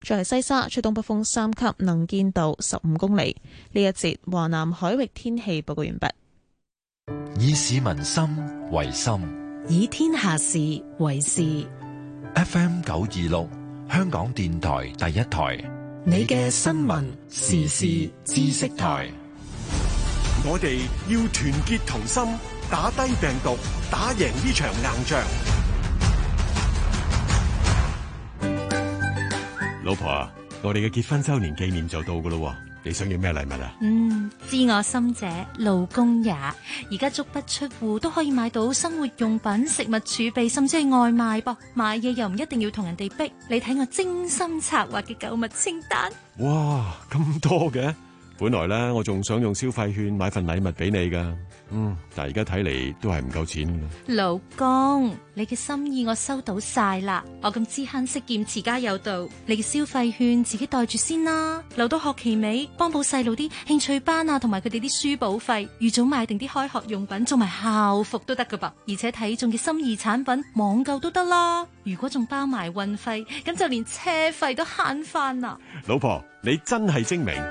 在西沙吹東北風3級，能見度15公里。呢一節華南海域天氣報告完畢。 以市民心為心， 以天下事為事。 FM 926，香港電台第一台， 你嘅新聞時事知識台。 我哋要團結同心，打低病毒，打贏呢場硬仗。 老婆啊，我哋嘅結婚周年紀念就到噶咯，你想要咩禮物啊？ 知我心者，老公也。而家足不出戶都可以買到生活用品、食物儲備，甚至係外賣噃。買嘢又唔一定要同人哋逼，你睇我精心策劃嘅購物清單。 哇，咁多嘅！本來咧，我仲想用消費券買份禮物俾你噶，但係而家睇嚟都係唔夠錢。 老公，你嘅心意我收到晒啦，我咁知慳識儉，持家有道。你嘅消費券自己袋住先啦，留到學期尾幫補細路啲興趣班啊，同埋佢哋啲書簿費，預早買定啲開學用品，做埋校服都得噶噃。而且睇中嘅心意產品網購都得啦。如果仲包埋運費，咁就連車費都慳翻啦。 老婆，你真係精明。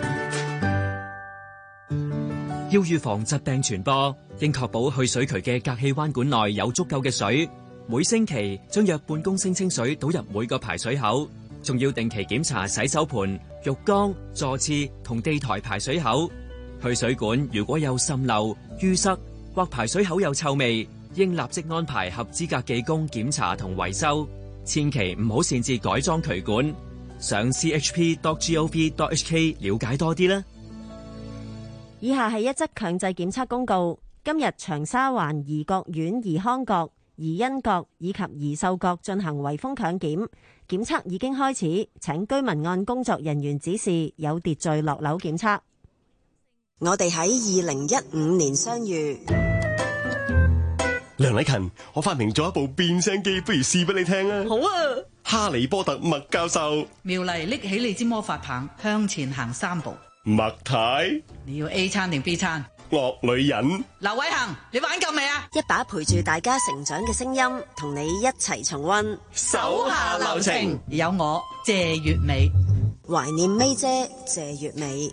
要預防疾病傳播，應確保去水渠嘅隔氣彎管內有足夠嘅水。每星期將約半公升清水倒入每個排水口，仲要定期檢查洗手盆、浴缸、坐廁同地台排水口。去水管如果有滲漏、淤塞或排水口有臭味，應立即安排合資格技工檢查同維修。千祈唔好擅自改裝渠管。上 chp.gov.hk 了解多啲啦。 以下係一則強制檢測公告。今日長沙灣怡國苑怡康閣、怡欣閣以及怡秀閣進行圍封強檢，檢測已經開始，請居民按工作人員指示有秩序落樓檢測。 我哋喺2015年相遇。 梁禮勤，我發明咗一部變聲機，不如試俾你聽啊！ 好啊！ 哈利波特麥教授， 妙麗拎起你支魔法棒，向前行3步。 麥太， 你要 A 餐定 B 餐？ 惡女人。 劉偉恒，你玩夠未啊？ 一把陪住大家成長嘅聲音，同你一齊重溫手下留情。有我謝月美， 懷念May姐謝月美。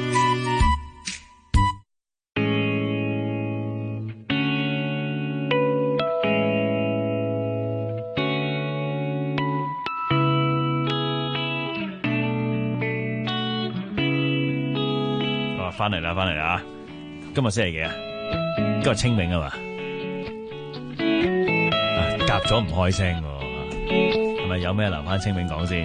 翻嚟啦！今日星期幾啊？今日清明啊嘛，夾咗唔開聲喎，係咪有咩留翻清明講先？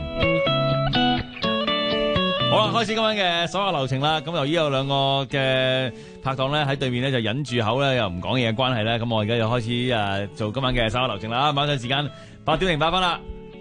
好啦，開始今晚嘅所有流程啦。咁由於有兩個嘅拍檔咧喺對面咧就忍住口咧又唔講嘢嘅關係咧，咁我而家就開始做今晚嘅所有流程啦。馬上時間8:08啦，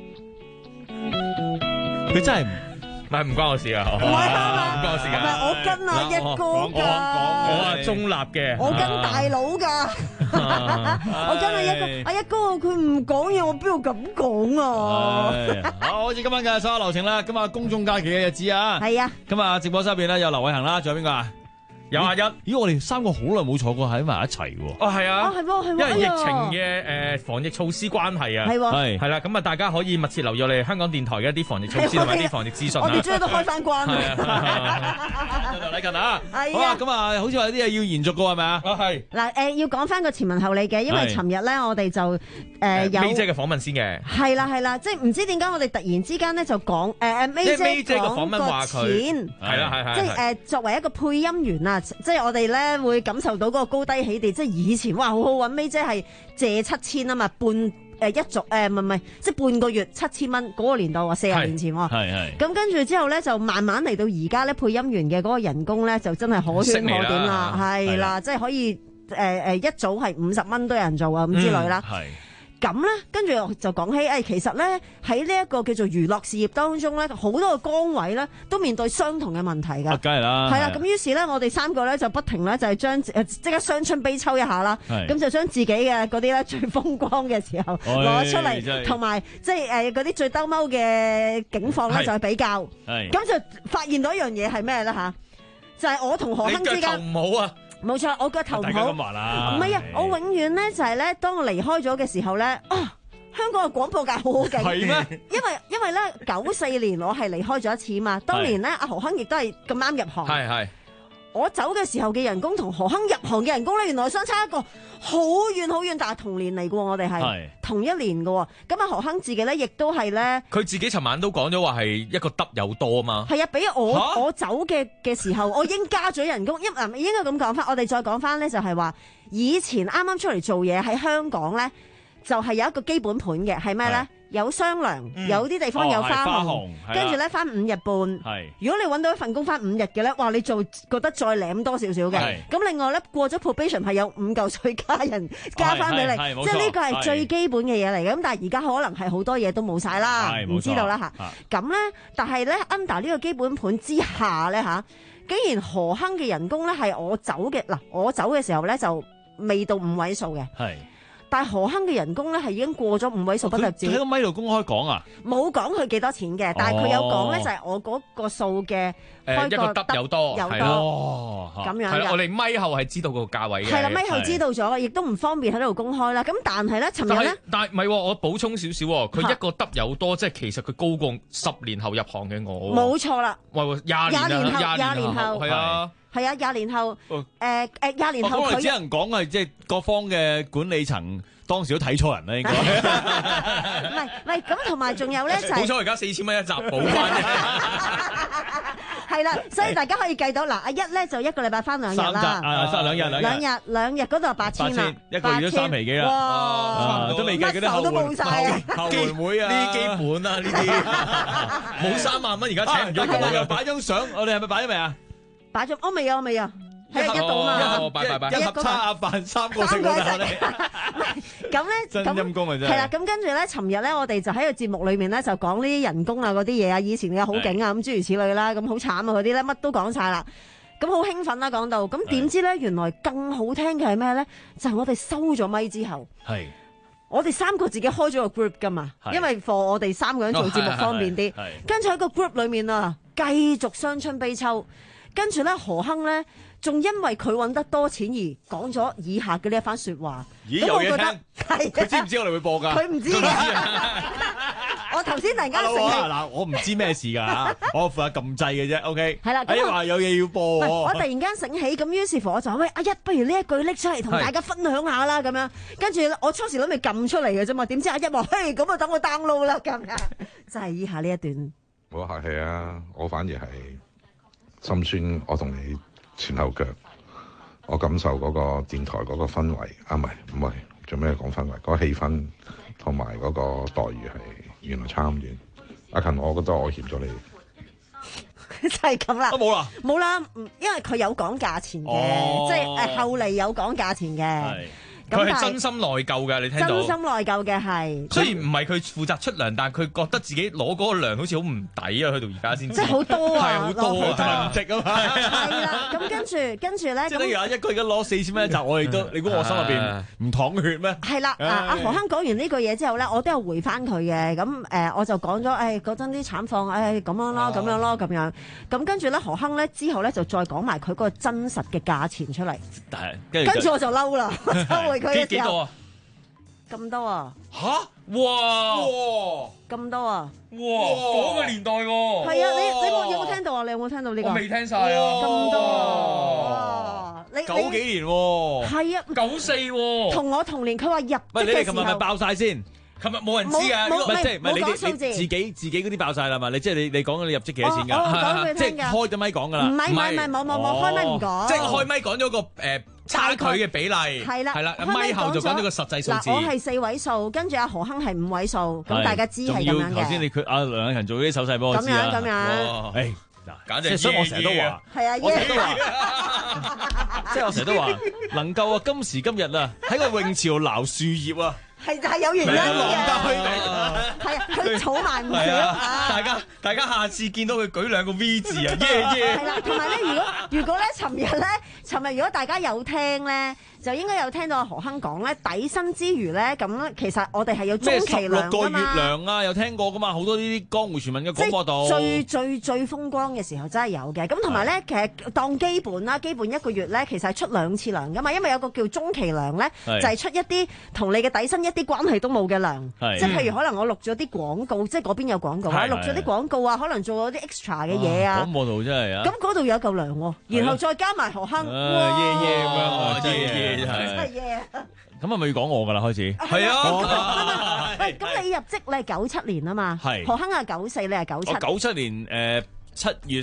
佢真係唔關我事啊！唔關我事噶， 唔係我跟阿一哥噶， 我係中立嘅， 我跟大佬噶，我跟阿一哥，阿一哥佢唔講嘢，我邊度敢講啊？ 好，開始今晚嘅所有流程啦。今日公眾假期嘅日子啊， 係啊， 今日直播室入邊咧有劉偉恒啦，仲有邊個啊？有阿一，咦，我哋三個好耐冇坐過喺埋一齊喎。 哦，係啊， 係喎， 因為疫情嘅防疫措施關係啊，係啦，咁啊，大家可以密切留意我哋香港電台嘅一啲防疫措施同埋啲防疫資訊啊。 我哋終於都開翻關啦。 劉禮勤啊，好啊，咁啊，好似話有啲嘢要延續過係咪啊？ 係。 嗱，要講翻個前文後理嘅，因為尋日咧我哋就有 May 姐嘅訪問先嘅。 係啦，即係唔知點解我哋突然之間咧就講May 姐講個錢， 係啦， 即係作為一個配音員啊，即係我哋咧會感受到嗰個高低起跌，即係以前哇好好揾 May 姐係借7000啊嘛，一族唔係，即係半個月7000蚊嗰個年代話40年前喎， 係咁跟住之後咧就慢慢嚟到而家咧配音員嘅嗰個人工咧就真係可圈可點啦，係啦，即係可以一早係50蚊都有人做啊咁之類啦。咁咧，跟住就講起，其實咧喺呢一個叫做娛樂事業當中咧，好多個崗位咧都面對相同嘅問題㗎。 梗係啦， 係啦。咁於是咧，我哋三個咧就不停咧就係將即刻傷春悲秋一下啦。咁就將自己嘅嗰啲咧最風光嘅時候攞出嚟，同埋即係嗰啲最兜踎嘅境況咧就係比較。咁就發現到一樣嘢係咩咧嚇？就係我同何鏗之間。 你腳頭唔好啊！ 冇錯，我腳頭唔好。唔係啊，我永遠咧就係咧，當我離開咗嘅時候咧， 香港嘅廣播界好好勁， 係咩？ 因為咧94年我係離開咗一次嘛，當年咧阿何亨亦都係咁啱入行， 係。 我走嘅時候嘅人工同何亨入行嘅人工咧，原來相差一個好遠好遠，但係同年嚟嘅喎，我哋係同一年嘅喎。咁啊何亨自己咧，亦都係咧， 佢自己尋晚都講咗話係一個得有多啊嘛。 係啊，比我走嘅時候，我已經加咗人工，應該咁講翻。我哋再講翻咧，就係話以前啱啱出嚟做嘢喺香港咧，就係有一個基本盤嘅，係咩咧？有雙糧，有啲地方有花紅，跟住咧翻5日半。如果你揾到一份工翻5日嘅咧，哇！你做覺得再舐多少少嘅。咁另外咧過咗 probation 係有5嚿水加翻俾你，即係呢個係最基本嘅嘢嚟嘅。咁但係而家可能係好多嘢都冇晒啦，唔知道啦嚇。咁咧，但係咧 under 呢個基本盤之下咧嚇，竟然何亨嘅人工咧係我走嘅時候咧就未到5位數嘅。但係何亨嘅人工咧係已經過咗5位數不特止。 喺個咪度公開講啊？ 冇講佢幾多錢嘅，但係佢有講咧就係我嗰個數嘅一個得有多咁樣。 係啦，我哋咪後係知道個價位嘅。 係啦，咪後知道咗，亦都唔方便喺度公開啦。咁但係咧，尋日咧， 但係唔係我補充少少，佢一個得有多，即係其實佢高過10年後入行嘅我。 冇錯啦。 喂，20年後係啊。 係啊20年後，20年後佢只能講係即係各方嘅管理層當時都睇錯人啦，應該。 唔係咁，同埋仲有咧就係。 好彩而家4000蚊一集補翻啫。 係啦，所以大家可以計到嗱，阿一咧就1個禮拜翻2日啦。2日嗰度8000啦， 一個月都3皮幾啦。哇！都未計嗰啲後援會啊， 呢啲基本啊，呢啲冇3萬蚊而家請唔咗我嘅。 擺張相，我哋係咪擺咗未啊？ 擺咗，我未啊，係一度嘛， 一盒叉飯3個食嗰陣。 咁咧真陰公啊真係。 係啦，咁跟住咧，尋日咧，我哋就喺個節目裏面咧，就講呢啲人工啊嗰啲嘢啊，以前嘅好勁啊，咁諸如此類啦，咁好慘啊嗰啲咧，乜都講晒啦，咁好興奮啦講到，咁點知咧，原來更好聽嘅係咩咧？就係我哋收咗咪之後。我哋3個自己開咗個 group 噶嘛，因為 for 我哋3個人做節目方便啲，跟住喺個 group 裏面啊，繼續傷春悲秋。跟住咧，何亨咧，仲因為佢揾得多錢而講咗以下嘅呢一番説話。 咦，有嘢聽？係佢知唔知我哋會播㗎？ 佢唔知嘅。我頭先突然間醒起嗱，我唔知咩事㗎，我負責撳掣嘅啫。OK。係啦。咁話有嘢要播。 我突然間醒起，咁於是乎我就話：喂，阿一，不如呢一句拎出嚟同大家分享下啦，咁樣。跟住我初時諗住撳出嚟嘅啫嘛，點知阿一話：嘿，咁啊等我 download 啦，咁樣。就係以下呢一段。 唔好客氣啊，我反而係。心酸，我同你前後腳，我感受嗰個電台嗰個氛圍啊，唔係，做咩講氛圍？嗰個氣氛同埋嗰個待遇係原來差咁遠。阿勤，我覺得我欠咗你， 就係咁啦。冇啦，因為佢有講價錢嘅，即係後嚟有講價錢嘅。 佢係真心內疚嘅，你聽到？真心內疚嘅係。 雖然唔係佢負責出糧，但係佢覺得自己攞嗰個糧好似好唔抵啊！去到而家先知。 即係好多啊！ 係好多啊！ 唔值啊嘛。 係啦，咁跟住咧， 即係例如一個而家攞4000蚊一集，我哋都你估我心入邊唔淌血咩？ 係啦，阿何亨講完呢句嘢之後咧，我都有回翻佢嘅。咁我就講咗，嗰陣啲慘況，咁樣咯，咁樣咯，咁樣。咁跟住咧，何亨咧之後咧就再講埋佢嗰個真實嘅價錢出嚟。跟住我就嬲啦， 幾多啊？ 咁多啊！ 吓！哇！ 咁多啊！ 哇！嗰個年代喎。 係啊，你有冇聽到啊？你有冇聽到呢個？ 我未聽晒啊！ 咁多啊！你 90幾年喎。 係啊 ，94喎。 同我同年，佢話入職嘅時候。 喂，你哋琴日咪爆晒先？ 琴日冇人知㗎， 唔係你自己嗰啲爆晒啦嘛？你即係你講你入職幾多錢㗎？即係開咗咪講㗎啦。 唔係冇開咪唔講。 即係開咪講咗個差距嘅比例。係啦，咪後就講咗個實際數字。 我係4位數，跟住阿何亨係5位數，咁大家知係咁樣嘅。 頭先阿梁啟勤做啲手勢俾我知啊。 咁樣。 簡直所以我成日都話，我成日都話，即係我成日都話，能夠啊今時今日啊喺個泳潮撈樹葉啊， 係有原因嘅。係啊，佢儲埋唔少。 大家下次見到佢舉2個 V 字啊， 係啦，同埋咧，如果咧，尋日如果大家有聽咧， 就應該有聽到何亨講咧，底薪之餘咧，咁其實我哋係有中期糧咩16個月糧啊，有聽過噶嘛？好多呢啲江湖傳聞嘅廣播道。 最風光嘅時候真係有嘅。咁同埋咧，其實當基本啦，基本一個月咧，其實係出2次糧噶嘛，因為有個叫中期糧咧，就係出一啲同你嘅底薪一啲關係都冇嘅糧，即係譬如可能我錄咗啲廣告，即係嗰邊有廣告啊，錄咗啲廣告啊，可能做咗啲 extra 嘅嘢啊。 廣播道真係啊！ 咁嗰度有嚿糧喎，然後再加埋何亨， 耶咁樣，真係真係耶！ 咁係咪要講我㗎啦？開始係啊！ 喂，咁你入職你係97年啊嘛？係何亨係94，你係97。 我97年7月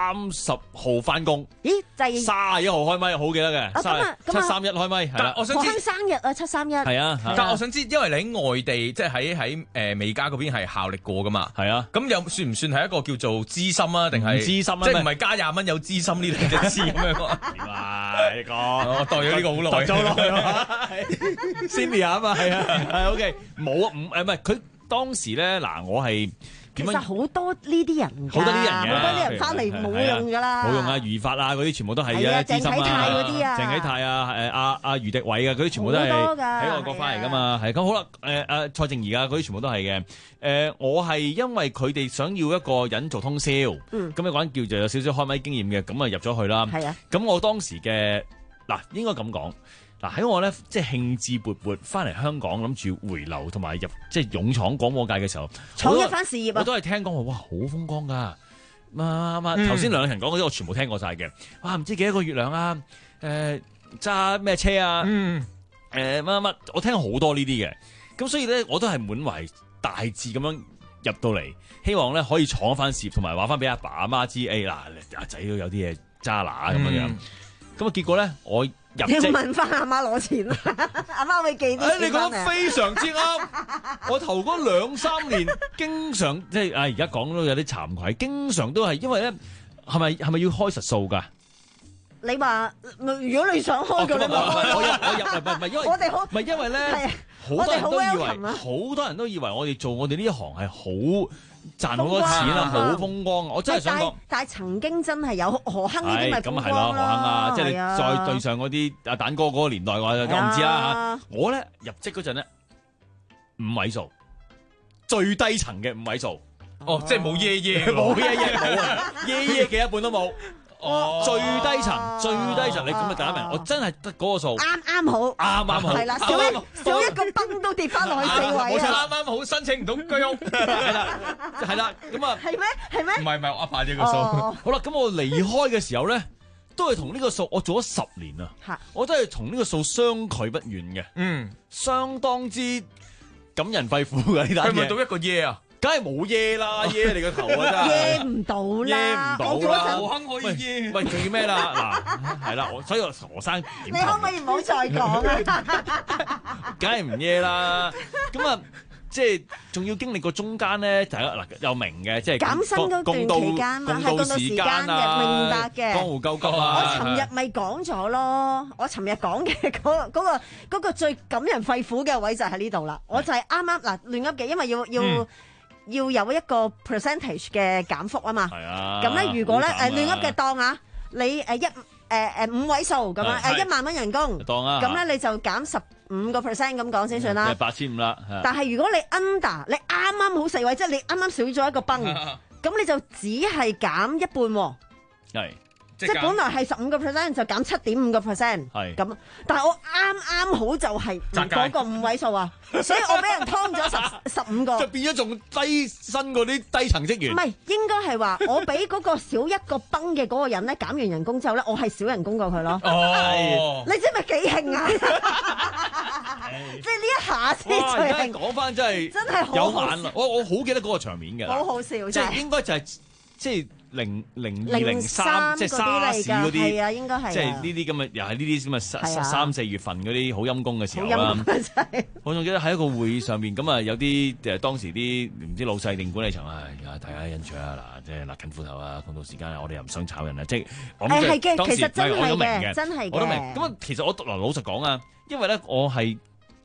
30號翻工。 咦？就係 31號開咪，好記得嘅。731開咪，係啦。 我想知何亨生日啊，731。 係啊， 但我想知，因為你喺外地，即係喺美加嗰邊係效力過噶嘛？ 係啊。咁有算唔算係一個叫做資深啊？定係資深啊？ 即係唔係加20蚊有資深呢兩隻字咁樣？ 點啊？你講， 我代咗呢個好耐， 代咗耐 Senior 啊嘛，係啊，係 OK。冇啊，唔係佢當時咧嗱，我係。 其實好多呢啲人， 好多啲人嘅， 好多啲人翻嚟冇用㗎啦， 冇用啊！余法啊，嗰啲全部都係啊，資深啊， 鄭啟泰嗰啲啊， 鄭啟泰啊，阿余迪偉啊，嗰啲全部都係喺外國翻嚟㗎嘛，係咁好啦。蔡靜怡啊，嗰啲全部都係嘅。我係因為佢哋想要一個人做通宵，咁一個人叫做有少少開咪經驗嘅，咁啊入咗去啦。係啊，咁我當時嘅嗱應該咁講。嗱喺我咧，即係興致勃勃翻嚟香港，諗住回流同埋入即係勇闖廣播界嘅時候， 闖一番事業啊！ 我都係聽講話，哇，好風光噶！頭先梁禮勤講嗰啲，我全部聽過晒嘅。哇，唔知幾多個月糧啊？揸咩車啊？乜，我聽好多呢啲嘅。咁所以咧，我都係滿懷大志咁樣入到嚟，希望咧可以闖一番事業，同埋話翻俾阿爸阿媽知，嗱，阿仔都有啲嘢揸拿咁樣樣。咁啊，結果咧，我你要問翻阿媽攞錢啦，阿媽會寄啲。你講得非常之啱。我頭嗰2-3年，經常即係而家講都有啲慚愧，經常都係因為咧，係咪要開實數㗎？ 你話如果你想開嘅， 我入唔係因為我哋好唔係因為咧，好多人都以為我哋做我哋呢一行係好賺好多錢啊，好風光啊！我真係想講， 但係曾經真係有何亨呢啲咪風光咯。咁係咯，何亨啊，即係你再對上嗰啲阿蛋哥嗰個年代嘅話，我唔知啦嚇。我咧入職嗰陣咧5位數，最低層嘅5位數。 哦，即係冇耶耶， 冇耶耶冇啊，耶耶嘅一半都冇。最低層，你咁啊，大家明？我真係得嗰個數， 啱好，係啦，少一個崩都跌翻落去4位啊，啱好申請唔到居屋， 係啦，咁啊， 係咩？ 唔係，我噏下啫個數。 好啦，咁我離開嘅時候咧，都係同呢個數，我做咗10年啊，我都係同呢個數相距不遠嘅，相當之感人肺腑嘅呢單嘢。 係咪到一個耶啊？ 梗係冇耶啦，耶你個頭啊真係耶唔到啦， 何亨可以耶。 喂，仲要咩啦？嗱，係啦，所以何生點？ 你可唔可以唔好再講啊？ 梗係唔耶啦，咁啊，即係仲要經歷過中間咧，大家嗱又明嘅，即係減薪嗰段期間嘛，係共度時間嘅，明白嘅。 江湖救急啊！ 我尋日咪講咗咯，我尋日講嘅嗰個最感人肺腑嘅位就喺呢度啦。我就係啱啱嗱亂噏嘅，因為要有一個 percentage 嘅減幅啊嘛。係啊。咁咧，如果咧亂噏嘅當啊，你5位數咁樣1萬蚊人工，當啊，咁咧你就減15% 咁講先算啦。 8500啦。 但係如果你 under，你啱啱好4位，即係你啱啱少咗一個崩，咁你就只係減一半喎。係。即係本來係15%，就減7.5%。係咁，但係我啱好就係嗰個5位數啊，所以我俾人劏咗15個， 就變咗仲低薪嗰啲低層職員。 唔係，應該係話我俾嗰個少一個崩嘅嗰個人咧，減完人工之後咧，我係少人工過佢咯。哦，你知咪幾興啊？即係呢一下先最興。 講翻真係有眼啊！我好記得嗰個場面嘅， 好好笑， 即係應該就係即係。02、03即係沙士嗰啲， 係啊，應該係。 即係呢啲咁嘅，又係呢啲咁嘅3-4月份嗰啲好陰功嘅時候啦。我仲記得喺一個會議上面，咁啊有啲當時啲唔知老細定管理層啊，大家欣賞啊嗱，即係勒緊褲頭啊，共度時間啊，我哋又唔想炒人啊，即係我諗即係當時我都明嘅， 真係嘅， 我都明。咁啊，其實我老實講啊，因為咧我係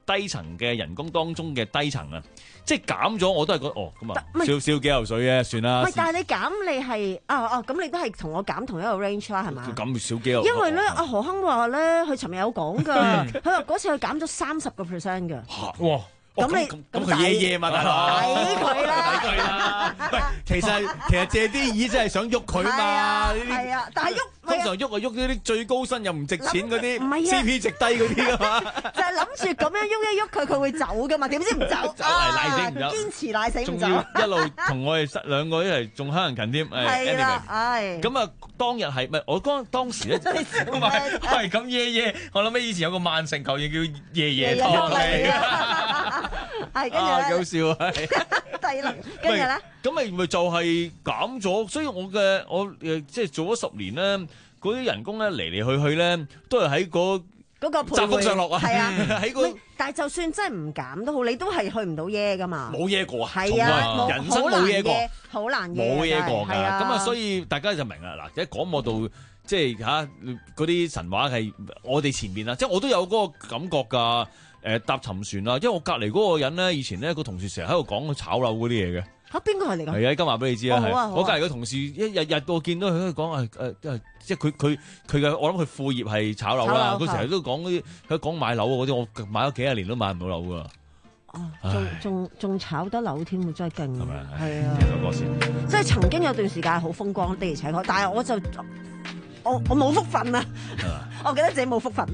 低層嘅人工當中嘅低層啊，即係減咗我都係覺得咁啊，少幾油水嘅算啦。 但係你減你係咁你都係同我減同一個 range 啦，係嘛？ 減少幾油。 因為咧，阿何亨話咧，佢尋日有講㗎，佢話嗰次佢減咗30%㗎。 哇！咁佢爺爺嘛，大佬睇佢啦。 喂，其實借啲意真係想喐佢嘛？ 係啊，但係通常喐呢啲最高薪又唔值錢嗰啲， 唔係 CP 值低嗰啲㗎嘛。 就係諗住咁樣喐一喐佢會走㗎嘛？點知唔走？ 走係賴死唔走， 堅持賴死唔走。 仲要一路同我哋兩個一齊仲乞人勤添。 係啦，唉。 咁啊，當日係咪我當時咧？ 唔係咁爺爺，我諗起以前有個曼城球員叫爺爺托嚟。 係，跟住咧， 幾好笑啊！ 第二輪，跟住咧， 咁咪就係減咗，所以我即係做咗10年咧，嗰啲人工咧嚟嚟去去咧，都係喺嗰個窄幅上落啊！ 係啊， 喺個。 但係就算真係唔減都好，你都係去唔到耶㗎嘛。 冇耶過啊！ 係啊， 人生冇耶過， 好難耶， 冇耶過㗎。 係啊， 咁啊，所以大家就明啦。嗱，喺廣播度即係嗰啲神話係我哋前面啦，即係我都有嗰個感覺㗎。搭沉船啦，因為我隔離嗰個人咧，以前咧個同事成日喺度講炒樓嗰啲嘢嘅。 嚇，邊個係嚟㗎？ 係啊，今話俾你知啦。 好啊， 我隔離個同事一日我見到佢喺度講即係佢嘅，我諗佢副業係炒樓啦。佢成日都講嗰啲，佢講買樓嗰啲，我買咗幾廿年都買唔到樓㗎。 仲炒得樓添，真係勁。係咪？ 係啊。 先即係曾經有段時間好風光的而且確，但係我冇福分啊！我記得自己冇福分。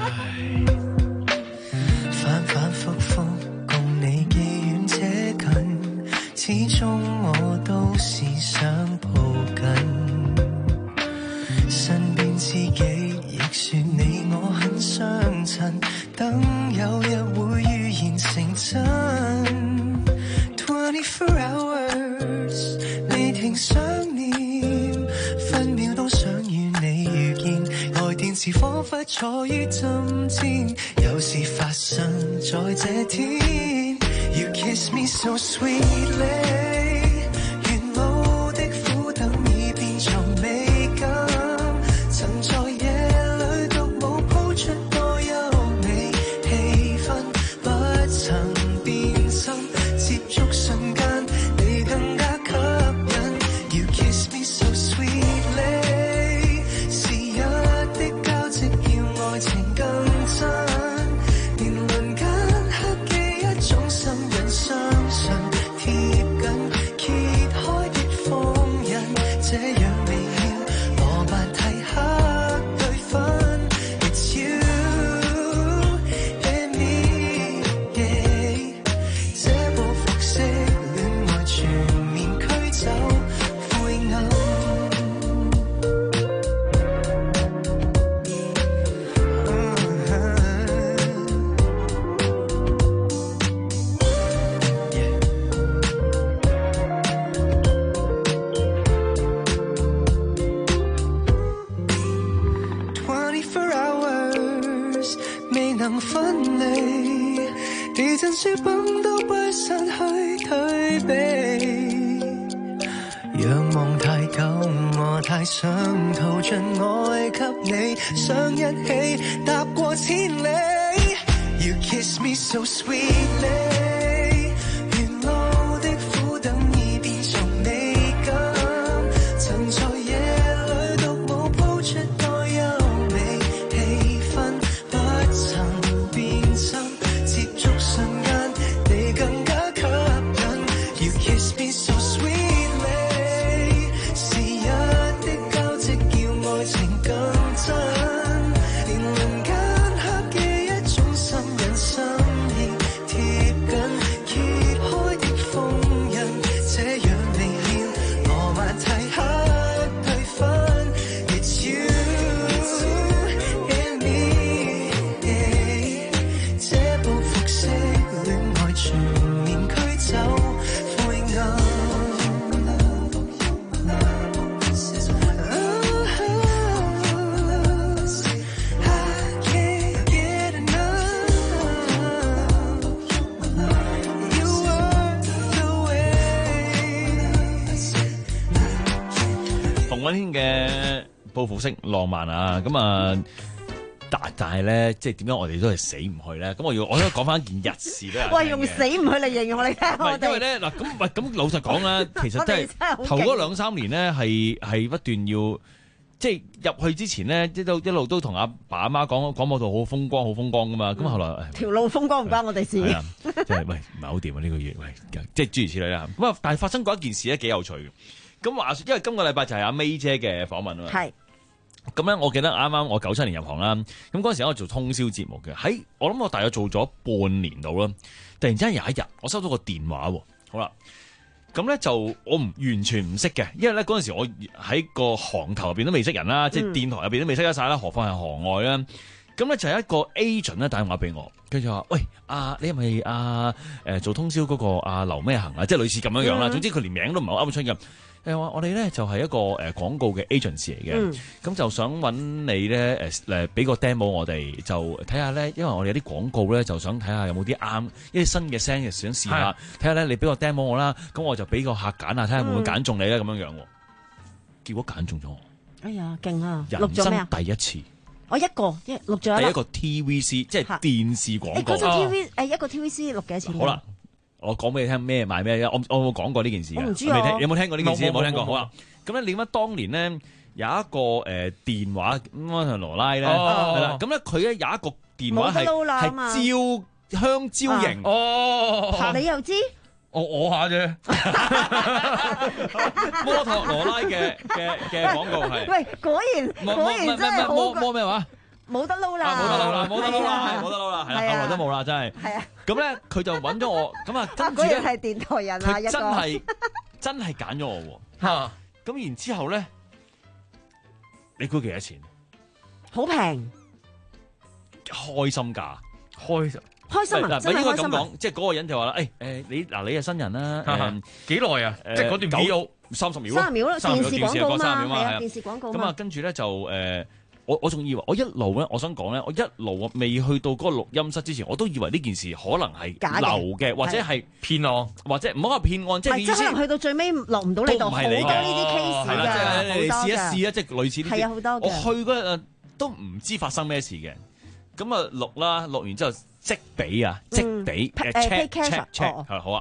反反复复共你既遠且近，始終我都是想抱緊身邊知己，亦算你我很相襯，等有日會預言成真。24 hours 未停想念，分秒都想與你遇見，來電時彷彿坐於針尖，有事發生在這天。You kiss me so sweetly， 沿路的苦等已變從美感，曾在夜裏獨舞鋪出多優美氣氛，不曾變心，接觸瞬間你更加吸引。You kiss me so sweetly， 時日的交織叫愛情更真。書本都不失去退避，仰望太久，我太想逃進愛給你，想一起踏過千里。You kiss me so sweetly。 溫馨嘅報復式浪漫啊！咁啊， 但係咧，即係點解我哋都係死唔去咧？咁我都講翻件日事咧。 喂，用死唔去嚟形容你聽我哋。 因為咧嗱，咁老實講啦，其實真係頭嗰2-3年咧，係不斷要即係入去之前咧，一路都同阿爸阿媽講廣播道好風光，好風光噶嘛。咁後來條路風光唔關我哋事。 即係喂唔係好掂啊呢個月，喂即係諸如此類啦。咁啊，但係發生過一件事咧幾有趣嘅。咁話說，因為今個禮拜就係阿 May 姐嘅訪問啊嘛。係。咁咧，我記得啱啱我97年入行啦，咁嗰陣時我做通宵節目嘅，我諗我大約做咗半年到啦，突然之間有一日我收到個電話喎，好啦，咁咧就我完全唔識嘅，因為咧嗰陣時我喺個行頭入邊都未識人啦，即係電台入邊都未識得晒啦，何況係行外啦。咁咧就係一個 agent 咧打電話俾我，跟住話：喂，你係咪做通宵嗰個劉咩行啊？即係類似咁樣樣啦。總之佢連名都唔係好噏出嘅。話我哋咧就係一個廣告嘅 agency 嚟嘅，咁就想揾你咧俾個 demo 我哋，就睇下咧，因為我哋有啲廣告咧，就想睇下有冇啲啱一啲新嘅聲嘅，想試下睇下咧，你俾個 demo 我啦，咁我就俾個客揀下，睇下會唔會揀中你咧咁樣樣。結果揀中咗我。哎呀，勁啊！錄咗咩啊？第一次。我錄咗第一個 TVC， 即係電視廣告。嗰陣 TV 一個 TVC 錄幾多錢？好啦。我講俾你聽咩賣咩，我冇講過呢件事嘅。我唔知啊。有冇聽過呢件事？冇聽過。好啦，咁咧，你點解當年咧有一個電話咁啊羅拉咧係啦，咁咧佢咧有一個電話係香蕉型。哦，你又知？我下啫。摩托羅拉嘅廣告係。喂，果然真係好。摩咩話？冇得撈啦！冇得撈啦！係啦，後來都冇啦，真係。係啊。咁咧，佢就揾咗我，咁啊，跟住咧，係電台人啊，佢真係揀咗我喎。嚇！咁然之後咧，你估幾多錢？好平，開心價，開心啊！真係開心啊！應該咁講，即係嗰個人就話啦，你係新人啦，幾耐啊？即係嗰段幾秒？30秒咯。30秒啦，電視廣告嘛，係啊，電視廣告。咁啊，跟住咧就我仲以為我一路咧，我想講咧，我一路未去到嗰個錄音室之前，我都以為呢件事可能係流嘅，或者係騙案，或者唔好話騙案，即係意思可能去到最尾落唔到你度，好多呢啲 case 㗎，即係你試一試啊，即係類似呢啲。係啊，好多嘅。我去嗰日都唔知發生咩事嘅，咁啊錄啦，錄完之後即俾 check 係好啊。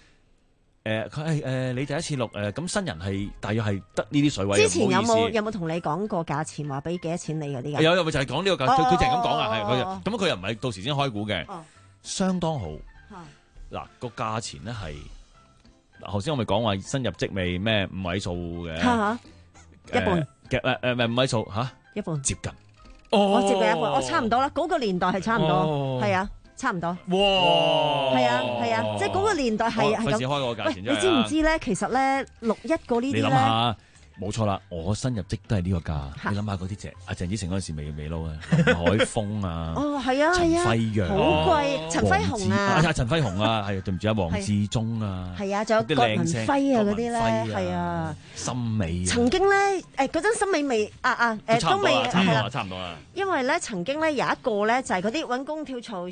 你第一次錄咁新人係大約係得呢啲水位。之前有冇同你講過價錢，話俾幾多錢你嗰啲㗎？有咪就係講呢個價，佢淨係咁講啊，係咁佢又唔係到時先開估嘅，相當好。嗱個價錢咧係頭先我咪講話新入職未咩5位數嘅，一半唔係5位數嚇，一半接近。我接近一半，我差唔多啦。嗰個年代係差唔多，係啊。差唔多，哇！係啊，即係嗰個年代係咁。費事開個價錢，你知唔知咧？其實咧，61個呢啲咧，你諗下，冇錯啦，我新入職都係呢個價。你諗下嗰啲隻阿鄭子誠嗰陣時未撈啊，海峰啊，哦係啊，陳輝陽好貴，陳輝雄啊，陳輝雄啊，係對唔住啊，黃志忠啊，係啊，仲有郭文輝啊嗰啲咧，係啊，森美曾經咧嗰陣森美未都未差唔多啦。因為咧，曾經咧有一個咧就係嗰啲揾工跳槽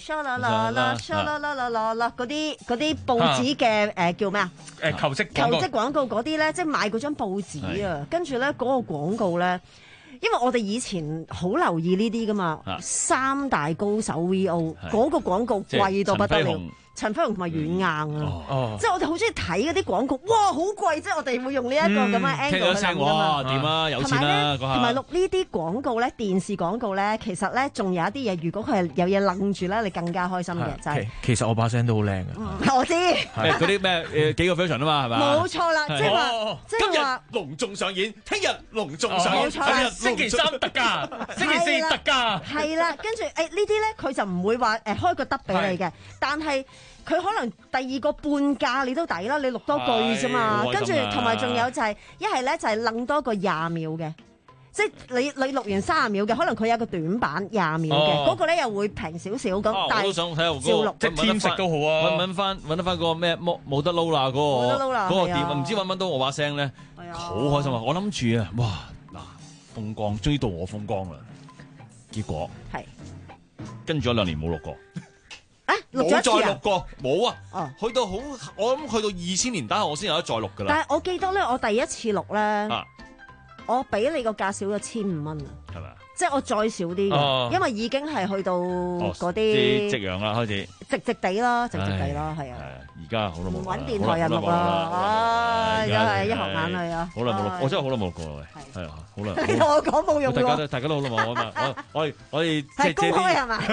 嗰啲報紙嘅叫咩啊？求職廣告嗰啲咧，即係賣嗰張報紙啊，跟住咧嗰個廣告咧，因為我哋以前好留意呢啲噶嘛，三大高手 VO 嗰個廣告貴到不得了。陳輝雄同埋軟硬啊，即係我哋好中意睇嗰啲廣告，哇好貴！即係我哋會用呢一個咁嘅 angle 去諗㗎嘛。點啊？有錢啦！同埋錄呢啲廣告咧，電視廣告咧，其實咧仲有一啲嘢，如果佢係有嘢愣住咧，你更加開心嘅就係。其實我把聲都好靚嘅。我知。嗰啲咩幾個 version 啊嘛，係咪？冇錯啦，即係話，今日隆重上演，聽日隆重上演，星期3特價，星期4特價。係啦，跟住呢啲咧，佢就唔會話開個得俾你嘅，但係。佢可能第二個半價你都抵啦，你錄多句啫嘛，跟住同埋仲有就係一係咧就係楞多個20秒嘅，即係你錄完30秒嘅，可能佢有個短版20秒嘅，嗰個咧又會平少少咁。但係我都想睇下嗰個即係天色都好啊，揾得翻嗰個咩冇得撈啦嗰個點，唔知揾到我把聲咧，好開心啊！我諗住啊，哇嗱風光，終於到我風光啦，結果係跟住咗2年冇錄過。冇再錄過，冇啊！去到好，我諗去到2000年打後，我先有得再錄噶啦。但係我記得咧，我第一次錄咧，我俾你個價少咗1500蚊啊！係咪啊？ 即係我再少啲嘅，因為已經係去到嗰啲夕陽啦，開始直地啦，直地啦，係啊。 而家好耐冇揾電台人錄啦，真係一行眼淚啊！ 好耐冇錄，我真係好耐冇錄過喂，係啊，好耐。 我講冇用喎， 大家都好耐冇啊嘛，我哋係公開係嘛？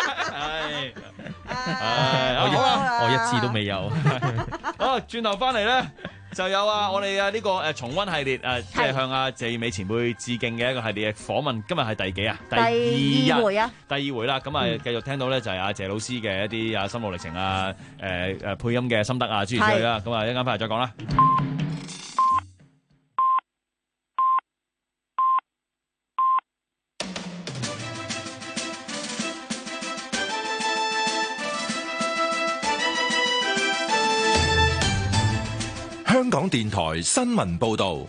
我一次都未有。 好，轉頭翻嚟咧。就有我哋呢個重溫系列即係向謝美前輩致敬嘅一個系列嘅訪問。今日係第幾啊？第二回啊！第二回啦，咁繼續聽到咧就係謝老師嘅一啲心路歷程配音嘅心得諸如此類啦。咁一陣間翻嚟再講啦。 香港電台新聞報道，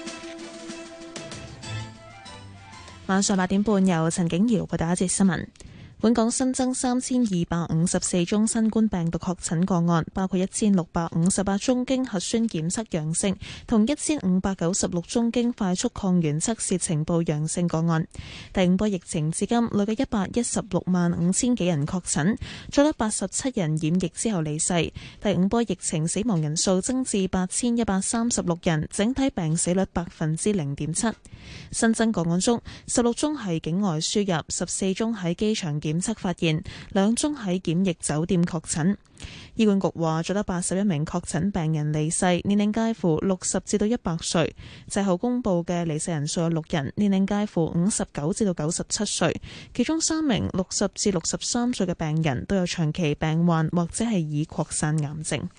晚上8點半由陳景瑤報道一節新聞。本港新增3254宗新冠病毒確診個案，包括1658宗經核酸檢測陽性，同1596宗經快速抗原測試呈報陽性個案。第五波疫情至今累計1165000幾人確診，再多87人染疫之後離世。第五波疫情死亡人數增至8136人，整體病死率0.7%。新增個案中，16宗係境外輸入，14宗喺機場檢測發現，2宗喺檢疫酒店確診。醫管局話，再多81名確診病人離世，年齡介乎60至到100歲。滯後公布嘅離世人數有6人，年齡介乎59至到97歲，其中3名60至63歲嘅病人都有長期病患或者係已擴散癌症。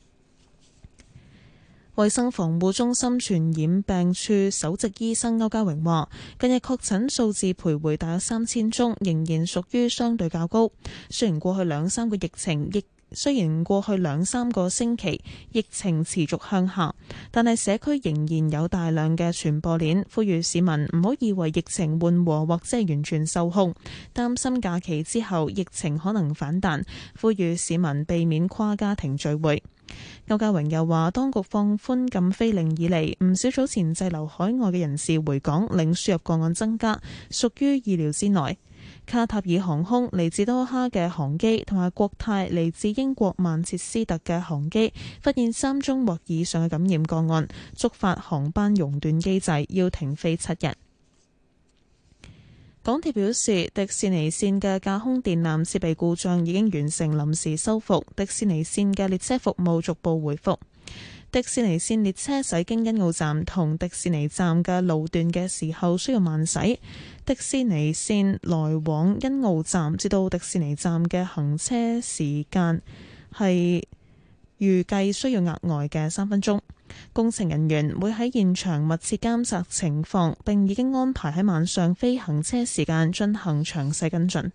衛生防護中心傳染病處首席醫生歐家榮話，近日確診數字徘徊大約3000宗，仍然屬於相對較高。雖然過去兩三個星期疫情持續向下，但係社區仍然有大量嘅傳播鏈，呼籲市民唔好以為疫情緩和或者係完全受控，擔心假期之後疫情可能反彈，呼籲市民避免跨家庭聚會。歐家榮又話，當局放寬禁飛令以嚟，唔少早前滯留海外嘅人士回港，令輸入個案增加，屬於意料之內。卡塔爾航空嚟自多哈嘅航機同埋國泰嚟自英國曼徹斯特嘅航機發現3宗或以上嘅感染個案，觸發航班熔斷機制，要停飛7日。港鐵表示，迪士尼線嘅架空電纜設備故障已經完成臨時修復，迪士尼線嘅列車服務逐步回復。迪士尼線列車駛經欣澳站同迪士尼站嘅路段嘅時候需要慢駛。迪士尼線來往欣澳站至到迪士尼站嘅行車時間係預計需要額外嘅3分鐘。工程人員會喺現場密切監察情況，並已經安排喺晚上非行車時間進行詳細跟進。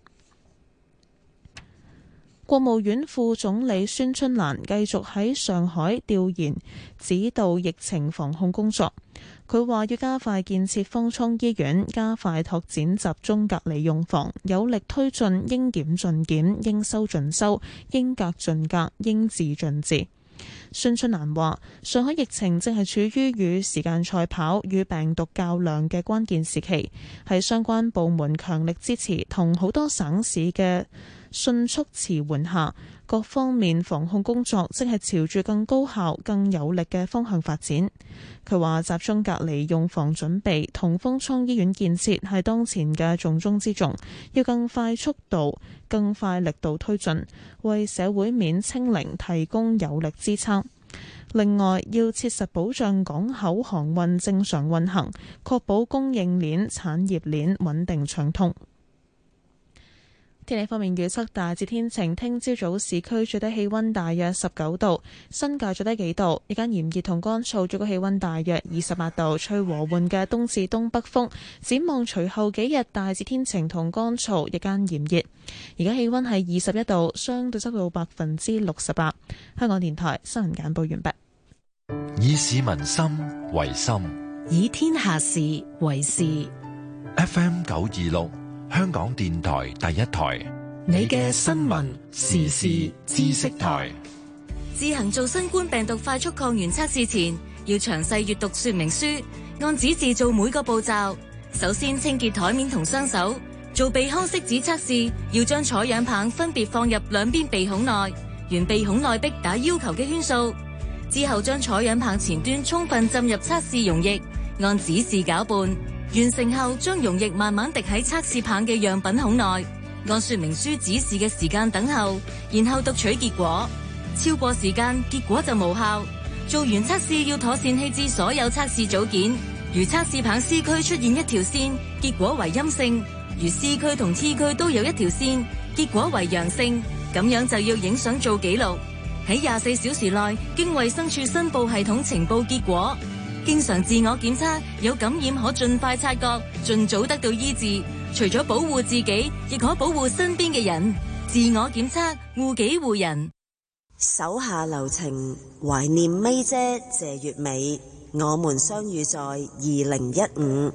國務院副總理孫春蘭繼續喺上海調研指導疫情防控工作。佢話要加快建設方艙醫院，加快拓展集中隔離用房，有力推進應檢盡檢、應收盡收、應隔盡隔、應治盡治。孫春蘭話，上海疫情正係處於與時間賽跑、與病毒較量嘅關鍵時期，喺相關部門強力支持同好多省市嘅迅速馳援下，各方面防控工作正係朝住更高效、更有力嘅方向發展。佢話，集中隔離用房準備同方艙醫院建設係當前嘅重中之重，要更快速度、更快力度推進，為社會面清零提供有力支撐。另外，要切實保障港口航運正常運行，確保供應鏈、產業鏈穩定暢通。天氣方面預測大致天晴，聽朝早市區最低氣溫大約19度，新界最低幾度，日間炎熱同乾燥，最高氣溫大約28度，吹和緩嘅東至東北風。展望隨後幾日大致天晴同乾燥，日間炎熱。而家氣溫係21度，相對濕度68%。香港電台新聞簡報完畢。 以市民心為心， 以天下事為事。 FM 926。香港電台第一台， 你嘅新聞時事知識台。 自行做新冠病毒快速抗原測試前，要詳細閱讀說明書，按指示做每個步驟。 首先清潔台面同雙手。做鼻腔拭子測試，要將採樣棒分別放入兩邊鼻孔內，沿鼻孔內壁打要求嘅圈數。之後將採樣棒前端充分浸入測試溶液，按指示攪拌。完成後，將溶液慢慢滴喺測試棒嘅樣品孔內，按說明書指示嘅時間等候，然後讀取結果。超過時間，結果就無效。做完測試要妥善棄置所有測試組件。如測試棒 C 區出現一條線，結果為陰性；如 C 區同 T 區都有一條線，結果為陽性。咁樣就要影相做記錄，喺24小時內經衛生署申報系統呈報結果。經常自我檢測，有感染可盡快察覺，盡早得到醫治。除咗保護自己，亦可保護身邊嘅人。自我檢測，護己護人。 手下留情，懷念咪姐謝月美。我們相遇在2015。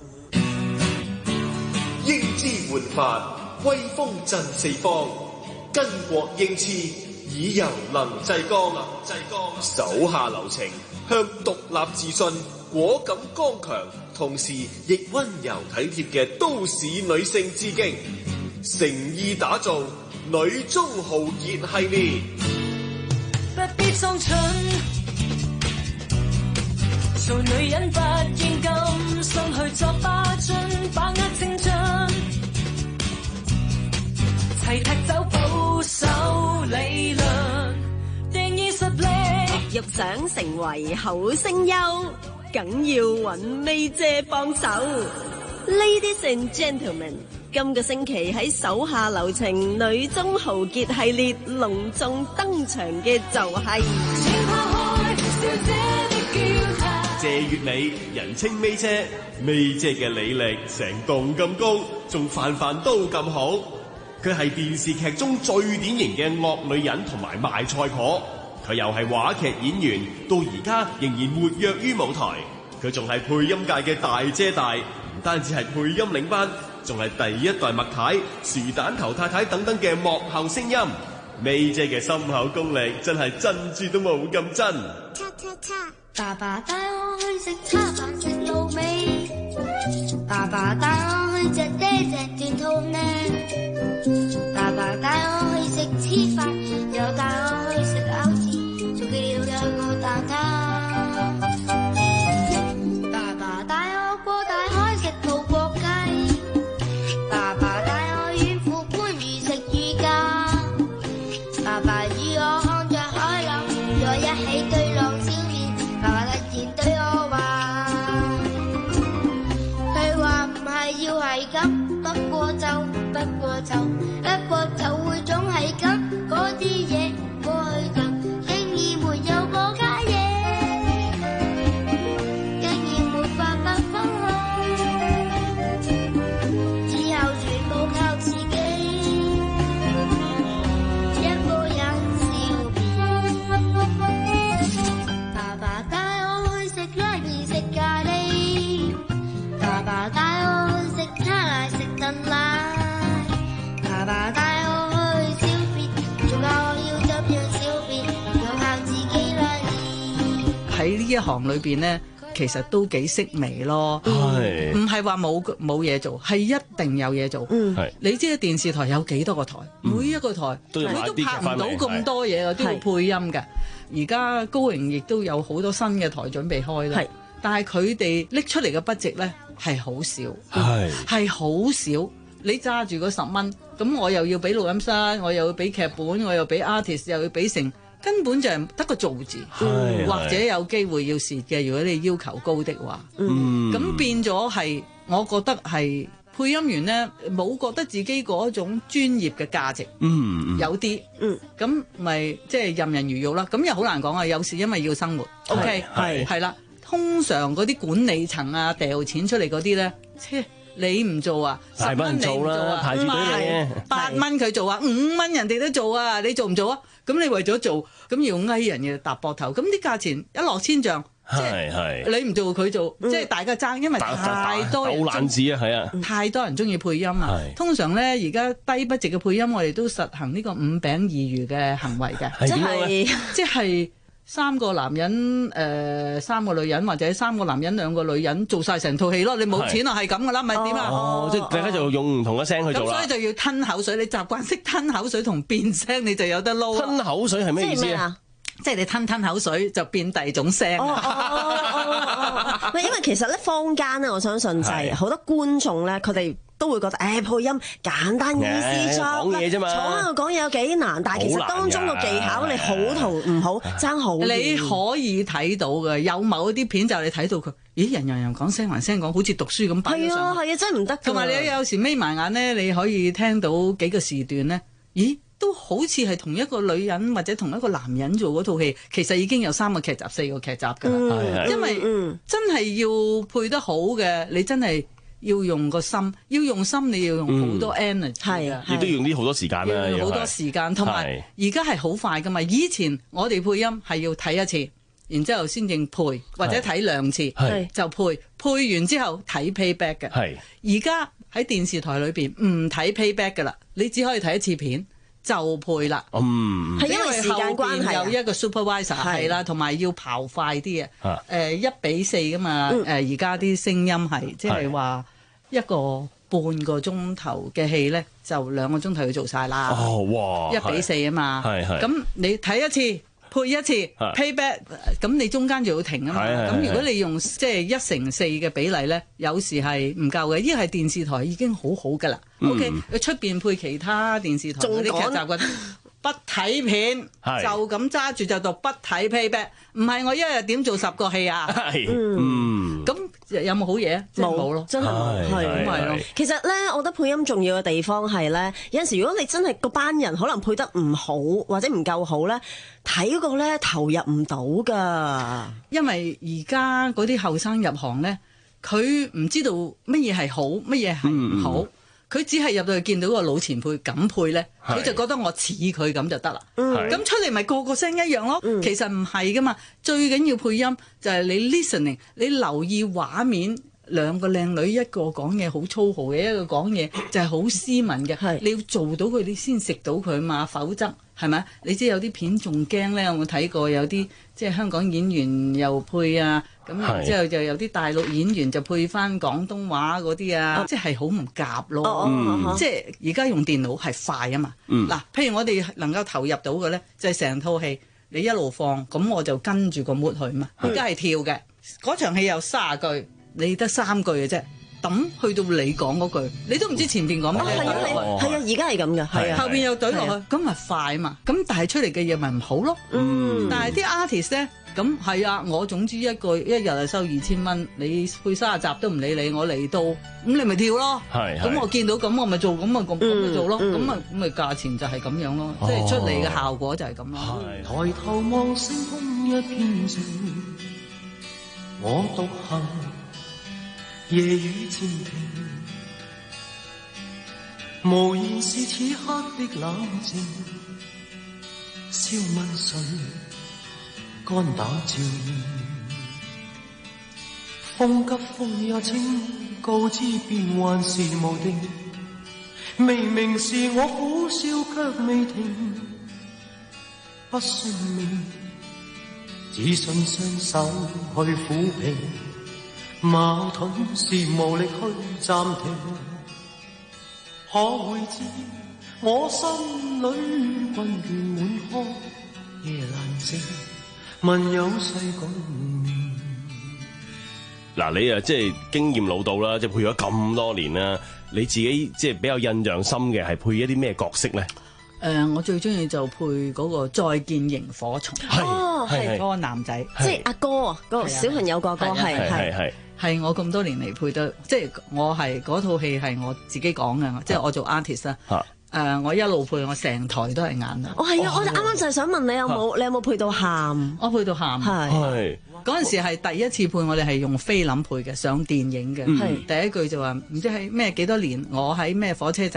英姿煥發，威風震四方。巾幗英姿，以柔能制剛。手下留情，向獨立自信、果敢剛強，同時亦溫柔體貼嘅都市女性致敬。誠意打造女中豪傑系列。 不必裝蠢，做女人不應甘心去作花樽，把握青春，齊踢走保守理論，定義實力。 欲想成為好聲優，梗要揾咪姐幫手。Ladies and gentlemen，今個星期喺手下留情女中豪傑系列隆重登場嘅就係謝月美，人稱咪姐，咪姐嘅履歷成棟咁高，仲瓣瓣都咁好。佢係電視劇中最典型嘅惡女人同埋賣菜婆，佢又係話劇演員，到而家仍然活躍於舞台。佢仲係配音界嘅大姐大，唔單止係配音領班，仲係第一代麥太、薯蛋頭太太等等嘅幕後聲音。咪姐嘅心口功力真係珍珠都冇咁真。 爸爸帶我去食叉飯食滷味，爸爸帶我去隻爹隻斷肚腩，爸爸帶我去食黐飯，又帶我去食餃子，仲叫咗我蛋撻。爸爸帶我過大海食葡國雞，爸爸帶我遠赴番禺食乳鴿，爸爸與我看着海浪，在一起對浪消面。爸爸突然對我話，佢話唔係要係咁，不過就會總係咁，嗰啲嘢過去就經已沒有嗰家嘢，經已沒法不分開，之後全部靠自己，一個人笑面。爸爸帶我去食拉麵食咖喱，爸爸帶我去食卡奶食燉奶，爸爸帶我去小便，仲教我要怎樣小便，又靠自己啦。 喺呢一行裏邊呢，其實都幾式微咯，唔係話冇嘢做，係一定有嘢做。你知電視台有幾多個台，每一個台佢都拍唔到咁多嘢，都要配音嘅。而家高榮亦都有好多新嘅台準備開啦，但係佢哋拎出嚟嘅budget呢係好少，係好少。你揸住嗰10蚊，咁我又要俾錄音室，我又要俾劇本，我又俾 artist， 又要俾成，根本就係得個做字，或者有機會要蝕嘅。如果你要求高的話，咁變咗係，我覺得係配音員呢，冇覺得自己嗰種專業嘅價值，有啲，咁咪即係任人魚肉啦。咁又好難講啊，有時因為要生活，OK，係啦。通常嗰啲管理層啊，掉錢出嚟嗰啲咧，你唔做啊，10蚊你唔做啊，排住隊嚟8蚊佢做啊，5蚊人哋都做啊，你做唔做啊？咁你為咗做，咁要翳人嘅搭膊頭，咁啲價錢一落千丈，你唔做佢做，即係大家爭，因為太多人鬥爛子啊，係啊，太多人中意配音啊。通常咧，而家低budget嘅配音，我哋都實行呢個5餅2魚嘅行為嘅，即係 3個男人3個女人，或者3個男人2個女人做晒成套戲咯。你冇錢啊，係咁噶啦，咪點啊？ 即係大家就用唔同嘅聲去做啦。 咁所以就要吞口水，你習慣識吞口水同變聲，你就有得撈。 吞口水係咩意思啊？ 即係你吞口水就變第二種聲。 因為其實咧坊間咧，我相信就係好多觀眾咧，佢哋都會覺得配音簡單意思作， 講嘢啫嘛， 坐喺度講嘢有幾難，但係其實當中個技巧你好同唔好爭好遠。 你可以睇到嘅，有某一啲片就你睇到佢，咦人講聲還聲講，好似讀書咁擺咗上去。 係啊，真係唔得。 同埋你有時眯埋眼咧，你可以聽到幾個時段咧，咦？都好似係同一個女人或者同一個男人做嗰套戲，其實已經有3個劇集、4個劇集㗎啦。因為真係要配得好嘅，你真係要用個心，要用心，你要用好多 energy， 亦都要用啲好多時間啦， 好多時間，同埋而家係好快㗎嘛。以前我哋配音係要睇一次，然之後先正配，或者睇2次就配完之後睇 playback 嘅。而家喺電視台裏邊唔睇 playback 㗎啦，你只可以睇一次片。就配啦， 係因為時間關係有一個 supervisor 係啦，同埋要刨快啲啊，1:4㗎嘛，而家啲聲音係即係話1個半個鐘頭嘅戲咧，就2個鐘頭要做晒啦。哇，1:4啊嘛，咁你睇一次。配一次 playback， 咁你中間就要停啊嘛。咁如果你用即係1:4嘅比例咧，有時係唔夠嘅。依個係電視台已經好好噶啦。OK， 佢出邊配其他電視台嗰啲劇集嘅不睇片，就咁揸住就讀不睇 playback。唔係我一日點做10個戲啊？咁有冇好嘢？冇咯， 真係冇，係咁咯。其實咧，我覺得配音重要嘅地方係咧，有陣時如果你真係個班人可能配得唔好或者唔夠好咧，睇嗰個咧投入唔到㗎。因為而家嗰啲後生入行咧，佢唔知道乜嘢係好，乜嘢係唔好。佢只係入到去見到個老前輩咁配咧，佢就覺得我似佢咁就得啦。咁出嚟咪個個聲一樣咯。其實唔係噶嘛，最緊要配音就係你 listening， 你留意畫面，2個靚女，一個講嘢好粗豪嘅，一個講嘢就係好斯文嘅。你要做到佢，你先食到佢嘛，否則係咪？你知有啲片仲驚咧，有冇睇過？有啲即係香港演員又配啊。咁然之後就有啲大陸演員就配翻廣東話嗰啲啊，即係好唔夾咯。即係而家用電腦係快啊嘛。嗱，譬如我哋能夠投入到嘅咧，就係成套戲你一路放，咁我就跟住個 mood 去嘛。而家係跳嘅，嗰場戲有30句，你得3句嘅啫。抌去到你講嗰句，你都唔知前邊講乜嘢。係啊，而家係咁嘅。係啊，後邊又懟落去，咁咪快嘛。咁但係出嚟嘅嘢咪唔好咯。但係啲 artist 咧。咁係啊！我總之一日係收2000蚊，你配30集都唔理你，我嚟到咁你咪跳咯。咁我見到咁我咪做，咁咪做咯。咁咪價錢就係咁樣咯，即係出嚟嘅效果就係咁咯。 抬頭望星空一片靜，我獨行，夜雨漸停，無言是此刻的冷靜，笑問誰？肝膽照面，風急風也清，告知變幻是無定。明明是我苦笑卻未停，不信命，只信雙手去撫平。矛盾是無力去暫停，可會知我心裏困倦滿腔，夜闌靜。問有世講明。 嗱，你啊，即係經驗老道啦，即係配咗咁多年啦，你自己即係比較印象深嘅係配一啲咩角色咧？ 我最中意就配嗰個再見螢火蟲，係嗰個男仔， 即係阿哥啊，嗰個小朋友個哥， 係我咁多年嚟配得，即係我係嗰套戲係我自己講嘅，即係我做 artist 啦。我一路配，我成台都係眼淚。係啊，我就啱啱就係想問你有冇配到喊？我配到喊，係嗰陣時係第一次配，我哋係用菲林配嘅，上電影嘅。係第一句就話唔知係咩幾多年，我喺咩火車站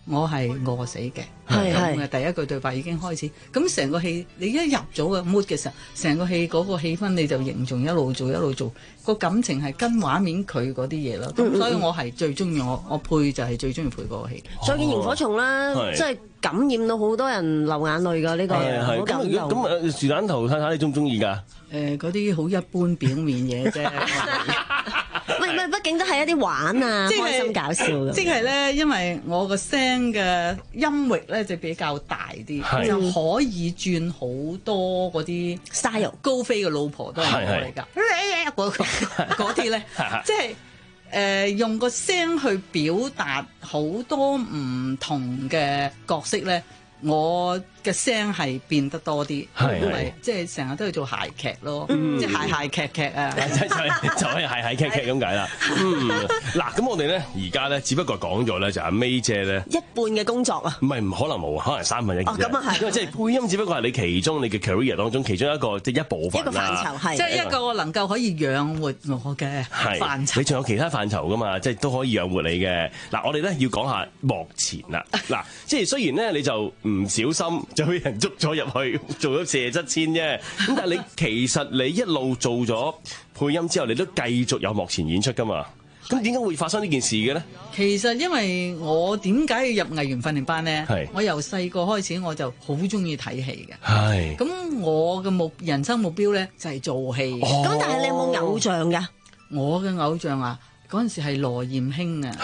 我係餓死嘅， 係咁嘅第一句對白已經開始，咁成個戲你一入咗個 mood 嘅時候，成個戲嗰個氣氛你就營造一路做，個感情係跟畫面佢嗰啲嘢啦，咁所以我係最中意我配就係最中意配嗰個戲。 再見螢火蟲啦，即係感染到好多人流眼淚㗎呢個，好感動。 咁樹蛋頭太太你中唔中意㗎？ 嗰啲好一般表面嘢啫。 唔係，畢竟都係一啲玩啊，開心搞笑嘅。 即係咧，因為我個聲嘅音域咧就比較大啲，就可以轉好多嗰啲 style。 高飛嘅老婆都係我嚟㗎，嗰啲咧，即係用個聲去表達好多唔同嘅角色咧。我嘅聲係變得多啲，因為即係成日都去做諧劇咯，即係諧劇啊， 就係諧劇咁解啦。嗱，咁我哋咧而家咧，只不過講咗咧就阿 May 姐咧一半嘅工作啊， 唔係唔可能冇，可能1/3嘅。 咁啊係， 因為即係配音，只不過係你其中你嘅 career 當中其中一個即係一部分一個範疇係， 即係一個能夠可以養活我嘅範疇。 你仲有其他範疇噶嘛？即係都可以養活你嘅。嗱，我哋咧要講下幕前啦。嗱，即係雖然咧你就唔小心就俾人捉咗入去做咗謝則遷啫，咁但係你其實你一路做咗配音之後，你都繼續有幕前演出噶嘛？咁點解會發生呢件事嘅咧？ 其實因為我點解要入藝員訓練班咧？我由細個開始我就好中意睇戲嘅。咁我嘅人生目標咧就係做戲。 咁但係你有冇偶像㗎？ 我嘅偶像啊！嗰陣時係羅艷卿啊！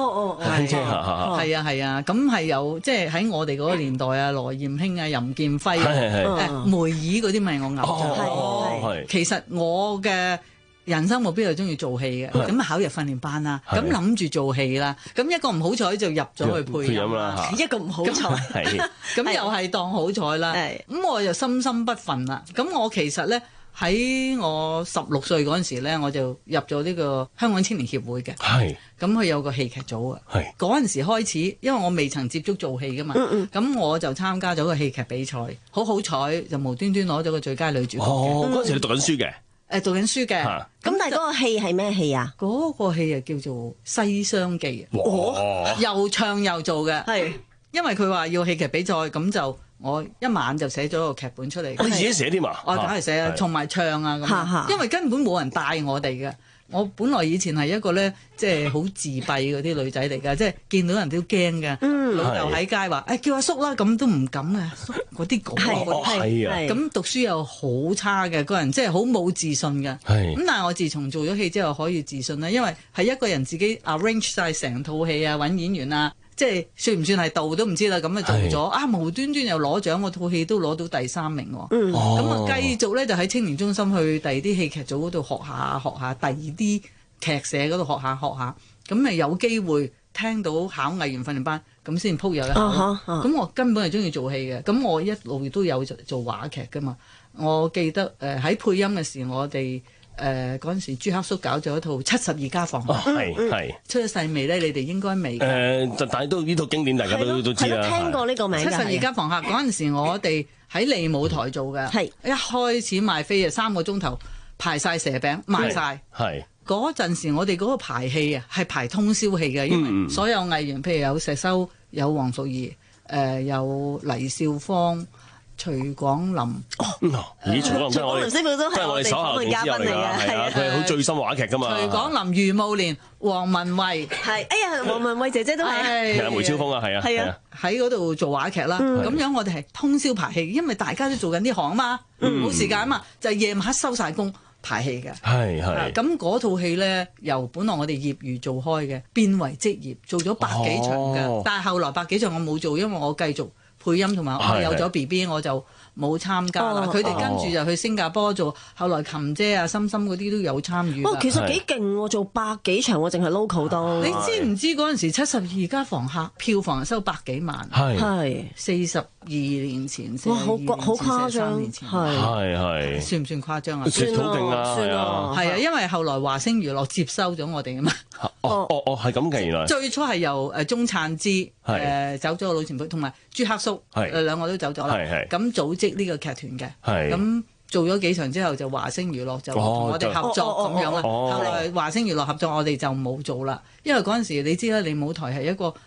係啊！咁係有即係喺我哋嗰個年代啊，羅艷卿啊、任劍輝、梅爾嗰啲咪我偶像。其實我嘅人生目標係中意做戲嘅，咁考入訓練班啦，咁諗住做戲啦，咁一個唔好彩就入咗去配音啦， 一個唔好彩， 咁又係當好彩啦。咁我就深深不忿啦。咁我其實咧。喺我16歲嗰陣時咧，我就入咗呢個香港青年協會嘅。咁佢有個戲劇組啊。嗰陣時開始，因為我未曾接觸做戲噶嘛，咁我就參加咗個戲劇比賽，好彩就無端端攞咗個最佳女主角嘅。 嗰陣時你讀緊書嘅？ 讀緊書嘅。 咁但係嗰個戲係咩戲啊？ 嗰個戲啊叫做《西廂記》。又唱又做嘅。因為佢話要戲劇比賽，咁就。我一晚就寫咗個劇本出嚟。 你自己寫添嘛？ 我梗係寫啊，同埋唱啊咁。因為根本冇人帶我哋嘅。我本來以前係一個咧，即係好自閉嗰啲女仔嚟㗎，即係見到人都驚㗎。老豆喺街話：叫阿叔啦，咁都唔敢啊。嗰啲咁。咁讀書又好差嘅，個人即係好冇自信㗎。咁但係我自從做咗戲之後可以自信啦，因為係一個人自己 arrange 晒成套戲啊，揾演員啊。即係算唔算係導都唔知啦，咁啊做咗無端端又攞獎，我套戲都攞到第3名喎。咁啊繼續咧就喺青年中心去第二啲戲劇組嗰度學下，第二啲劇社嗰度學下，咁咪有機會聽到考藝員訓練班，咁先鋪有得考。咁我根本係中意做戲嘅，咁我一路都有做話劇噶嘛。我記得喺配音嘅時，我哋。嗰陣時朱克叔搞咗一套72家房客，出咗世未咧？你哋應該未。 但係都呢套經典，大家都知啦。 聽過呢個名。 72家房客嗰陣時，我哋喺利舞台做嘅，一開始賣飛啊，3個鐘頭排晒蛇餅，賣晒。嗰陣時我哋嗰個排戲啊，係排通宵戲嘅，因為所有藝員，譬如有石修、有黃淑儀、有黎少芳。徐廣林， 徐廣林真係我哋師傅都係我哋手下留情之友嚟㗎，係啊，佢係好醉心話劇㗎嘛。 徐廣林、余慕蓮、黃文慧， 黃文慧姐姐都係， 梅超風啊，係啊， 喺嗰度做話劇啦。咁樣我哋係通宵排戲，因為大家都做緊啲行啊嘛，冇時間啊嘛，就係夜晚黑收晒工排戲嘅。係。咁嗰套戲咧，由本來我哋業餘做開嘅，變為職業，做咗百幾場嘅。但係後來百幾場我冇做，因為我繼續。配音同埋我有咗 BB 我就冇參加啦。佢哋跟住就去新加坡做，後來琴姐啊、心心嗰啲都有參與。 其實幾勁喎，做百幾場我淨係 local 都。 你知唔知嗰陣時72家房客票房收100幾萬？係42年前， 哇，好誇張， 係算唔算誇張啊？ 算好勁啊！ 係啊，因為後來華星娛樂接收咗我哋啊嘛。 係咁嘅原來。 最初係由鐘燦之走咗個老前輩，同埋朱克叔兩個都走咗啦。咁組織呢個劇團嘅，咁做咗幾場之後就華星娛樂就同我哋合作咁樣啦。後來華星娛樂合作我哋就冇做啦，因為嗰陣時你知啦，利舞台係一個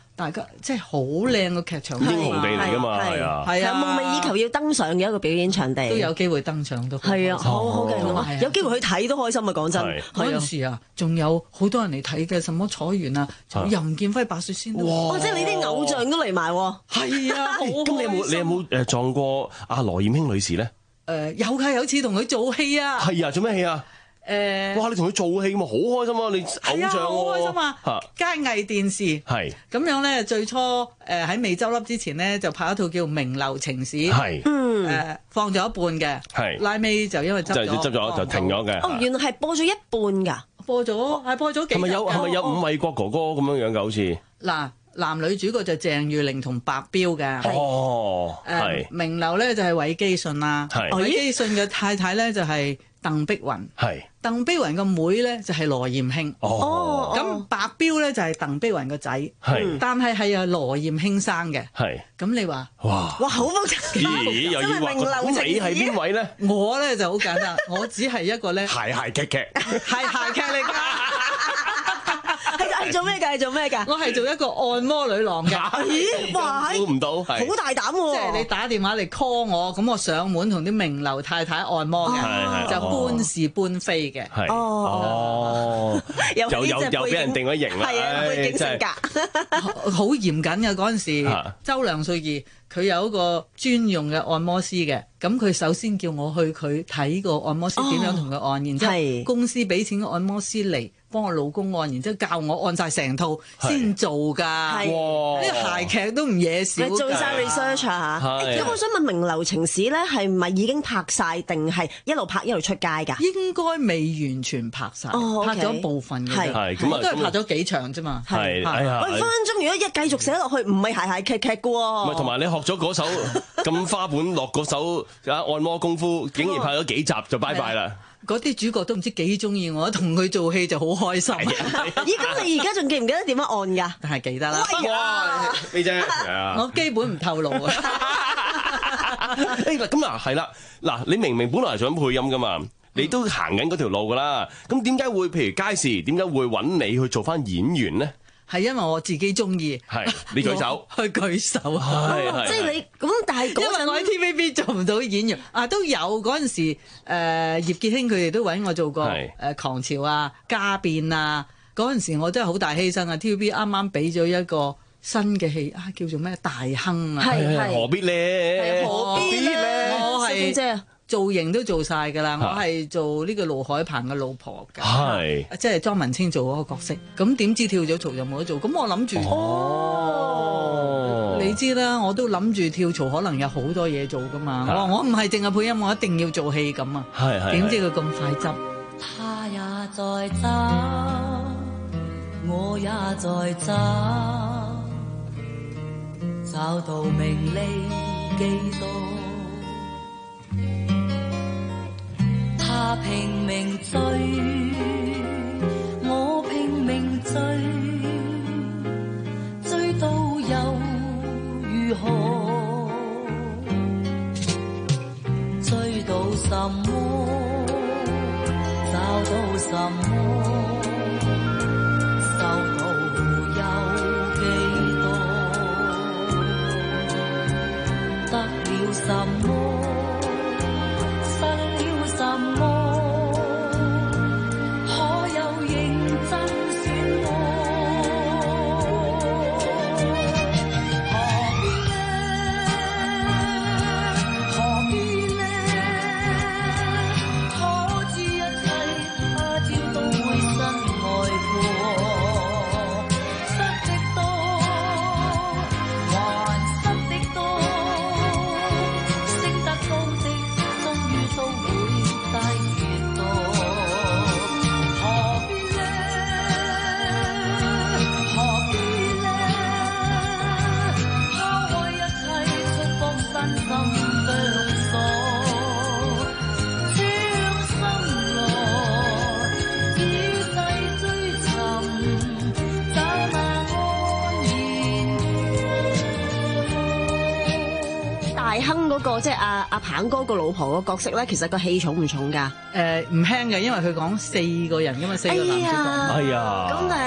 大家即係好靚嘅劇場， 英雄地嚟㗎嘛，係啊， 係啊，夢寐以求要登上嘅一個表演場地， 都有機會登上都係啊，好勁啊！有機會去睇都開心啊！講真， 嗰陣時啊，仲有好多人嚟睇嘅，什麼楚原啊，任劍輝、白雪仙都， 哇！即係你啲偶像都嚟埋喎， 係啊！ 咁你有冇撞過阿羅艷卿女士咧？ 有㗎，有次同佢做戲啊！ 係啊，做咩戲啊？哇！你同佢做戲嘛，好開心啊！你偶像好開心啊！佳藝電視係咁樣咧，最初喺未執笠之前咧，就拍一套叫《名流情史》， 係放咗一半嘅，係拉尾就因為執咗就停咗嘅。 哦，原來係播咗一半㗎， 播咗幾集。 係咪有伍衛國哥哥咁樣樣㗎？好似嗱，男女主角就鄭裕玲同白彪嘅。 哦，係名流咧就係韋基舜啦，韋基舜嘅太太咧就係鄧碧雲， 係鄧碧雲個妹咧就係羅艷卿，咁白彪咧就係鄧碧雲個仔，係，但係由羅艷卿生嘅，係，咁你話哇好複雜， 咦又要話你係邊位咧？ 我咧就好簡單，我只係一個咧諧劇嚟㗎。 係做咩㗎？係做咩㗎？ 我係做一個按摩女郎嘅。 咦？哇！ 估唔到，好大膽喎！ 即係你打電話嚟 call 我，咁我上門同啲名流太太按摩嘅，就搬是搬飛嘅。 哦，又俾人定咗型啦， 係啊，背景性格好嚴謹嘅嗰陣時。周梁淑怡佢有一個專用嘅按摩師嘅，咁佢首先叫我去佢睇個按摩師點樣同佢按，然之後公司俾錢個按摩師嚟幫我老公按，然之後教我按晒成套先做㗎。呢個諧劇都唔嘢少。 你做晒 research 嚇？咁我想問《名流情史》咧，係咪已經拍晒定係一路拍一路出街㗎？ 應該未完全拍晒，拍咗部分嘅，我都係拍咗幾場啫嘛。 係， 喂，分分鐘如果一繼續寫落去，唔係諧劇嘅喎。 唔係，同埋你學咗嗰首咁花本落嗰首按摩功夫，竟然拍咗幾集就拜拜啦！ 嗰啲主角都唔知幾中意我，同佢做戲就好開心。 咦？咁你而家仲記唔記得點樣按㗎？ 但係記得啦。 哇！你啫， 我基本唔透露啊。 咁啊，係啦，嗱，你明明本來係想配音㗎嘛，你都行緊嗰條路㗎啦，咁點解會譬如佳視點解會揾你去做翻演員咧？ 係因為我自己中意， 係你舉手去舉手， 即係你咁。但係嗰陣我喺 TVB 做唔到演員啊，都有嗰陣時，葉潔卿佢哋都揾我做過狂潮啊、家變啊。嗰陣時我真係好大犧牲啊 ！TVB 啱啱俾咗一個新嘅戲啊，叫做咩大亨啊， 何必咧？ 何必咧？ 我係造型都做晒㗎啦，我係做呢個盧海鵬嘅老婆㗎，即係莊文清做嗰個角色。咁點知跳咗槽就冇得做，咁我諗住，你知啦，我都諗住跳槽可能有好多嘢做㗎嘛。我唔係淨係配音，我一定要做戲咁啊。點知佢咁快執？ 他也在走，我也在走，找到名利幾多？他拼命追，我拼命追，追到又如何？追到什麼？找到什麼？收到有幾多？得了什麼？失了什麼？ 即係阿鵬哥個老婆個角色咧，其實個戲重唔重㗎？ 唔輕嘅，因為佢講4個人㗎嘛，4個男主角。 咁但係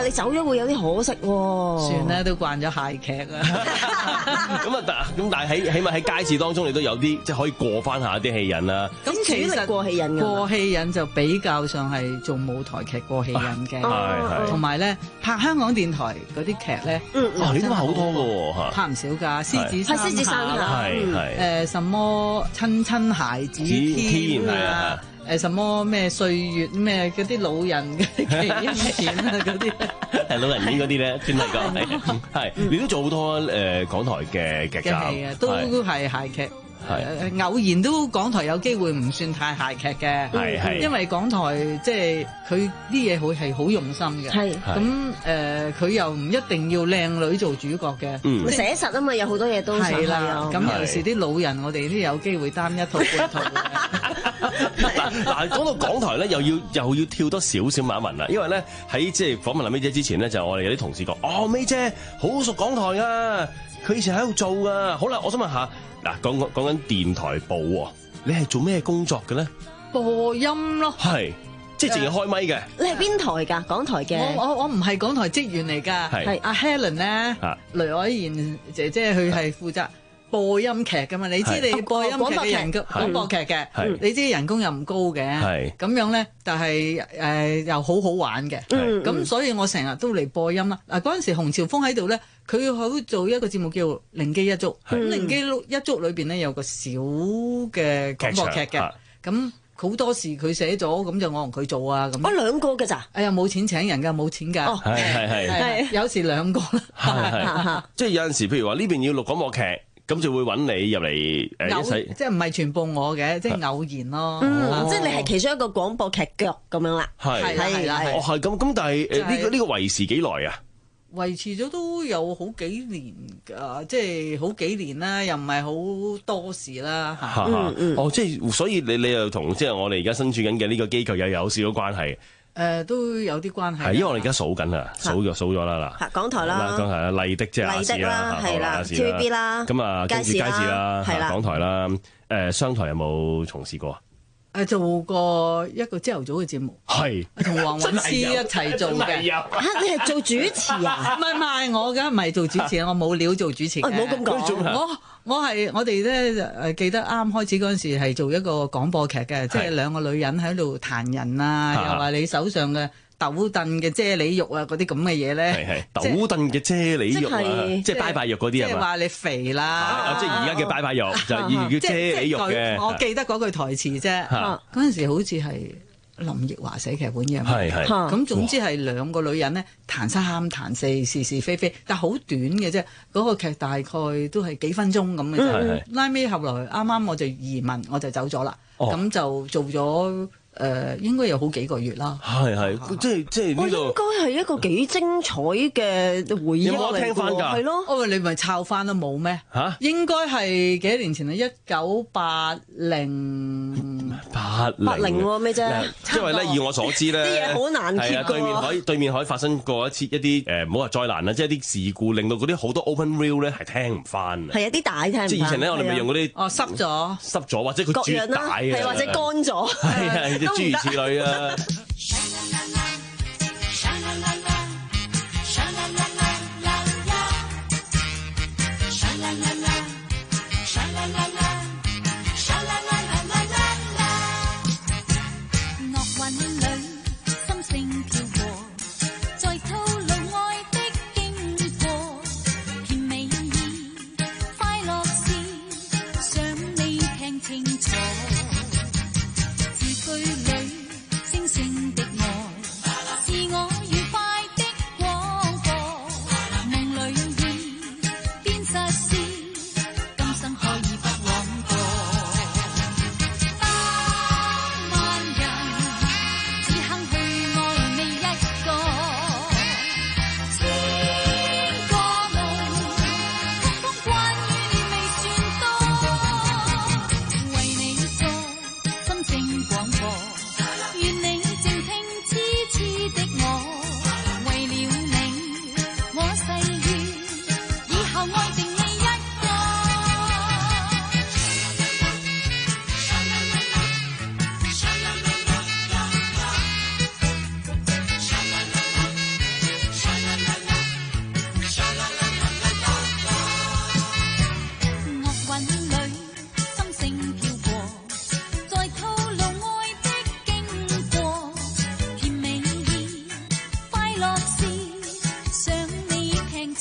係你走咗會有啲可惜喎。 算啦，都慣咗諧劇啊。 咁但係起碼喺街市當中，你都有啲即係可以過翻下啲戲癮啦。 咁其實過戲癮過戲癮就比較上係做舞台劇過戲癮嘅， 係同埋咧拍香港電台嗰啲劇咧， 你都拍好多㗎喎， 拍唔少㗎。獅子山下，什麼親孩子天啊，什麼咩歲月咩嗰啲老人嘅記憶片啊嗰啲， 係老人院嗰啲咧，專係講係。你都做好多港台嘅劇集， 都係諧劇。偶然都港台有機會唔算太諧劇嘅，因為港台即係佢啲嘢係好用心嘅，咁佢又唔一定要靚女做主角嘅， 寫實啊嘛，有好多嘢都係啦。 咁有時啲老人我哋都有機會擔一套半套嘅。 嗱，講到港台咧，又要跳多少少問一問啦，因為咧喺即係訪問阿 May 姐之前咧，就我哋有啲同事講，May 姐好熟港台啊，佢以前喺度做㗎。好啦，我想問下。嗱，講緊電台部喎，你係做咩工作嘅咧？ 播音咯， 係即係淨係開咪嘅。 你係邊台㗎？港台嘅。 我唔係港台職員嚟㗎，係阿 Helen 咧，雷凱賢姐姐佢係負責播音劇㗎嘛。你知你播音劇嘅人工廣播劇嘅，你知人工又唔高嘅，咁樣咧，但係又好好玩嘅，咁所以我成日都嚟播音啦。嗱，嗰陣時洪朝豐喺度咧。佢好做一個節目叫《靈機一觸》，咁《靈機一觸》裏邊咧有個小嘅廣播劇嘅，咁好多時佢寫咗，咁就我同佢做啊，咁。 兩個嘅咋？ 哎呀，冇錢請人㗎，冇錢㗎。係有時兩個啦。 即係有陣時，譬如話呢邊要錄廣播劇，咁就會揾你入嚟一齊。 即係唔係全部我嘅，即係偶然咯。 即係你係其中一個廣播劇腳咁樣啦。 係啦。係咁，但係呢個維持幾耐啊？ 維持咗都有好幾年㗎，即係好幾年啦，又唔係好多時啦嚇。 即係所以你又同即係我哋而家身處緊嘅呢個機構又有少少關係。 都有啲關係。 係因為我哋而家數緊啦，數咗啦嗱。 港台啦， 港台啦，麗的即係亞視啦， 係啦 ，TVB 啦， 咁啊，跟住街市啦， 係啦， 港台啦，商台有冇從事過？ 做過一個朝頭早嘅節目， 係同黃韻詩一齊做嘅。 你係做主持啊？ 唔係，我梗唔係做主持，我冇料做主持嘅。 唔好咁講。 我哋咧記得啱開始嗰陣時係做一個廣播劇嘅，即係兩個女人喺度彈人啊，又話你手上嘅抖凳嘅啫喱肉啊，嗰啲咁嘅嘢咧。 抖凳嘅啫喱肉啊，即係拜拜肉嗰啲係嘛？ 即係話你肥啦。 即係而家嘅拜拜肉就叫啫喱肉嘅。 我記得嗰句台詞啫。嗰陣時好似係林奕華寫劇本嘅，咁總之係兩個女人咧彈三彈四，是是非非，但係好短嘅啫。嗰個劇大概都係幾分鐘咁嘅啫。拉尾後來啱啱我就移民，我就走咗啦。咁就做咗應該有好幾個月啦。 係即係呢度應該係一個幾精彩嘅回憶嚟嘅。有冇聽翻㗎？ 係咯。 你咪抄翻都冇咩？ 嚇？ 應該係幾多年前啊？1980 喎咩啫？ 因為咧，以我所知咧， 啲嘢好難揭㗎。 對面海發生過一啲唔好話災難啦，即係一啲事故，令到嗰啲好多 open reel 咧係聽唔翻。 係啊，啲帶聽唔翻。 即係以前咧，我哋咪用嗰啲濕咗， 或者佢絕帶啊， 係或者乾咗， 係諸如此類啊。 字句裏星星的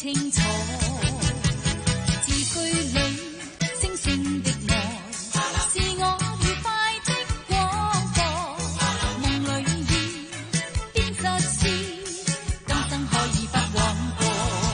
清楚，字句裏星星的愛，是我愉快的廣播。夢裏已變實事，今生可以不枉過。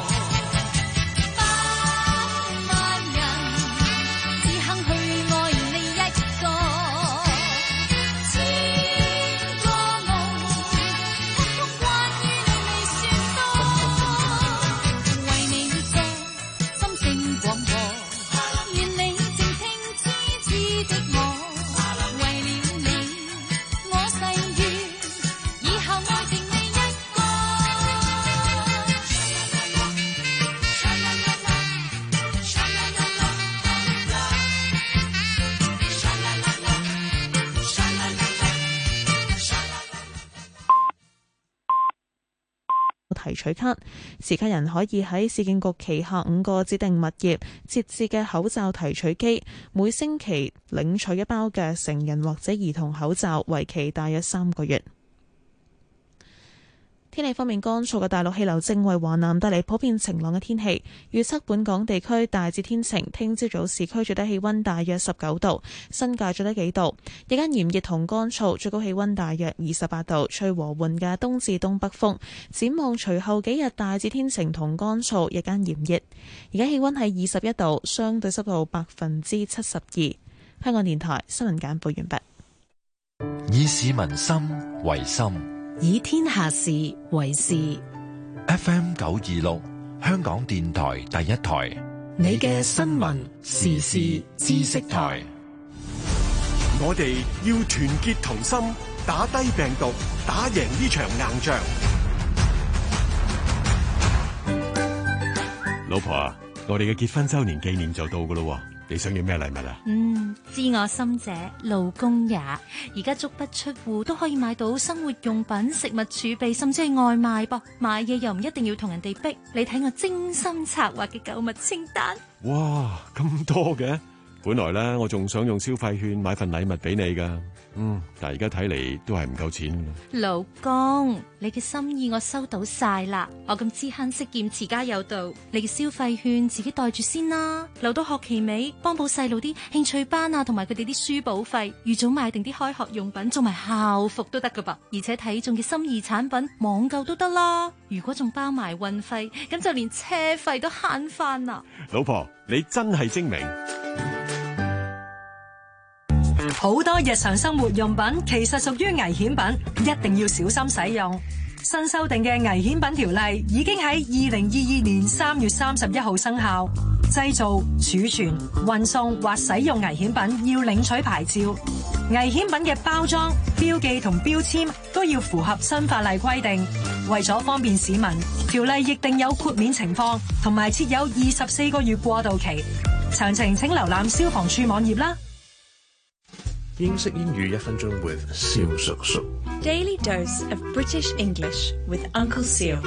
百萬人只肯去愛你一個，千個夢通通關於你未算多。為你作心聲廣播，願你靜聽痴痴的我。為了你，我誓願以後愛剩你一個。 提取卡，持卡人可以喺市建局旗下5個指定物業設置嘅口罩提取機，每星期領取一包嘅成人或者兒童口罩，為期大約3個月。天氣方面，乾燥嘅大陸氣流正為華南帶嚟普遍晴朗嘅天氣。預測本港地區大致天晴，聽朝早市區最低氣溫大約19度，新界最低幾度。日間炎熱同乾燥，最高氣溫大約28度，吹和緩嘅東至東北風。展望隨後幾日大致天晴同乾燥，日間炎熱。而家氣溫係21度，相對濕度72%。香港電台新聞簡報完畢。 以市民心為心， 以天下事為事。 FM 926，香港電台第一台， 你嘅新聞時事知識台。 我哋要團結同心，打低病毒，打贏呢場硬仗。 老婆啊，我哋嘅結婚周年紀念就到噶咯，你想要咩禮物啊？ 知我心者，老公也。而家足不出戶都可以買到生活用品、食物儲備，甚至係外賣噃。買嘢又唔一定要同人哋逼，你睇我精心策劃嘅購物清單。 哇，咁多嘅！本來咧，我仲想用消費券買份禮物俾你噶，但係而家睇嚟都係唔夠錢。 老公，你嘅心意我收到晒啦，我咁知慳識儉，持家有道，你嘅消費券自己袋住先啦，留到學期尾幫補細路啲興趣班啊，同埋佢哋啲書簿費，預早買定啲開學用品，做埋校服都得噶噃，而且睇中嘅心意產品網購都得啦。如果仲包埋運費，咁就連車費都慳翻啦。 老婆，你真係精明。 好多日常生活用品其實屬於危險品，一定要小心使用。新修訂嘅危險品條例已經喺2022年3月31號生效。製造、儲存、運送或使用危險品要領取牌照。危險品嘅包裝、標記同標籤都要符合新法例規定。為咗方便市民，條例亦定有豁免情況，同埋設有24個月過渡期。詳情請瀏覽消防處網頁啦。 英式英語1分鐘 with 蕭叔叔。 Daily dose of British English with Uncle Seal.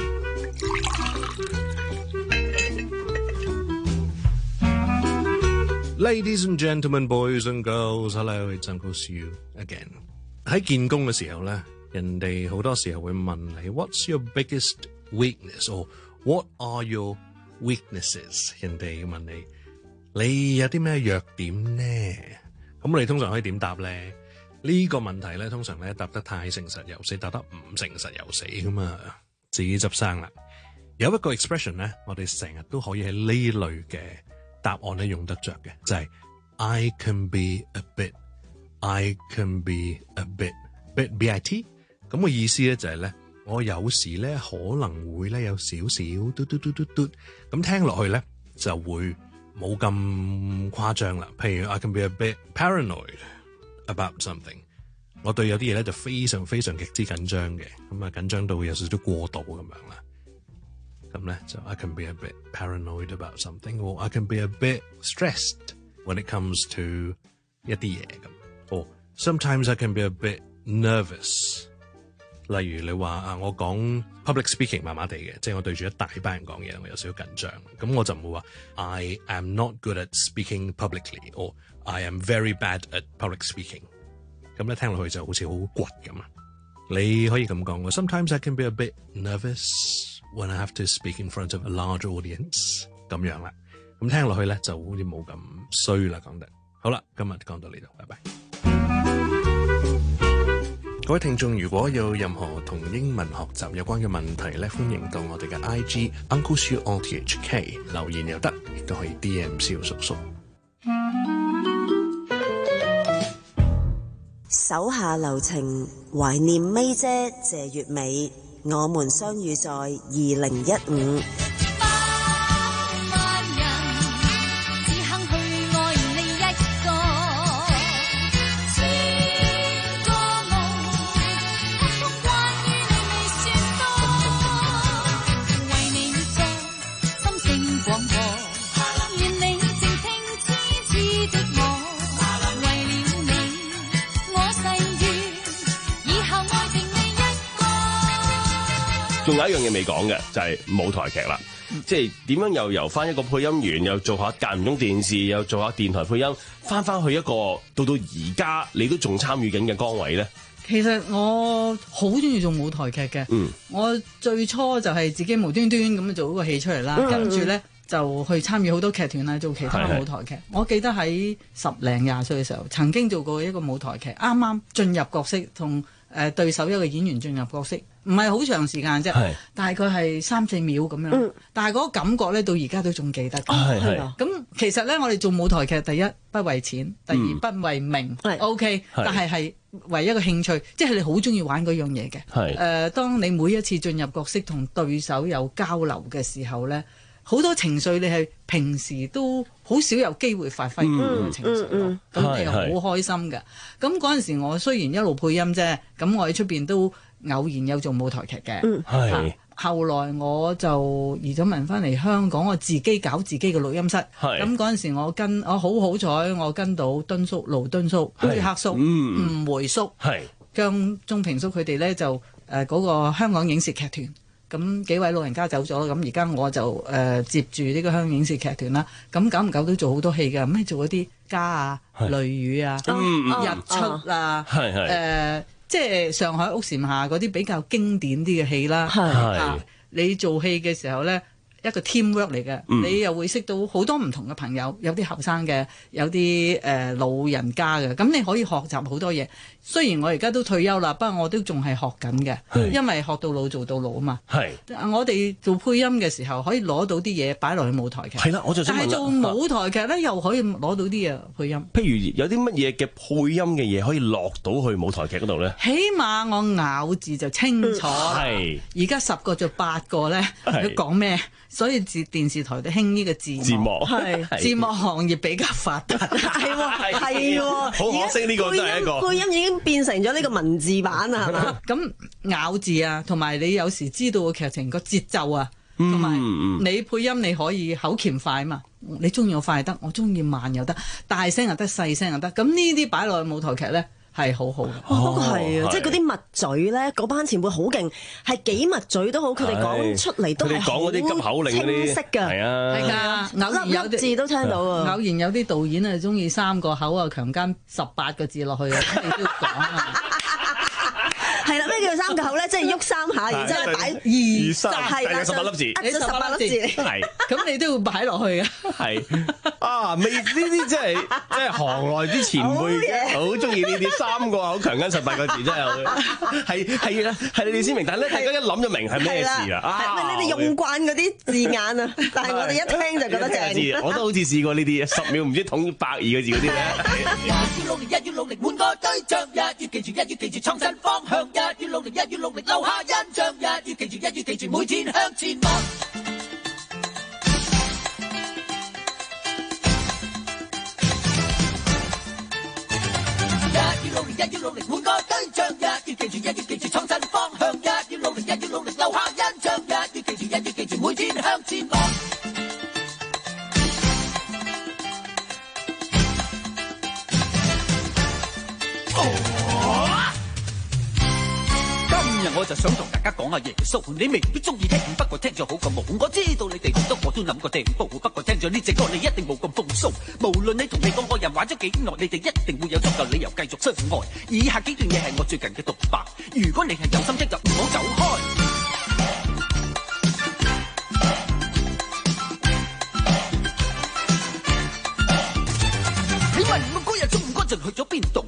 Ladies and gentlemen, boys and girls, hello, it's Uncle Seal again. 喺見工嘅時候咧，人哋好多時候會問你 What's your biggest weakness? Or what are your weaknesses? 人哋問你有啲咩弱點呢？咁你通常可以點答咧？呢個問題咧，通常咧答得太誠實又死，答得唔誠實又死咁啊，自己執生啦。有一個 expression 咧，我哋成日都可以喺呢類嘅答案咧用得着嘅，就係 I can be a bit, I can be a bit, bit。咁個意思咧就係咧，我有時咧可能會咧有少少嘟嘟嘟嘟嘟，咁聽落去咧就會冇咁誇張啦。譬如 I can be a bit paranoid about something， 我對有啲嘢咧就非常非常極之緊張嘅，咁啊緊張到有少少過度咁樣啦。咁咧就 I can be a bit paranoid about something， or I can be a bit stressed when it comes to 一啲嘢咁。or sometimes I can be a bit nervous。例如你話我講 public speaking 麻麻地嘅，即係我對住一大班人講嘢，我有少少緊張，咁我就唔會話 I am not good at speaking publicly or I am very bad at public speaking。咁咧聽落去就好似好倔咁啊！你可以咁講，Sometimes I can be a bit nervous when I have to speak in front of a large audience 咁樣啦。咁聽落去咧就好似冇咁衰啦，講得好啦。今日講到呢度，拜拜。各位聽眾，如果有任何同英文學習有關嘅問題咧，歡迎到我哋嘅 IG Uncle Siu RTHK 留言又得，亦都可以 DM 蕭叔叔。 手下留情，懷念May姐謝月美，我們相遇在2015。 仲有一樣嘢未講嘅，就係舞台劇啦。即係點樣又由翻一個配音員，又做下間唔中電視，又做下電台配音，翻去一個到而家你都仲參與緊嘅崗位咧？ 其實我好中意做舞台劇嘅。我最初就係自己無端端咁做一個戲出嚟啦，跟住咧就去參與好多劇團啦，做其他舞台劇。我記得喺10零20歲嘅時候，曾經做過一個舞台劇，啱啱進入角色同對手一個演員進入角色，唔係好長時間啫，大概係3-4秒咁樣。但係嗰個感覺咧，到而家都仲記得。咁其實咧，我哋做舞台劇，第一不為錢，第二不為名，OK，但係為一個興趣，即係你好中意玩嗰樣嘢嘅。當你每一次進入角色同對手有交流嘅時候咧，好多情緒你係平時都好少有機會發揮嗰個情緒咯，咁你又好開心嘅。咁嗰陣時我雖然一路配音啫，咁我喺出邊都偶然有做舞台劇嘅。後來我就移咗民翻嚟香港，我自己搞自己嘅錄音室。咁嗰陣時我好彩，我跟到敦叔、盧敦叔、朱克叔、吳回叔、姜中平叔佢哋咧就嗰個香港影視劇團。咁幾位老人家走咗，咁而家我就接住呢個香港影視劇團啦。咁久唔久都做好多戲嘅，咁做一啲家啊、雷雨啊、日出啊，即係上海屋檐下嗰啲比較經典啲嘅戲啦。你做戲嘅時候咧，一個 teamwork 嚟嘅，你又會識到好多唔同嘅朋友，有啲後生嘅，有啲老人家嘅，咁你可以學習好多嘢。雖然我而家都退休啦，不過我都仲係學緊嘅，因為學到老做到老啊嘛。我哋做配音嘅時候可以攞到啲嘢擺落去舞台劇。係啦，我就想問啦。但係做舞台劇咧，又可以攞到啲嘢配音。譬如有啲乜嘢嘅配音嘅嘢可以落到去舞台劇嗰度咧？起碼我咬字就清楚。而家10個做8個咧，都講咩？所以電視台都興呢個字幕，字幕行業比較發達。係好可惜呢個都係一個配音已經變成咗呢個文字版啊，係嘛？ 咁咬字啊，同埋你有時知道個劇情個節奏啊，同埋你配音你可以口鉗快嘛，你中意我快得，我中意慢又得，大聲又得，細聲又得。咁呢啲擺落去舞台劇咧係好好嘅。 不過係啊，即係嗰啲密嘴咧，嗰班前輩好勁，係幾密嘴都好，佢哋講出嚟都係好清晰㗎。係啊，偶然有啲字都聽到啊。偶然有啲導演啊，中意3個口啊，強姦18個字落去啊，咁你都要講啊。係啦，咩叫3個口咧？即係喐3下，然之後擺2、3，係18粒字，你18粒字，係咁你都要擺落去嘅。係未呢啲真係行內啲前輩好中意呢啲3個口強姦18個字，真係係你哋先明，但係咧大家一諗就明係咩事啦。 你哋用慣嗰啲字眼啊，但係我哋一聽就覺得正。 我都好似試過呢啲10秒唔知統120個字嗰啲咧。 1月努力換個對象，1月記住創新方向，1月努力留下印象，1月記住每天向前望。1月努力換個對象，1月記住創新方向，1月努力留下印象，1月記住每天向前望。今日我就想同大家講下耶穌，你未必中意聽，不過聽咗好過冇。我知道你哋好多我都諗過訂煲，不過聽咗呢隻歌你一定冇咁風騷。無論你同你個愛人玩咗幾耐，你哋一定會有足夠理由繼續相愛。以下幾段嘢係我最近嘅獨白，如果你係有心聽就唔好走開。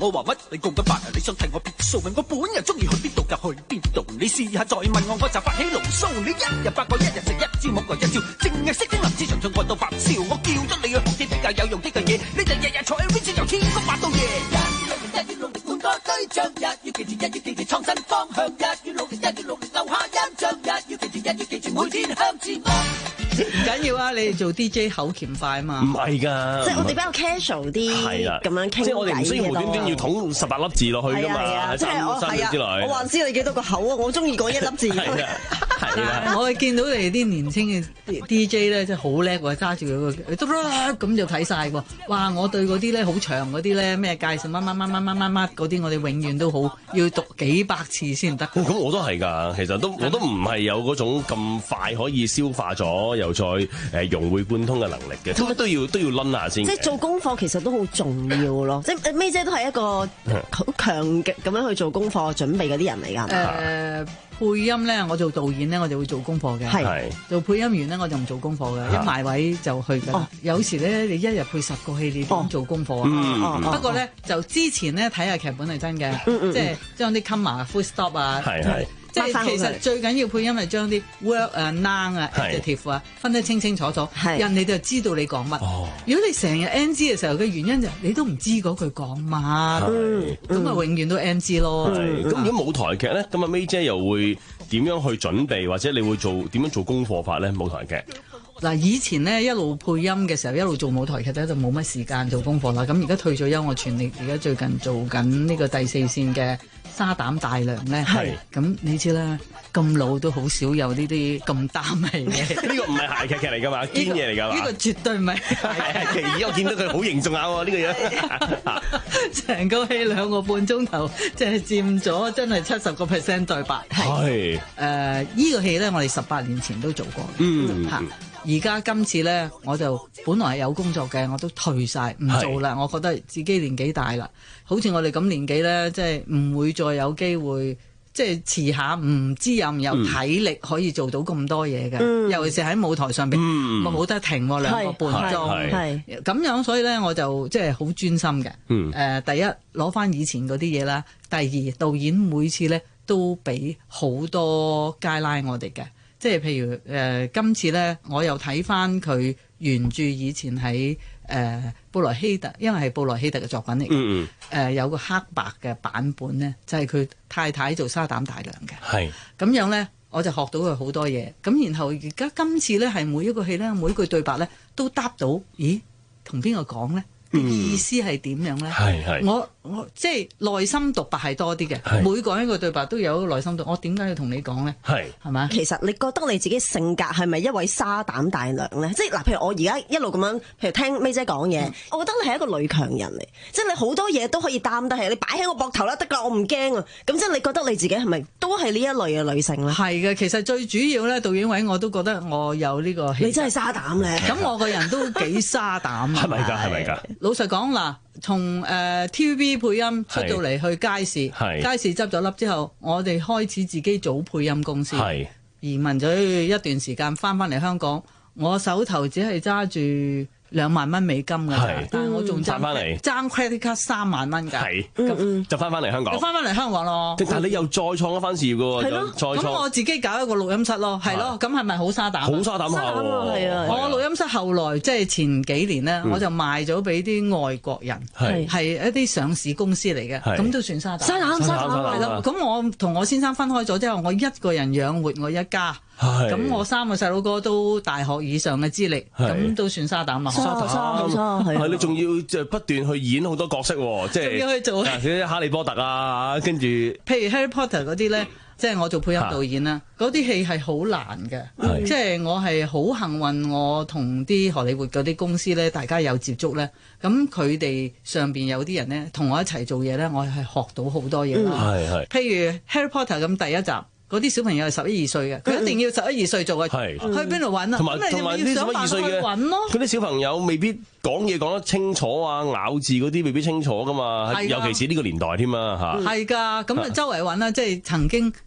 我話乜你告緊白啊？你想睇我別數？問我本人中意去邊度就去邊度。你試下再問我就發起牢騷。你一日八個，一日食一招，冇個一招，淨係識聽林子祥唱愛到發燒。我叫咗你去學啲比較有用啲嘅嘢，你就日日坐喺 Vincent 由天光發到夜。一於努力換個對象，一於記住，一於記住創新方向，一於努力，一於努力留下印象，一於記住，一於記住每天向前望。 唔緊要啊！你哋做 DJ 口甜快啊嘛， 唔係㗎， 即係我哋比較 casual 啲， 係啦， 咁樣傾偈嘅， 即係我哋唔需要無端端要捅18粒字落去㗎嘛， 即係我係啊，我話知你幾多個口啊，我中意講一粒字。 係啦， 我見到你哋啲年青嘅 DJ 咧，真係好叻喎，揸住佢個咁就睇晒喎。哇！我對嗰啲咧好長嗰啲咧咩介紹乜嗰啲，我哋永遠都好要讀幾百次先得。 咁我都係㗎，其實我都唔係有嗰種咁快可以消化咗又再融會貫通嘅能力嘅，都要攆下先。 即係做功課其實都好重要咯，即係May姐都係一個好強極咁樣去做功課準備嗰啲人嚟㗎。 配音咧，我做導演咧，我就會做功課嘅。係做配音員咧，我就唔做功課嘅，一埋位就去㗎。有時咧，你一日配10個戲，你點做功課啊？不過咧，就之前咧睇下劇本係真嘅，即係將啲 comma、full stop 啊。即係其實最緊要配音係將啲 word 啊、noun 啊、adjective 啊分得清清楚楚，人哋就知道你講乜。如果你成日 NG 嘅時候嘅原因就你都唔知嗰句講乜，咁啊永遠都 NG 咯。 咁如果舞台劇咧，咁啊 May 姐又會點樣去準備，或者你會點樣做功課法咧？舞台劇嗱，以前咧一路配音嘅時候，一路做舞台劇咧就冇乜時間做功課啦。咁而家退咗休，我全力而家最近做緊呢個第4線嘅沙膽大娘咧，咁你知啦，咁老都好少有呢啲咁擔戲嘅。 呢個唔係諧劇嚟㗎嘛，堅嘢嚟㗎嘛。 呢個絕對唔係。 係，而家我見到佢好凝重下喎，呢個樣。 成個戲2個半鐘頭，即係佔咗真係70% 對白。係。呢個戲咧，我哋18年前都做過。而家今次咧，我就本來係有工作嘅，我都退晒唔做啦。我覺得自己年紀大啦，好似我哋咁年紀咧，即係唔會再有機會，即係遲下唔知有唔有體力可以做到咁多嘢嘅。尤其是喺舞台上邊，冇得停2個半鐘，係咁樣，所以咧我就即係好專心嘅。第一攞翻以前嗰啲嘢啦，第二導演每次咧都俾好多街拉我哋嘅。即係譬如今次咧，我又睇翻佢原著以前喺布萊希特，因為係布萊希特嘅作品嚟嘅。有個黑白嘅版本咧，就係佢太太做沙膽大娘嘅。係咁樣咧，我就學到佢好多嘢。咁然後而家今次咧，係每一個戲咧，每一句對白咧，都答到。咦，同邊個講咧？意思係點樣咧？係我即係內心獨白係多啲嘅，每個人個對白都有一個內心獨白。我點解要同你講咧？係嘛？ 其實你覺得你自己性格係咪一位沙膽大娘咧？即係嗱，譬如我而家一路咁樣，譬如聽 May 姐講嘢，我覺得你係一個女強人嚟，即係你好多嘢都可以擔得起，你擺喺我膊頭啦得㗎，我唔驚啊！咁即係你覺得你自己係咪都係呢一類嘅女性咧？ 係嘅，其實最主要咧，導演位我都覺得我有呢個氣質。 你真係沙膽咧！ 咁我個人都幾沙膽。 係咪㗎？係咪㗎？ 老實講嗱，從TVB 配音出到嚟去街市，街市執咗笠之後，我哋開始自己組配音公司，移民咗一段時間，翻嚟香港，我手頭只係揸住2萬蚊美金㗎，但係我仲爭 credit card 3萬蚊㗎， 就翻嚟香港， 翻嚟香港咯。 但係你又再創一番事業㗎喎， 咁我自己搞一個錄音室咯，係咯，咁係咪好沙膽？ 好沙膽下喎， 係啊！我錄音室後來即係前幾年咧，我就賣咗俾啲外國人，係一啲上市公司嚟嘅，咁都算沙膽。沙膽係咯。咁我同我先生分開咗之後，我一個人養活我一家。咁我3個細佬哥都大學以上嘅資歷，咁都算沙膽啊！ 冇錯，係你仲要即係不斷去演好多角色喎，即係要去做啲哈利波特啊，跟住譬如 Harry Potter 嗰啲咧，即係我做配音導演啦，嗰啲戲係好難嘅，即係我係好幸運，我同啲荷里活嗰啲公司咧，大家有接觸咧，咁佢哋上邊有啲人咧，同我一齊做嘢咧，我係學到好多嘢啦。譬如 Harry Potter 咁第一集。嗰啲小朋友係11、2歲嘅，佢一定要11、2歲做嘅，去邊度揾啊？同埋啲11、2歲嘅揾咯，嗰啲小朋友未必講嘢講得清楚啊，咬字嗰啲未必清楚噶嘛，尤其是呢個年代添啊嚇。係㗎，咁啊周圍揾啦，即係曾經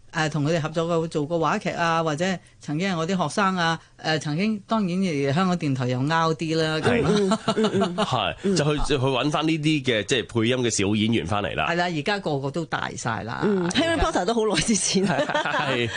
同佢哋合作過做過話劇啊，或者曾經係我啲學生啊，曾經當然香港電台又拗啲啦， 係就去揾翻呢啲嘅即係配音嘅小演員翻嚟啦。 係啦，而家個個都大晒啦。 Harry Potter 都好耐之前， 係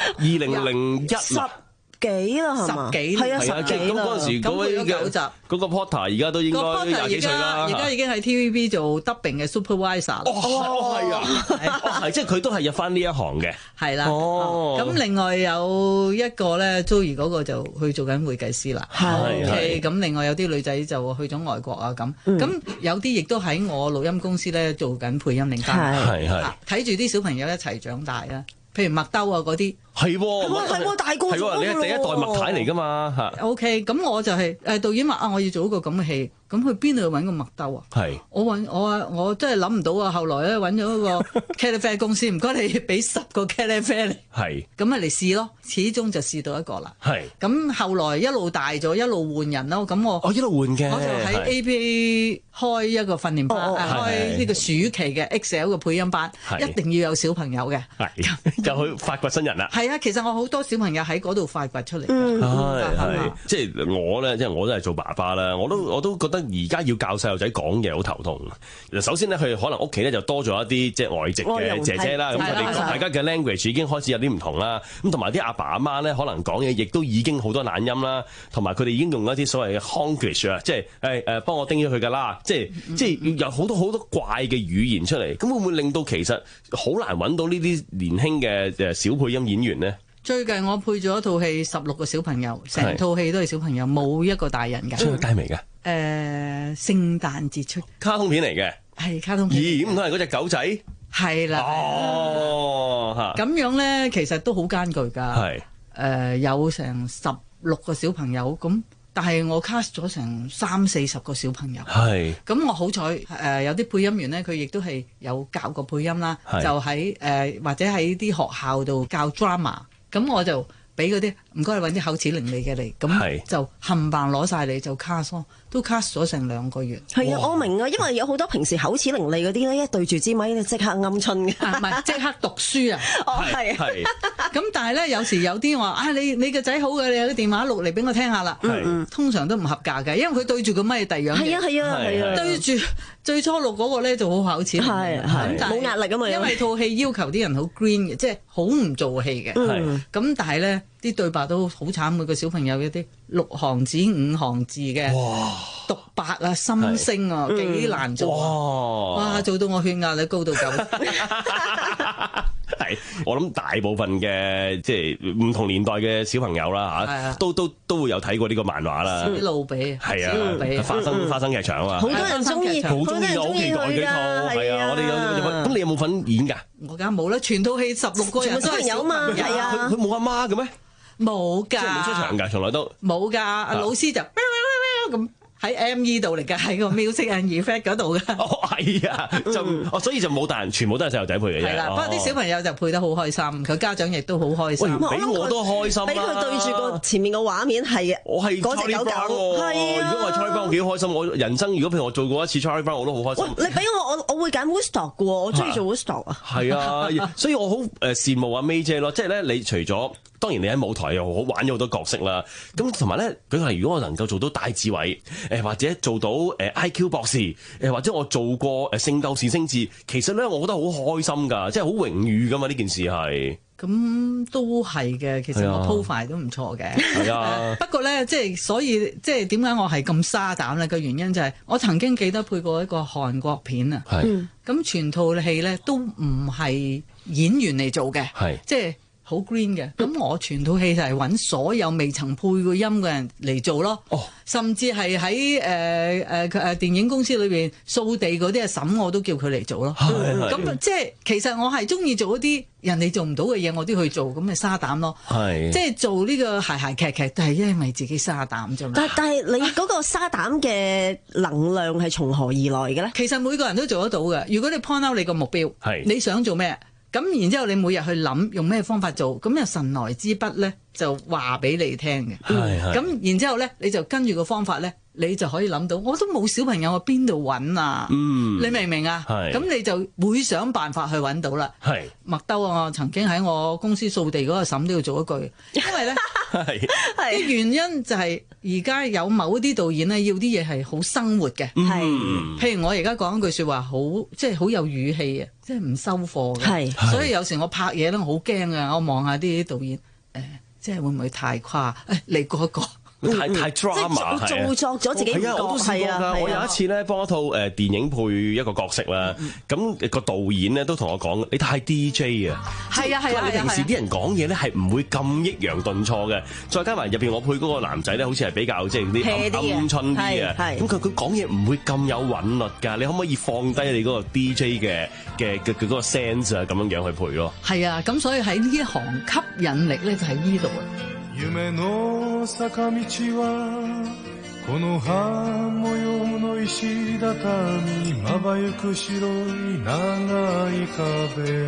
2001。 幾啦係嘛？ 十幾係啊，十幾啦。 咁嗰陣時嗰位嘅嗰個 Potter 而家都應該廿幾歲啦。 而家已經喺 TVB 做 dubbing 嘅 supervisor。 係啊，係即係佢都係入翻呢一行嘅。 係啦。咁另外有一個咧，Joey 嗰個就去做緊會計師啦。係。咁另外有啲女仔就去咗外國啊咁。咁有啲亦都喺我錄音公司咧做緊配音領班。係。睇住啲小朋友一齊長大啦。譬如麥兜啊嗰啲， 係大個咗你係第一代麥太嚟㗎嘛嚇。 OK， 咁我就係導演話我要做一個咁嘅戲，咁去邊度揾個麥兜啊？係我真係諗唔到啊！後來咧揾咗一個茄喱啡公司，唔該你俾10個茄喱啡嚟，係咁咪嚟試咯，始終就試到一個啦。係咁後來一路大咗，一路換人咯。咁我一路換嘅， 我就喺 APA 開一個訓練班，開呢個暑期嘅 XL 嘅配音班，一定要有小朋友嘅。 就去發掘新人啦。 係啊，其實我好多小朋友喺嗰度發掘出嚟。 係，即係我咧，即係我都係做爸爸啦。我都覺得而家要教細路仔講嘢好頭痛。首先咧，佢可能屋企咧就多咗一啲即係外籍嘅姐姐啦。咁佢哋大家嘅 language 已經開始有啲唔同啦。咁同埋啲阿爸阿媽咧，可能講嘢亦都已經好多懶音啦。同埋佢哋已經用一啲所謂嘅 Hongkish 啊，即係幫我叮咗佢㗎啦。即係有好多怪嘅語言出嚟。咁會唔會令到其實好難揾到呢啲年輕嘅小配音演員呢？ 最近我配咗一套戲，16個小朋友，成套戲都係小朋友，冇一個大人㗎。 出街未㗎？ 聖誕節出卡通片嚟嘅， 係卡通片。 咦？咁都係嗰隻狗仔？係啦。哦，咁樣咧，其實都好艱巨㗎。係有成16個小朋友咁。但係我 cast 咗成30-40個小朋友，係咁我好彩有啲配音員咧，佢亦都係有教過配音啦，就喺或者喺啲學校度教 drama， 咁我就俾嗰啲唔該你揾啲口齒伶俐嘅嚟，咁就冚唪唥攞晒嚟就 cast，都 cast 咗成2個月。 係啊，我明啊，因為有好多平時口齒伶俐嗰啲咧，一對住支咪咧即刻鵪鶉嘅， 唔係即刻讀書啊！ 係。 咁但係咧，有時有啲話你個仔好嘅，你有啲電話錄嚟俾我聽下啦。通常都唔合格嘅，因為佢對住個咪第二樣嘢。係啊，對住最初錄嗰個咧就好口齒。係冇壓力啊嘛。因為套戲要求啲人好 green 嘅，即係好唔做戲嘅。咁但係咧啲對白都好慘，每個小朋友一啲6行字5行字嘅獨白啊、心聲啊，幾難做哇！做到我血壓咧高到咁。 係，我諗大部分嘅即係唔同年代嘅小朋友啦嚇，都會有睇過呢個漫畫啦。史努比係啊，花生劇場啊嘛， 好多人中意， 好中意，好期待幾套。係啊，我哋有咁，你有冇份演㗎？ 我梗係冇啦，全套戲16個人小朋友嘛，係啊， 佢冇阿媽嘅咩？ 冇㗎， 即係冇出場㗎，從來都冇㗎。老師就咁。喺 M.E. 度嚟㗎，喺個 music and effect 嗰度㗎。 係啊，所以就冇大人，全部都係細路仔配嘅啫。 係啦，不過啲小朋友就配得好開心，佢家長亦都好開心。 俾我都開心啦！ 俾佢對住個前面個畫面係， 我係嗰隻狗狗。係啊，如果我係 Charlie Brown，我幾開心。我人生如果譬如我做過一次 Charlie Brown，我都好開心。 你俾我會揀 Woodstock 嘅喎，我中意做 Woodstock 啊。 係啊，所以我好羨慕阿 May 姐咯。即係咧，你除咗當然你喺舞台又好玩咗好多角色啦，咁同埋咧，舉例如果我能夠做到戴志偉，或者做到IQ 博士，或者我做過聖鬥士星矢，其實咧我覺得好開心㗎，即係好榮譽㗎嘛，呢件事係。 咁都係嘅，其實我 profile 都唔錯嘅。係啊，不過咧，即係所以即係點解我係咁沙膽咧？個原因就係我曾經記得配過一個韓國片啊。係。咁全套戲咧都唔係演員嚟做嘅。係。即係。好 green 嘅，咁我全套戲就係揾所有未曾配過音嘅人嚟做咯，甚至係喺電影公司裏邊掃地嗰啲阿嬸我都叫佢嚟做咯。咁即係其實我係中意做一啲人哋做唔到嘅嘢，我都去做，咁咪沙膽咯。即係做呢個諧劇都係因為自己沙膽啫嘛。但係你嗰個沙膽嘅能量係從何而來嘅咧？其實每個人都做得到嘅。如果你 point out 你個目標，你想做咩？咁然之後你每日去諗用咩方法做，咁有神來之筆咧就話俾你聽嘅。咁然之後咧你就跟住個方法咧你就可以諗到，我都冇小朋友，我邊度揾啊？你明唔明啊？咁你就會想辦法去揾到啦。麥兜啊，我曾經喺我公司掃地嗰個嬸都要做一句，因為咧啲原因就係而家有某啲導演咧要啲嘢係好生活嘅，譬如我而家講一句説話，好即係好有語氣啊，即係唔收貨嘅。所以有時我拍嘢咧，我好驚啊！我望下啲導演，即係會唔會太誇？嚟過一個。 太 drama 即係做作咗自己唔覺。 係啊，我都試過㗎。我有一次咧幫一套電影配一個角色啦，咁個導演咧都同我講：你太 DJ 啊！ 係啊， 你平時啲人講嘢咧係唔會咁抑揚頓挫嘅，再加埋入邊我配嗰個男仔咧，好似係比較即係啲鵪鶉啲啊。咁佢講嘢唔會咁有韻律㗎。你可唔可以放低你嗰個 DJ 嘅嗰個 sense 啊？咁樣去配咯。 係啊，咁所以喺呢一行吸引力咧就喺呢度啊。 夢の坂道はこの葉模様の石畳まばゆく白い長い壁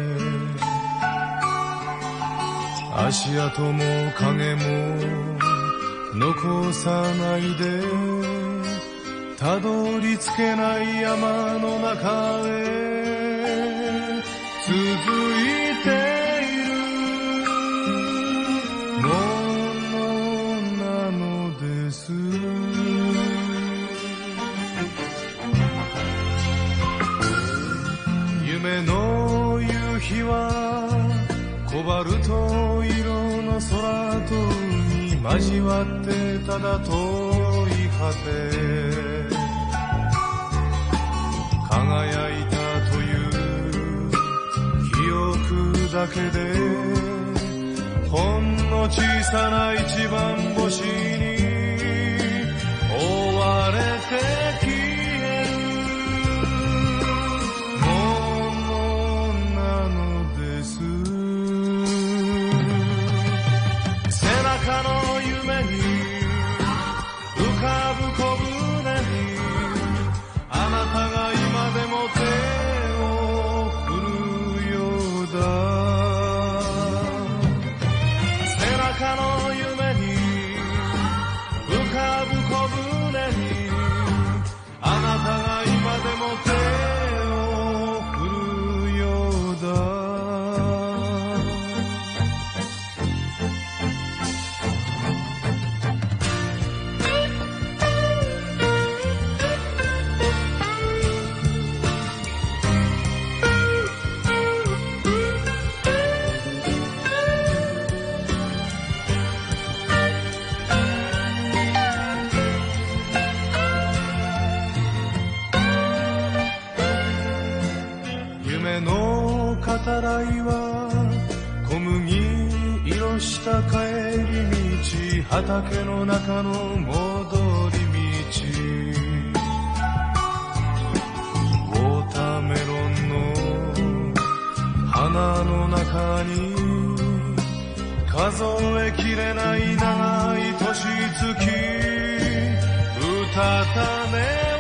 足跡も影も残さないでたどり着けない山の中へ続いて夢の夕日はコバルト色の空と海交わってただ遠い果て輝いたという記憶だけでほんの小さな一番星に追われて消えるものなのです背中の夢に浮かぶ小舟にあなたが今でも手を振るようだ背中の夢に浮かぶ小舟にあなたが今でも手を振るようだたらいは小麦色した帰り道畑の中の戻り道ウォーターメロンの花の中に数えきれない長い年月うたた寝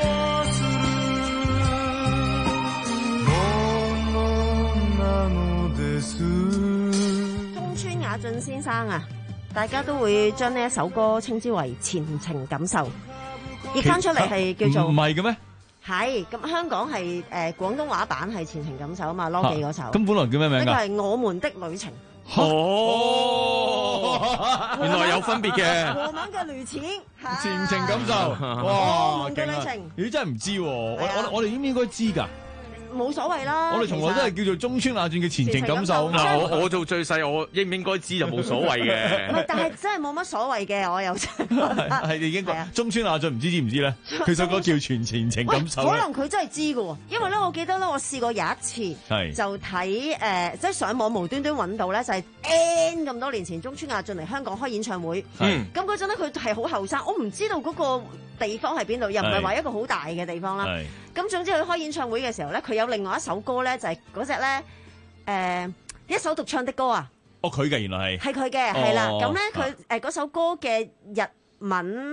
中村雅俊先生啊，大家都會將呢一首歌稱之為前程感受，譯翻出嚟係叫做唔係嘅咩？ 係咁香港係廣東話版係前程感受啊嘛，羅記嗰首。 咁本來叫咩名㗎？ 呢個係我們的旅程。 原來有分別嘅。 我們嘅旅程， 前程感受，哇！ 我們嘅旅程， 咦真係唔知喎，我哋應唔應該知㗎？ 冇所謂啦， 我哋從來都係叫做中村雅俊嘅前程感受。 嗱，我做最細，我應唔應該知就冇所謂嘅。 唔係，但係真係冇乜所謂嘅，我有係已經講中村雅俊唔知唔知咧？佢首歌叫前程感受。 可能佢真係知嘅喎，因為咧，我記得咧，我試過有一次就睇即係上網無端端揾到咧，就係 N 咁多年前中村雅俊嚟香港開演唱會。咁嗰陣咧，佢係好後生，我唔知道嗰個地方係邊度，又唔係話一個好大嘅地方啦。咁總之佢開演唱會嘅時候咧，佢有另外一首歌咧，就係嗰隻咧一首獨唱的歌啊！ 佢嘅原來係佢嘅，係啦。咁咧佢嗰首歌嘅日文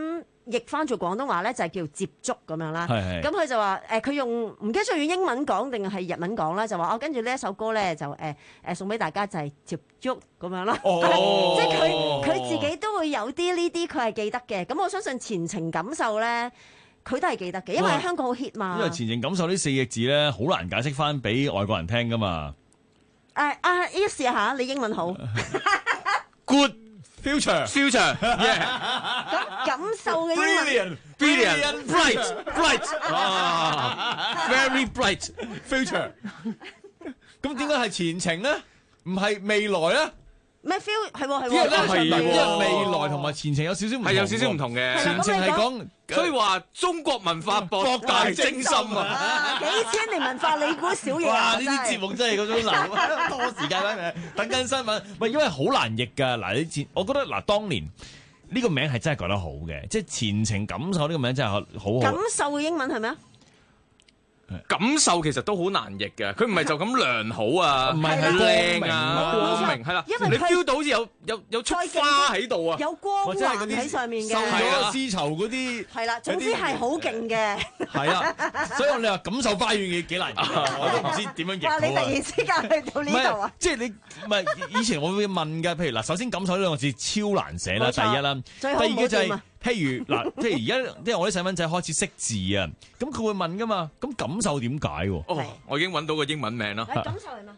譯翻做廣東話咧就係叫接觸咁樣啦。 係咁佢就話佢用唔記得咗用英文講定係日文講啦，就話跟住呢一首歌咧就送俾大家就係接觸咁樣啦。即係佢自己都會有啲呢啲佢係記得嘅。咁我相信前程感受咧。佢都係記得嘅，因為喺香港好 hit 嘛。 因為前程感受呢4隻字咧，好難解釋翻俾外國人聽噶嘛。 依試下你英文好。 Good future。 咁感受嘅英文。 Brilliant. Bright. Very bright future。咁點解係前程咧？唔係未來咧？ 咩 feel 係喎， 因為未來同埋前程有少少唔同， 係有少少唔同嘅。 前程係講， 所以話中國文化博大精深啊！ 幾千年文化你估少嘢哇！呢啲節目真係嗰種多時間咩？等緊新聞，喂，因為好難譯㗎。嗱，我覺得嗱，當年呢個名係真係改得好嘅，即係前程感受呢個名真係好。 感受嘅英文係咩啊？ 感受其實都好難譯嘅，佢唔係就咁良好啊，唔係靚啊，光明係啦，你 feel 到好似有束花喺度啊， 有光環喺上面嘅， 受咗絲綢嗰啲係啦，總之係好勁嘅。 係啊，所以我哋話感受花園嘅幾難譯，我都唔知點樣譯好啊。 你突然之間去到呢度啊？ 即係你唔係以前我會問㗎，譬如嗱，首先感受呢兩個字超難寫啦，第一啦，第二嘅就係。譬如嗱，即係而家，即係我啲細蚊仔開始識字啊，咁佢會問噶嘛，咁感受點解？ 我已經揾到個英文名啦。 感受係咩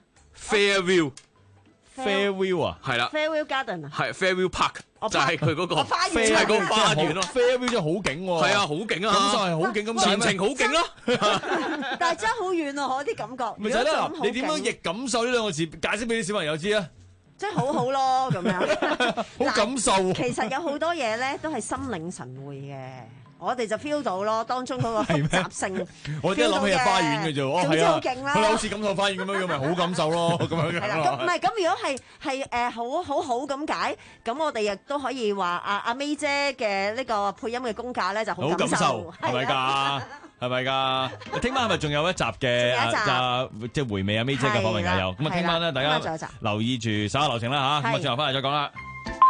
？Fairview 啊，係啦。 Fairview Garden 啊， 係 Fairview Park，就係佢嗰個花園， 係個花園咯。 Fairview 真係好勁喎， 係啊，好勁啊， 感受係好勁咁， 前程好勁咯。 但係真係好遠啊，啲感覺。 咪就係啦，你點樣譯感受呢兩個字解釋俾啲小朋友知啊？ 即係好好咯，咁樣好感受。 其實有好多嘢咧，都係心領神會嘅。我哋就 feel 到咯，當中嗰個複雜性。 我即係諗起係花園嘅啫， 總之好勁啦。 佢好似感受花園咁樣，咪好感受咯，咁樣嘅。 係啦，咁唔係咁，如果係好咁解，咁我哋亦都可以話阿 May 姐嘅呢個配音嘅功架咧就好感受， 係咪㗎？係咪㗎？聽晚係咪仲有一集嘅即係回味阿 May 姐嘅訪問嘅有？咁啊，聽晚咧大家留意住稍後流程啦嚇。咁啊，最後翻嚟再講啦。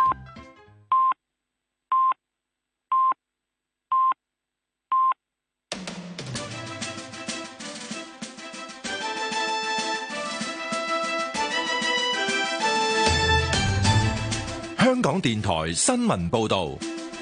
香港電台新聞報導。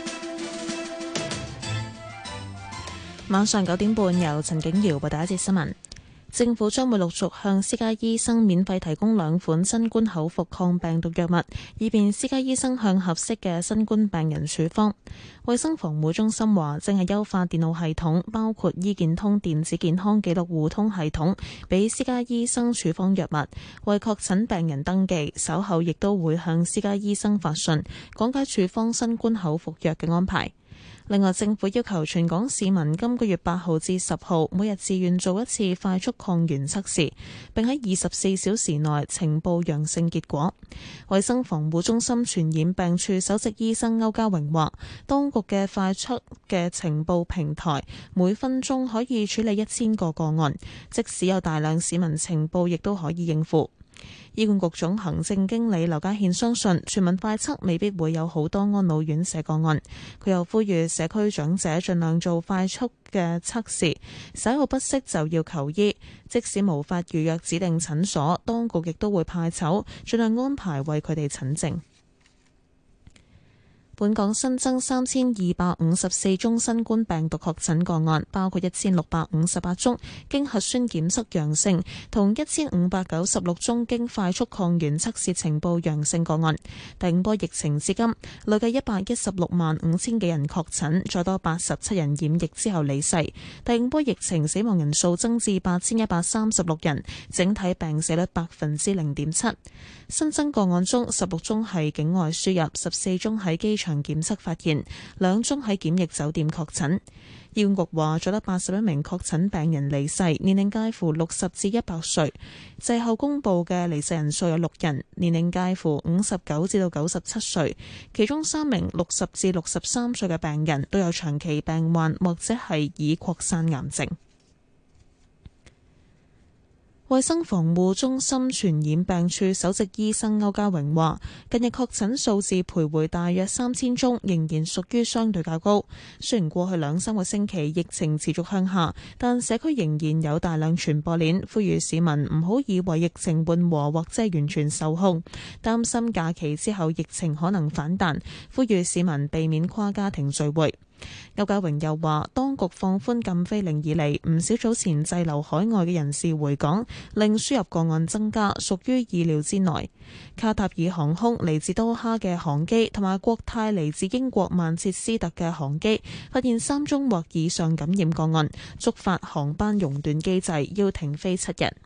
晚上9點半，由陳景瑤報第一節新聞。政府將會陸續向私家醫生免費提供2款新冠口服抗病毒藥物，以便私家醫生向合適嘅新冠病人處方。衛生防護中心話，正係優化電腦系統，包括醫健通電子健康記錄互通系統，俾私家醫生處方藥物，為確診病人登記。稍後亦都會向私家醫生發信，講解處方新冠口服藥嘅安排。另外，政府要求全港市民今個月8號至10號每日自願做一次快速抗原測試，並喺24小時內呈報陽性結果。衛生防護中心傳染病處首席醫生歐家榮話，當局嘅快速嘅呈報平台每分鐘可以處理1000個個案，即使有大量市民呈報，亦都可以應付。醫管局總行政經理劉家憲相信全民快測未必會有好多安老院舍個案，佢又呼籲社區長者盡量做快速嘅測試，稍有不適就要求醫，即使無法預約指定診所，當局亦都會派籌盡量安排為佢哋診症。本港新增3254宗新冠病毒確診個案，包括1658宗經核酸檢測陽性，同1596宗經快速抗原測試呈報陽性個案。第5波疫情至今累計1165000幾人確診，再多87人染疫之後離世。第5波疫情死亡人數增至8136人，整體病死率0.7%。新增個案中16宗係境外輸入，14宗喺機場檢測發現，2宗喺檢疫酒店確診。醫管局話，再得81名確診病人離世，年齡介乎60至100歲。滯後公佈嘅離世人數有6人，年齡介乎59至到97歲，其中3名60至63歲嘅病人都有長期病患或者係已擴散癌症。 衛生防護中心傳染病處首席醫生歐家榮話，近日確診數字徘徊大約3000宗，仍然屬於相對較高。雖然過去2-3個星期疫情持續向下，但社區仍然有大量傳播鏈，呼籲市民唔好以為疫情緩和或者完全受控，擔心假期之後疫情可能反彈，呼籲市民避免跨家庭聚會。歐家榮又話，當局放寬禁飛令以嚟，唔少早前滯留海外嘅人士回港，令輸入個案增加，屬於意料之內。卡塔爾航空嚟自多哈嘅航機同埋國泰嚟自英國曼徹斯特嘅航機發現3宗或以上感染個案，觸發航班熔斷機制，要停飛7日。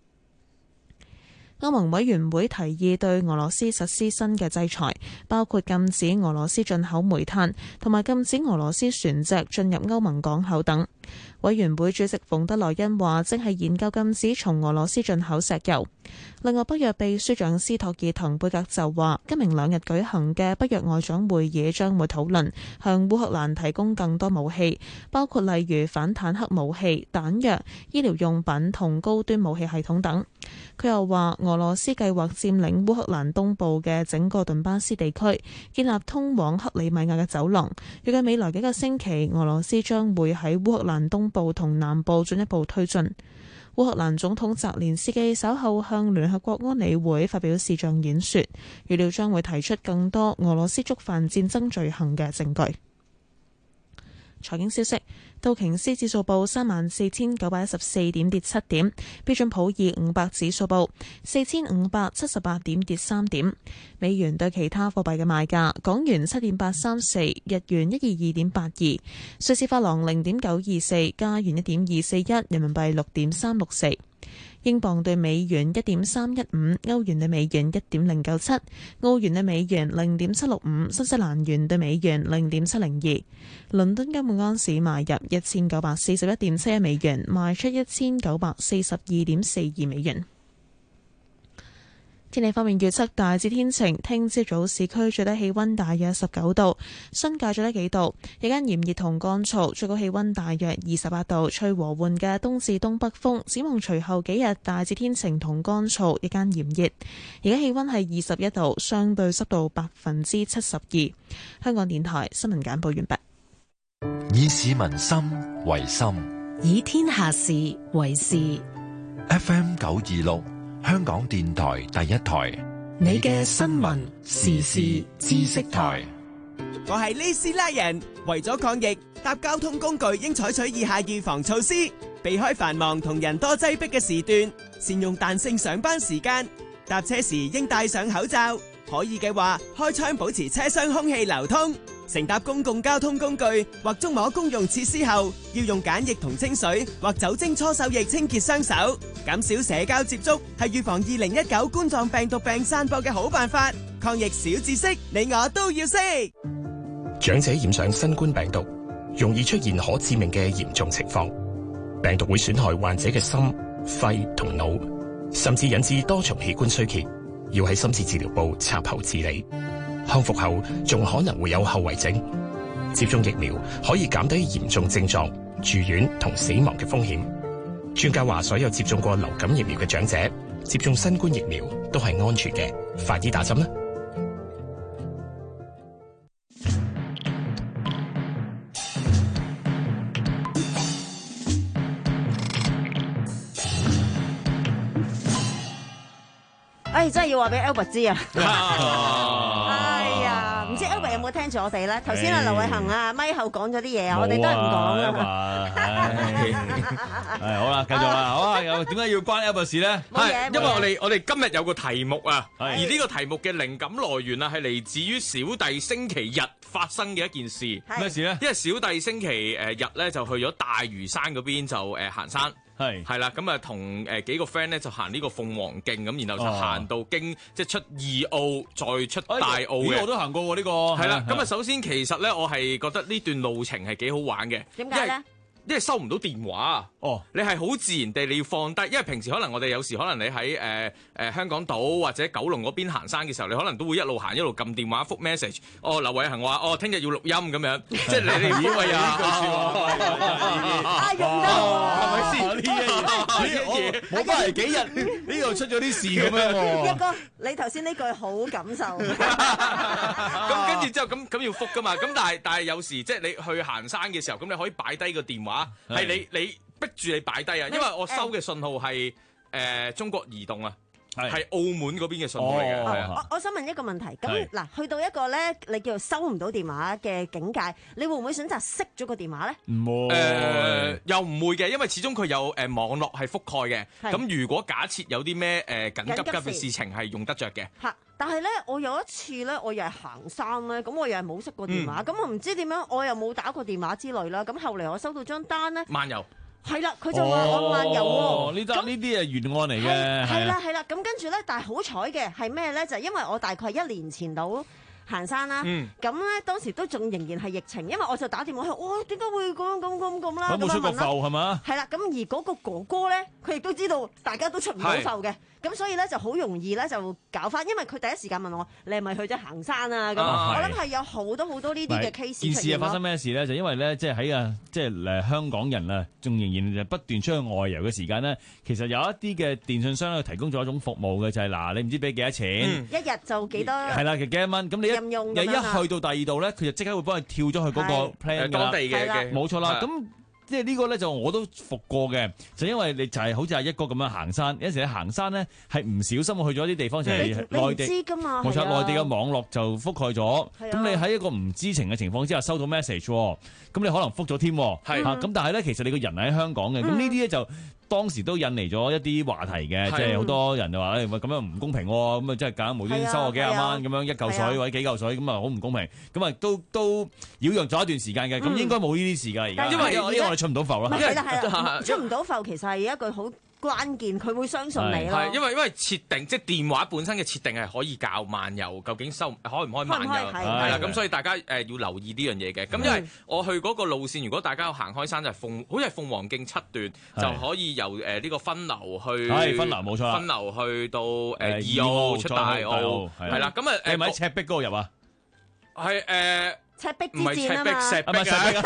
歐盟委員會提議對俄羅斯實施新嘅制裁，包括禁止俄羅斯進口煤炭，同埋禁止俄羅斯船隻進入歐盟港口等。委員會主席馮德萊恩話，正係研究禁止從俄羅斯進口石油。另外，北約秘書長斯托爾滕貝格就話，今明2日舉行嘅北約外長會議將會討論向烏克蘭提供更多武器，包括例如反坦克武器、彈藥、醫療用品同高端武器系統等。佢又話，俄羅斯計劃佔領烏克蘭東部嘅整個頓巴斯地區，建立通往克里米亞嘅走廊。預計未來幾個星期，俄羅斯將會喺烏克蘭東部同南部進一步推進。烏克蘭總統澤連斯基稍後向聯合國安理會發表視像演說，預料將會提出更多俄羅斯觸犯戰爭罪行嘅證據。財經消息，道瓊斯指數報34,914點，跌7點；標準普爾500指數報4,578點，跌3點。美元對其他貨幣嘅賣價：港元7.834，日元122.82，瑞士法郎0.924，加元1.241，人民幣6.364。英鎊對美元1.315，歐元對美元1.097，澳元對美元0.765，新西蘭元對美元0.702。倫敦金每盎司買入1941.71美元，賣出1942.42美元。天氣方面預測大致天晴，聽朝早市區最低氣溫大約19度，新界最低幾度，日間炎熱同乾燥，最高氣溫大約28度，吹和緩嘅東至東北風。展望隨後幾日大致天晴同乾燥，日間炎熱。而家氣溫係21度，相對濕度72%。香港電台新聞簡報完畢。 以市民心為心， 以天下事為事。 FM 926。香港電台第一台， 你嘅新聞時事知識台。 我係李斯拉人，為咗抗疫，搭交通工具應採取以下預防措施：避開繁忙同人多擠迫嘅時段，善用彈性上班時間，搭車時應戴上口罩，可以嘅話開窗保持車廂空氣流通。乘搭公共交通工具或觸摸公用設施後，要用梘液同清水或酒精搓手液清潔雙手。減少社交接觸係預防2019冠狀病毒病散播嘅好辦法。抗疫小知識，你我都要識。 長者染上新冠病毒，容易出現可致命嘅嚴重情況。病毒會損害患者嘅心、肺同腦，甚至引致多重器官衰竭，要喺深切治療部插喉治理。康復後仲可能會有後遺症。接種疫苗可以減低嚴重症狀、住院同死亡嘅風險。專家話，所有接種過流感疫苗嘅長者接種新冠疫苗都係安全嘅，快啲打針啦！ 真係要話俾 Albert 知啊！哎呀，唔知 Albert 有冇聽住我哋咧？頭先啊，劉偉恒啊，咪後講咗啲嘢啊，我哋都係唔講啦。 係好啦，繼續啦，好啊！又點解要關 Albert 事咧？ 係因為我哋今日有個題目啊，而呢個題目嘅靈感來源啊，係嚟自於小弟星期日發生嘅一件事。 咩事咧？ 因為小弟星期日咧就去咗大嶼山嗰邊就行山。係啦，咁啊同幾個 friend 咧就行呢個鳳凰徑咁，然後就行到經即係出二澳再出大澳嘅。 我都行過喎呢個。 係啦，咁啊首先其實咧我係覺得呢段路程係幾好玩嘅。 點解咧？ 因為收唔到電話你係好自然地你要放低，因為平時可能我哋有時可能你喺香港島或者九龍嗰邊行山嘅時候，你可能都會一路行一路撳電話覆 message。劉偉恒話聽日要錄音咁樣，即係你以為呢句説話用得係咪先？呢嘢冇翻嚟幾日，呢度出咗啲事咁樣喎。 一哥，你頭先呢句好感受。 咁跟住之後咁要覆噶嘛？咁但係有時即係你去行山嘅時候，咁你可以擺低個電話，係你逼住你擺低啊！因為我收嘅信號係中國移動啊。係澳門嗰邊嘅信號嚟嘅。 我想問一個問題，咁嗱，去到一個咧，你叫做收唔到電話嘅境界，你會唔會選擇熄咗個電話咧？ 唔會， 又唔會嘅，因為始終佢有網絡係覆蓋嘅。咁如果假設有啲咩緊急嘅事情係用得着嘅。 嚇！但係咧，我有一次咧，我又係行山咧，咁我又係冇熄過電話，咁我唔知點樣，我又冇打過電話之類啦。咁後嚟我收到張單咧， 漫遊。 係啦，佢就話我漫遊喎。 呢啲係懸案嚟嘅。 係啦，咁跟住咧，但係好彩嘅係咩咧？就係因為我大概1年前到行山啦，咁咧當時都仲仍然係疫情，因為我就打電話去，點解會咁啦？ 冇出過埠係嘛？ 係啦，咁而嗰個哥哥咧，佢亦都知道大家都出唔到埠嘅，咁所以咧就好容易咧就搞翻，因為佢第一時間問我你係咪去咗行山啊？咁我諗係有好多呢啲嘅 case。 件事係發生咩事咧？就因為咧，即係喺香港人啊，仲仍然不斷出去外遊嘅時間咧，其實有一啲嘅電信商咧提供咗一種服務嘅，就係嗱，你唔知俾幾多錢， 一日就幾多？係啦，幾多蚊？咁你一去到第二度咧，佢就即刻會幫你跳咗去嗰個 plan 當地嘅， 冇錯啦。咁即係呢個咧就我都服過嘅，就因為你就係好似阿一哥咁樣行山，有時你行山咧係唔小心去咗啲地方，就係內地，冇錯，內地嘅網絡就覆蓋咗。咁你喺一個唔知情嘅情況之下收到 message，咁你可能覆咗添。咁但係咧，其實你個人喺香港嘅，咁呢啲咧就當時都引嚟咗一啲話題嘅，即係好多人就話咁樣唔公平，咁啊即係揀無端端收我幾廿蚊咁樣一嚿水或者幾嚿水，咁啊好唔公平，咁啊都擾攘咗一段時間嘅，咁應該冇呢啲事㗎而家，因為我哋出唔到埠啦。 係啦，出唔到埠其實係一句好關鍵，佢會相信你咯。 因為設定即係電話本身嘅設定係可以校漫遊，究竟開唔開漫遊係啦，咁所以大家要留意呢樣嘢嘅。咁因為我去嗰個路線，如果大家有行開山就係好似係鳳凰徑7段就可以由呢個分流去分流冇錯啦， 分流去到二澳出大澳係啦。咁你咪喺赤壁嗰度入啊？ 係赤壁之戰啊嘛， 石壁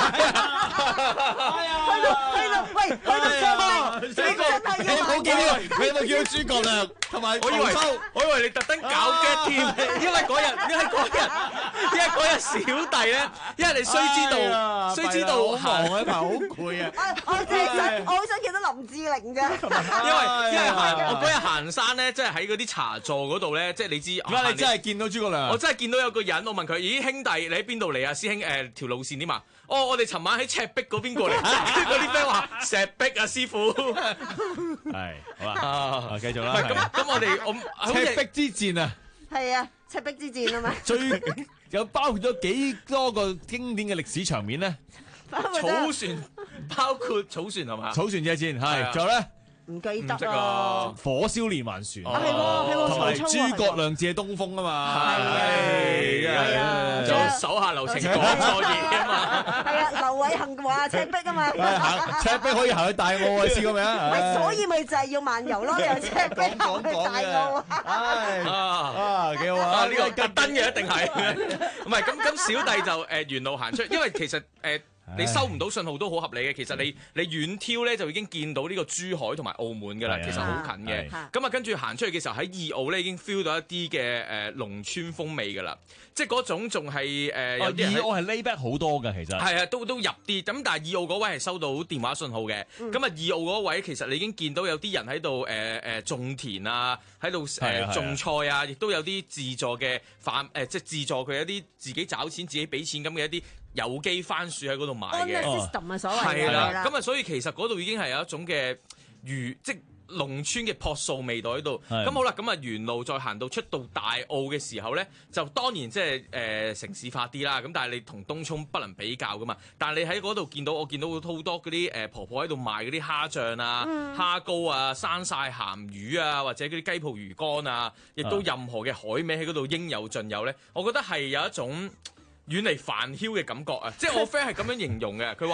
去到喂，去到上邊， 你冇見到諸葛亮同埋我以為你特登搞 get 添，因為嗰日小弟咧，因為你須知道好忙啊，好攰啊， 我好想見到林志玲啫， 因為我嗰日行山咧，即係喺嗰啲茶座嗰度咧，即係你知， 而家你真係見到諸葛亮， 我真係見到有個人，我問佢：咦，兄弟，你喺邊度嚟啊？師兄，條路線點啊？我哋尋晚喺赤壁嗰邊過嚟，嗰啲 friend 話石壁啊，師傅。 係，好啦，繼續啦。 咁我赤壁之戰啊， 係啊，赤壁之戰啊嘛。 最有包括咗幾多個經典嘅歷史場面咧？ 草船，包括草船係嘛？ 草船借箭係，仲有咧？ 唔記得啊！ 火燒連環船， 係喎， 同埋諸葛亮借東風啊嘛， 係仲有手下留情講錯嘢啊嘛， 係啊，劉偉恒話赤壁啊嘛， 赤壁可以行去大澳啊，試過未啊？ 所以咪就係要漫遊咯，由赤壁行去大澳啊！幾好啊！ 呢個特登嘅一定係，唔係咁小弟就沿路行出，因為其實你收唔到信號都好合理嘅，其實你遠挑咧就已經見到呢個珠海同埋澳門㗎啦，其實好近嘅。咁啊跟住行出去嘅時候喺二澳咧已經 feel 到一啲嘅農村風味㗎啦，即係嗰種仲係有啲二澳係 lay back 好多㗎，其實係啊，都入啲。咁但係二澳嗰位係收到電話信號嘅，咁啊二澳嗰位其實你已經見到有啲人喺度種田啊，喺度種菜啊，亦都有啲自助嘅即係自助佢一啲自己找錢自己俾錢咁嘅一啲有機番薯喺嗰度買嘅 system 啊，所謂係啦，咁啊，所以其實嗰度已經係有一種嘅即農村嘅樸素味道喺度。咁好啦，咁啊沿路再行到出到大澳嘅時候咧，就當然即係城市化啲啦。咁但係你同東涌不能比較噶嘛。但係你喺嗰度我見到好多嗰啲婆婆喺度賣嗰啲蝦醬啊、蝦膏啊、生曬鹹魚啊，或者嗰啲雞泡魚乾啊，亦都任何嘅海味喺嗰度應有盡有咧。我覺得係有一種遠離煩囂嘅感覺啊！即係我 friend 係咁樣形容嘅，佢話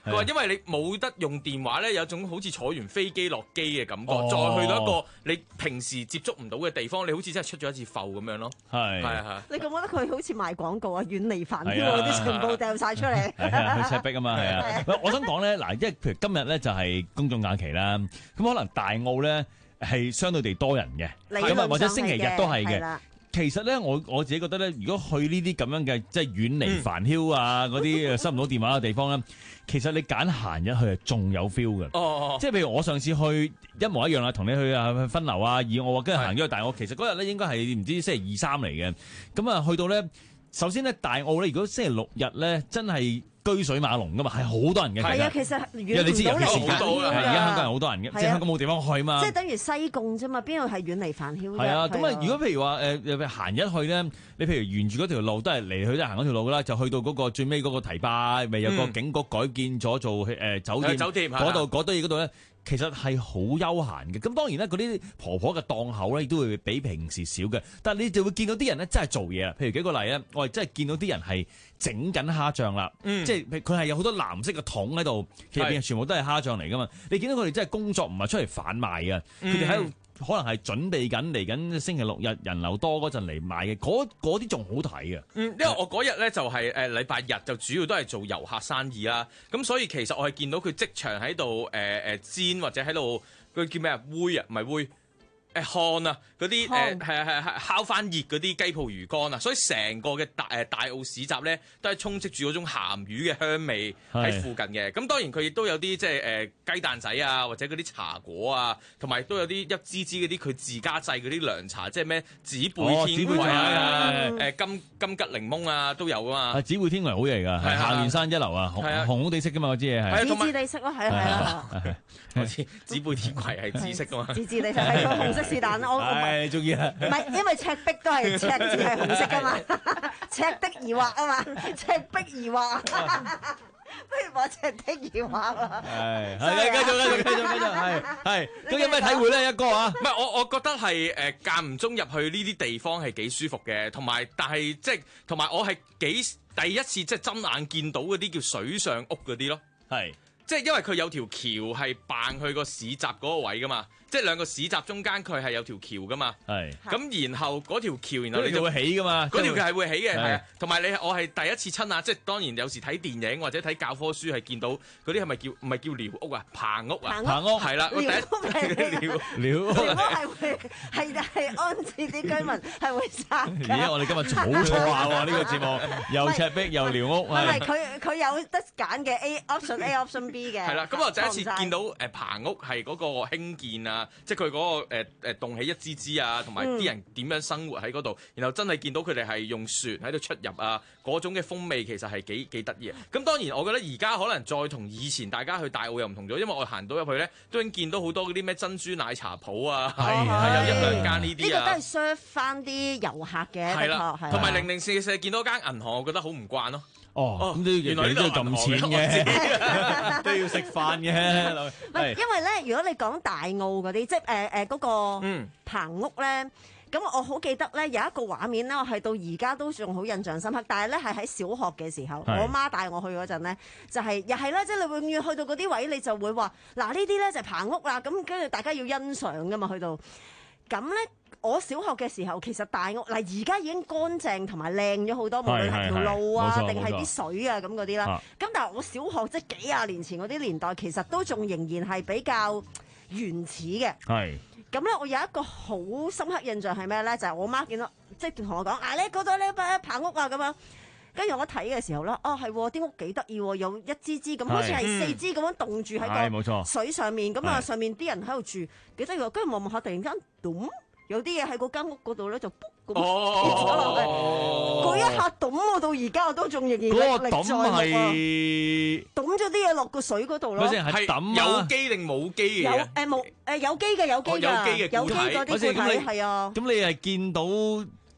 佢話因為你冇得用電話咧，有種好似坐完飛機落機嘅感覺，再去到一個你平時接觸唔到嘅地方，你好似真係出咗一次埠咁樣咯。係。 你覺唔覺得佢好似賣廣告啊？遠離煩囂嗰啲全部掉晒出嚟。 係啊，去赤壁啊嘛，係啊。我想講咧，嗱，因為譬如今日咧就係公眾假期啦，咁可能大澳咧係相對地多人嘅，咁啊或者星期日都係嘅。其實咧，我自己覺得咧，如果去呢啲咁樣嘅即係遠離煩囂啊嗰啲收唔到電話嘅地方咧，其實你揀閒日去係仲有 feel 嘅。即係譬如我上次去一模一樣啦，同你去啊分流啊，而我跟住行咗去大澳，其實嗰日咧應該係唔知星期2、3嚟嘅。咁啊去到咧，首先咧大澳咧，如果星期6日咧真係居水馬龍噶嘛，係好多人嘅。 係啊，其實遠唔到離煩囂㗎。 而家香港人好多人嘅，即係香港冇地方去嘛。 即係等於西貢啫嘛，邊度係遠離煩囂啫？ 係啊，咁啊，如果譬如話閒日去咧，你譬如沿住嗰條路都係嚟去都係行嗰條路啦，就去到嗰個最尾嗰個堤壩，咪有個警局改建咗做酒店嗰度嗰堆嘢嗰度咧。其實係好悠閒嘅，咁當然咧嗰啲婆婆嘅檔口咧，亦都會比平時少嘅。但係你就會見到啲人咧，真係做嘢啦。譬如舉個例咧，我哋真係見到啲人係整緊蝦醬啦，即係佢係有好多藍色嘅桶喺度，其實入邊全部都係蝦醬嚟噶嘛。你見到佢哋真係工作，唔係出嚟販賣嘅，佢哋喺度可能係準備緊嚟緊星期6日人流多嗰陣嚟買嘅，嗰啲仲好睇嘅。 因為我嗰日咧就係禮拜日，就主要都係做遊客生意啦。咁所以其實我係見到佢即場喺度煎或者喺度佢叫咩啊？煨啊，唔係煨。烘啊，嗰啲係烤翻熱嗰啲雞泡魚乾啊，所以成個嘅大澳市集咧，都係充斥住嗰種鹹魚嘅香味喺附近嘅。咁當然佢亦都有啲即係雞蛋仔啊，或者嗰啲茶果啊，同埋都有啲一支支嗰啲佢自家製嗰啲涼茶，即係咩紫貝天葵啊、金桔檸檬啊都有啊嘛。 紫貝天葵好嘢㗎，係下聯山一流啊，紅紅地色㗎嘛，嗰支嘢係。 紫紫地色咯，係啊。 好似紫貝天葵係紫色㗎嘛。 紫紫地色係個紅色。是但啦，我係中意啊！ 唔係，因為赤壁都係赤字係紅色噶嘛，赤的而畫啊嘛，赤壁而畫，不如話赤的而畫啊！ 係，繼續，係。咁有咩體會咧，一哥啊？ 唔係我覺得係間唔中入去呢啲地方係幾舒服嘅，同埋但係即係同埋我係第一次即係睜眼見到嗰啲叫水上屋嗰啲咯，係。即係因為佢有條橋係扮去個市集嗰個位噶嘛，即係兩個市集中間佢係有條橋噶嘛，係。咁然後嗰條橋，然後你就會起噶嘛， 嗰條橋係會起嘅，係啊。同埋我係第一次親眼，即係當然有時睇電影或者睇教科書係見到嗰啲係咪唔係叫寮屋啊？棚屋啊？棚屋係啦，我第一寮屋係會係安置啲居民係會生。 而家我哋今日好錯下喎，呢個節目又赤壁又寮屋， 係佢有得揀嘅 A option B。 係啦，咁我第一次見到棚屋係嗰個興建啊，即係佢嗰個棟起一支支啊，同埋啲人點樣生活喺嗰度，然後真係見到佢哋係用船喺度出入啊，嗰種嘅風味其實係幾得意啊！咁當然我覺得而家可能再同以前大家去大澳又唔同咗，因為我行到入去咧，都已經見到好多嗰啲咩珍珠奶茶鋪啊，係有1-2間呢啲啊。 呢個都係 serve 翻啲遊客嘅， 係啦，同埋004見到間銀行，我覺得好唔慣咯。 原來呢度咁錢嘅，都要食飯嘅。 因為咧，如果你講大澳嗰啲，即係嗰個棚屋咧，咁我好記得咧，有一個畫面咧，我係到而家都仲好印象深刻。但係咧，係喺小學嘅時候，我媽帶我去嗰陣咧，就係又係啦，即係你永遠去到嗰啲位，你就會話嗱呢啲咧就係棚屋啦，咁跟住大家要欣賞噶嘛，去到咁咧。我小學嘅時候，其實大屋嗱而家已經乾淨同埋靚咗好多，無論係條路啊，定係啲水啊咁嗰啲啦。咁但係我小學即係幾廿年前嗰啲年代，其實都仲仍然係比較原始嘅。係。咁咧，我有一個好深刻印象係咩咧？就係我媽見到即係同我講啊，你嗰度呢棚屋啊咁樣。跟住我睇嘅時候咧，係啲屋幾得意喎，有一支支咁，好似係4支咁樣棟住喺個水上面，咁啊上面啲人喺度住，幾得意喎。跟住望下，突然間咚！有啲嘢喺嗰間屋嗰度咧，就卜咁跌咗落去。嗰一下揼我到而家我都仲仍然歷歷在目啊！揼咗啲嘢落個水嗰度咯。 係揼有機定冇機嘅？ 有機嘅，有機嘅，有機嗰啲固體係啊。 咁你係見到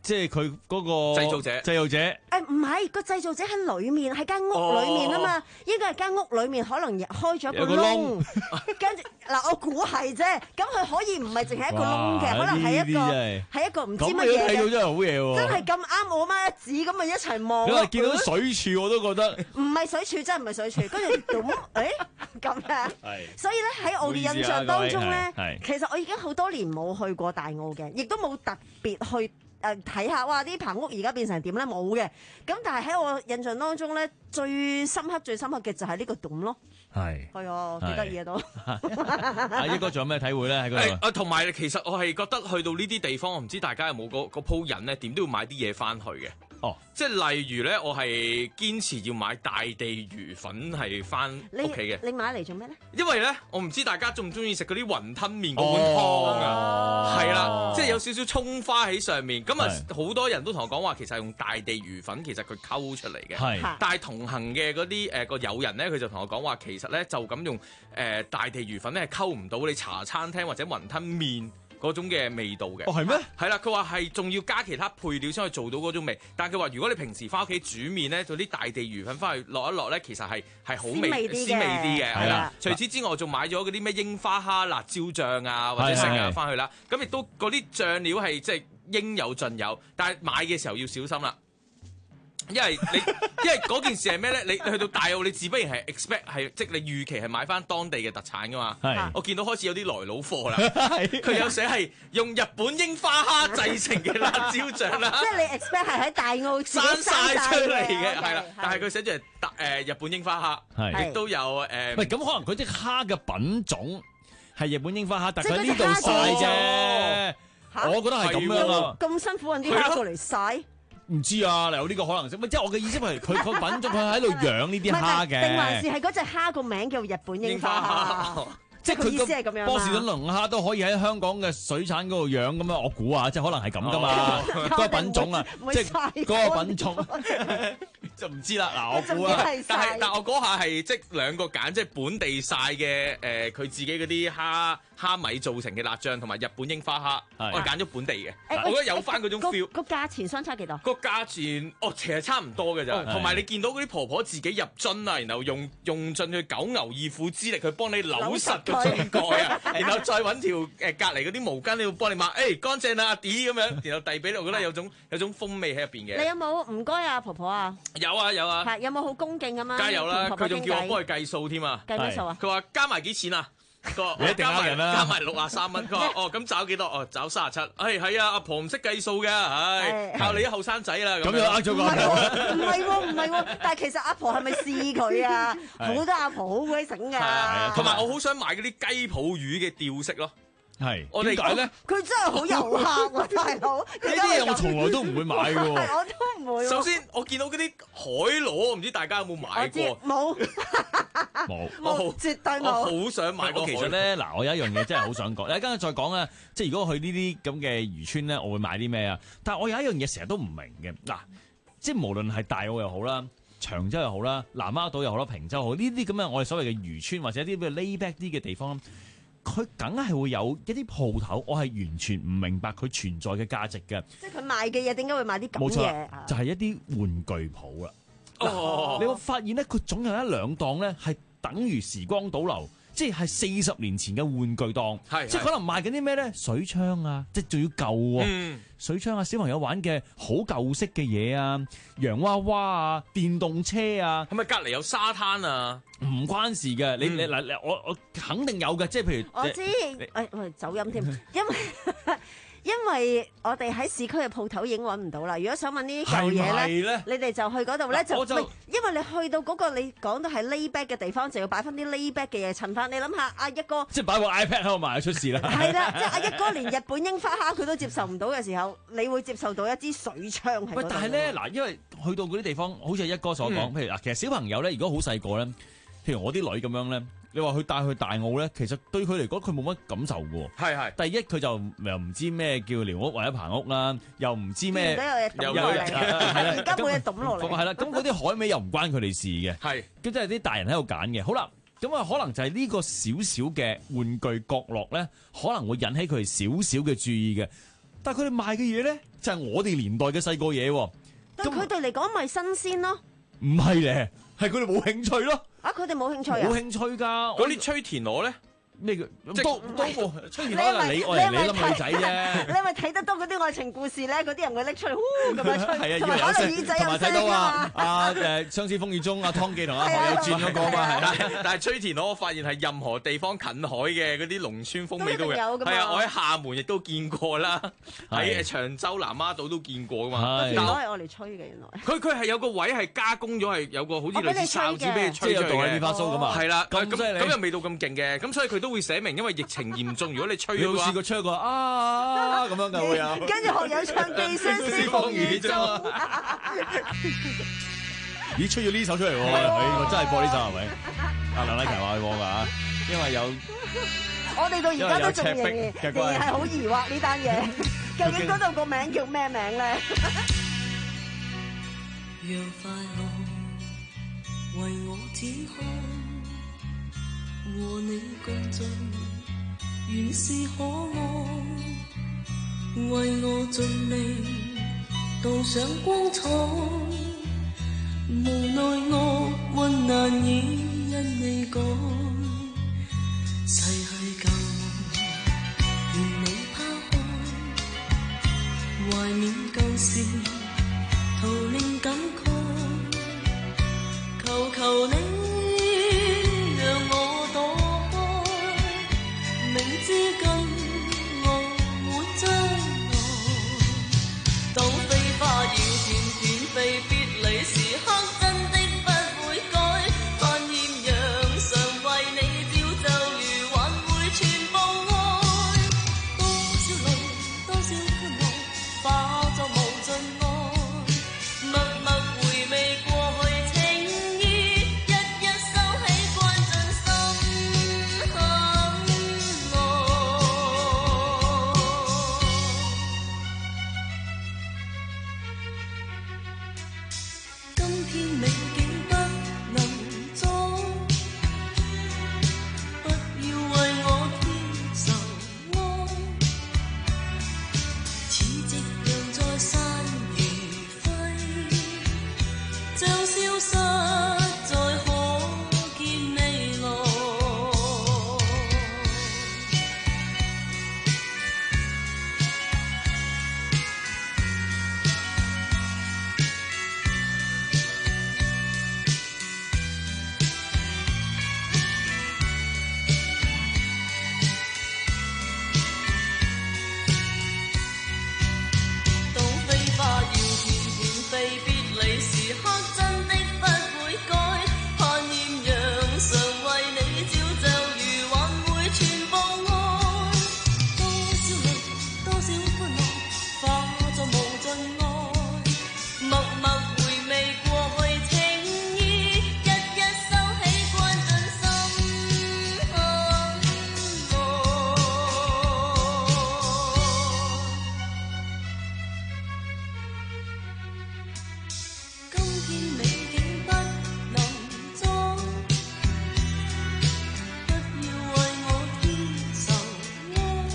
即係佢嗰個製造者。 唔係個製造者喺裡面，喺間屋裡面啊嘛，應該係間屋裡面可能開咗個窿，跟住嗱我估係啫，咁佢可以唔係淨係一個窿嘅，可能係一個唔知乜嘢嘅。 睇到真係好嘢喎！ 真係咁啱我媽一指咁咪一齊望。 你話見到水柱我都覺得唔係水柱，真係唔係水柱，跟住咁樣。所以咧喺我嘅印象當中咧，其實我已經好多年冇去過大澳嘅，亦都冇特別去睇下哇啲棚屋而家變成點咧，冇嘅。咁但係喺我印象當中咧，最深刻嘅就係呢個洞咯。係啊，幾得意啊都。 阿益哥仲有咩體會咧？喺嗰度同埋其實我係覺得去到呢啲地方，我唔知大家有冇嗰鋪癮咧，點都要買啲嘢翻去嘅。即係例如咧，我係堅持要買大地魚粉係翻屋企嘅。你買嚟做咩咧？因為咧，我唔知大家中唔中意食嗰啲雲吞麵嗰碗湯啊，係啦，即係有少少葱花喺上面。咁啊，好多人都同我講話，其實係用大地魚粉，其實佢溝出嚟嘅。但係同行嘅嗰啲個友人咧，佢就同我講話，其實咧就咁用大地魚粉咧係溝唔到你茶餐廳或者雲吞麵嗰種嘅味道嘅。係咩？係啦，佢話係仲要加其他配料先可以做到嗰種味。但係佢話如果你平時翻屋企煮麵咧，做啲大地魚粉翻去落一落咧，其實係好味鮮味啲嘅。係啦。除此之外，我仲買咗嗰啲咩櫻花蝦辣椒醬啊，或者成日翻去啦。咁亦都嗰啲醬料係即係應有盡有，但係買嘅時候要小心啦。因為嗰件事係咩咧？你去到大澳，你自不然係 expect 係即係你預期係買翻當地嘅特產噶嘛。我見到開始有啲來佬貨啦，佢有寫係用日本櫻花蝦製成嘅辣椒醬啦。即係你 expect 係喺大澳生晒出嚟嘅，係啦。但係佢寫住係日本櫻花蝦，亦都有喂，咁可能佢啲蝦嘅品種係日本櫻花蝦，但佢喺呢度曬啫。我覺得係咁樣啊。 咁辛苦揾啲蝦過嚟曬。 唔知啊，有呢個可能性。即係我嘅意思係佢品種，佢喺度養呢啲蝦嘅。 定還是係嗰隻蝦個名叫日本櫻花蝦？ 即係佢意思係咁樣。 波士頓龍蝦都可以喺香港嘅水產嗰度養咁樣，我估啊，即係可能係咁噶嘛。嗰個品種啊，即係嗰個品種就唔知啦。嗱，我估啊， 但我嗰下係即兩個揀，即係本地晒嘅佢自己嗰啲蝦米做成嘅辣醬，同埋日本櫻花蝦，我揀咗本地嘅。我覺得有翻嗰種 feel。個價錢相差幾多？個價錢其實差唔多嘅咋。同埋你見到嗰啲婆婆自己入樽啊，然後用盡佢九牛二虎之力去幫你扭實個樽蓋啊，然後再揾條隔離嗰啲毛巾，你要幫你抹，乾淨啦，阿 D 咁樣，然後遞俾你，我覺得有種風味喺入邊嘅。你有冇唔該啊，婆婆啊？ 有啊。 係有冇好恭敬咁樣？ 加油啦！佢仲叫我幫佢計數添啊！ 計咩數啊？ 佢話加埋幾錢啊？ 你一定呃人啦！ 加埋63蚊。佢話咁找幾多？找37。係啊，阿婆唔識計數嘅，靠你啲後生仔啦。 咁又呃咗個阿婆？ 唔係喎，但係其實阿婆係咪試佢啊？好多阿婆好鬼醒㗎。 同埋我好想買嗰啲雞泡魚嘅吊飾咯。 係， 我哋點解咧？ 佢真係好遊客喎，大佬！呢啲嘢我從來都唔會買嘅喎。 我都唔會。 首先，我見到嗰啲海螺，唔知大家有冇買過？ 冇，絕對冇。 我好想買個。 其實咧，嗱，我有一樣嘢真係好想講。你跟住再講咧，即係如果去呢啲咁嘅漁村咧，我會買啲咩啊？但係我有一樣嘢成日都唔明嘅，嗱，即係無論係大澳又好啦、長洲又好啦、南丫島又好啦、坪洲好，呢啲咁嘅我哋所謂嘅漁村或者一啲咩 lay back 啲嘅地方。佢梗係會有一啲鋪頭，我係完全唔明白佢存在嘅價值嘅。 即係佢賣嘅嘢點解會賣啲咁嘢？ 冇錯，就係一啲玩具鋪啦。你會發現咧，佢總有一兩檔咧係等於時光倒流，即係40年前嘅玩具檔。即係可能賣緊啲咩咧？水槍啊，即係仲要舊喎。水槍啊，小朋友玩嘅好舊式嘅嘢啊，洋娃娃啊，電動車啊。 係咪隔離有沙灘啊？ 唔關事嘅，你嗱我肯定有嘅，即係譬如我知，喂走音添，因為我哋喺市區嘅鋪頭已經揾唔到啦。如果想問呢啲舊嘢咧，你哋就去嗰度咧就，因為你去到嗰個你講到係 lay back 嘅地方，就要擺翻啲 lay back 嘅嘢襯翻。你諗下，阿一哥即係擺個 iPad 喺度賣出事啦。 係啦，即係阿一哥連日本櫻花蝦佢都接受唔到嘅時候，你會接受到一支水槍喺嗰度。 喂，但係咧嗱，因為去到嗰啲地方，好似阿一哥所講，譬如嗱，其實小朋友咧，如果好細個咧，譬如我啲女咁樣咧。你話佢帶去大澳咧，其實對佢嚟講佢冇乜感受嘅。係。第一佢就又唔知咩叫寮屋或者棚屋啦，又唔知咩又而家冇嘢抌落嚟。 係啦，咁嗰啲海味又唔關佢哋事嘅。係。咁即係啲大人喺度揀嘅。好啦，咁啊可能就係呢個少少嘅玩具角落咧，可能會引起佢哋少少嘅注意嘅。 但係佢哋賣嘅嘢咧就係我哋年代嘅細個嘢喎。 但佢哋嚟講咪新鮮咯？ 唔係咧，係佢哋冇興趣咯。 啊，佢哋冇興趣啊？ 冇興趣㗎。 嗰啲吹田螺咧？ 咩嘅都冇，吹田螺係你諗女仔啫。 你係咪睇得多嗰啲愛情故事咧？嗰啲人會拎出嚟，咁樣吹， 係啊， 同埋可能耳仔有聲㗎嘛。 同埋睇到相思風雨中湯記同阿何有轉嗰個嘛，係啦。 但係吹田螺，我發現係任何地方近海嘅嗰啲農村風味都有。 係啊，我喺廈門亦都見過啦，喺長洲南丫島都見過㗎嘛。 田螺係我嚟吹嘅，原來。 佢係有個位係加工咗，係有個好似類似哨子俾你吹出嚟嘅。 即係有杜麗咪發蘇咁啊。 係啦，咁又未到咁勁嘅，咁所以佢都會寫明，因為疫情嚴重，如果你吹嘅話， 你有試過吹過咁樣嘅會有。 跟住學友唱《寄相思風雨中》。 咦，吹咗呢首出嚟喎，我真係播呢首係咪？阿梁麗琪話係播㗎，因為有。 我哋到而家都仲仍然係好疑惑呢單嘢，究竟嗰度個名叫咩名咧？ 讓快樂為我展開，和你共進，原是可愛，為我盡力鍍上光彩，無奈惡運難以因你改，逝去舊夢願你拋開，懷緬舊事徒令感慨，求求你讓我躲開，明知跟我沒將來，當飛花要片片飛，別離時刻真的不會改，盼豔陽常為你照就如還會全部愛，多少淚多少歡樂化作無盡愛，默默回味過去情意，一一收起關進心坎內。今天美景不能裝，不要為我添愁哀，似夕陽在山如揮，將消失在可見未來。當飛花要片片飛，別離時刻真的不會改，盼豔陽常為你照就如還會全部愛，多少淚多少歡樂化作無盡愛，默默回味過去情意，一一收起關進心坎內。今天美景不能裝，不要為我添愁哀，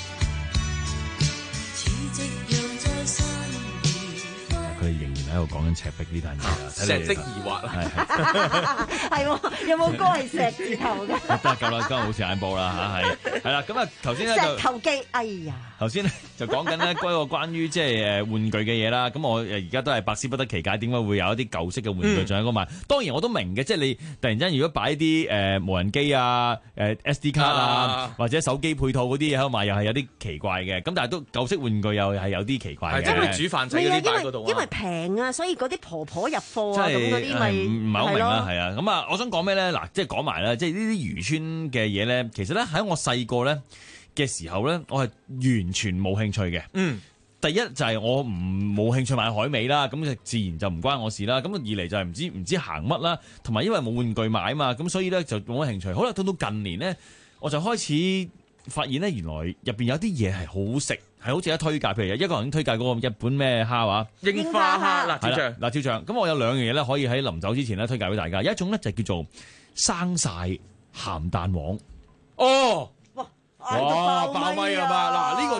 似夕陽在山如揮。 佢哋仍然喺度講緊赤壁呢單嘢啊！ 石的疑惑啊， 係喎，有冇歌係石字頭嘅？ 得夠啦，今日好似眼報啦嚇，係啦。咁啊，頭先咧就石頭記，哎呀！ 頭先咧就講緊咧嗰個關於即係玩具嘅嘢啦。咁我而家都係百思不得其解，點解會有一啲舊式嘅玩具仲喺嗰賣？當然我都明嘅，即係你突然間如果擺啲無人機啊、SD 卡啊或者手機配套嗰啲嘢喺度賣，又係有啲奇怪嘅。咁但係都舊式玩具又係有啲奇怪嘅。 即係煮飯仔嗰啲擺嗰度啊。 因為平啊，所以嗰啲婆婆入貨啊，咁嗰啲咪唔係好明啦，係啊。咁啊，我想講咩咧？嗱，即係講埋啦，即係呢啲漁村嘅嘢咧，其實咧喺我細個咧嘅時候咧，我係完全冇興趣嘅。第一就係我冇興趣買海味啦，咁就自然就唔關我事啦。咁二嚟就係唔知行乜啦，同埋因為冇玩具買啊嘛，咁所以咧就冇乜興趣。好啦，到近年咧，我就開始發現咧，原來入邊有啲嘢係好食，係好值得推介。譬如一個人推介嗰個日本咩蝦話， 櫻花蝦辣椒醬， 辣椒醬。咁我有兩樣嘢咧，可以喺臨走之前咧推介俾大家。有一種咧就叫做生晒鹹蛋黃。 哦， 哇！爆咪啊嘛！嗱，呢個真係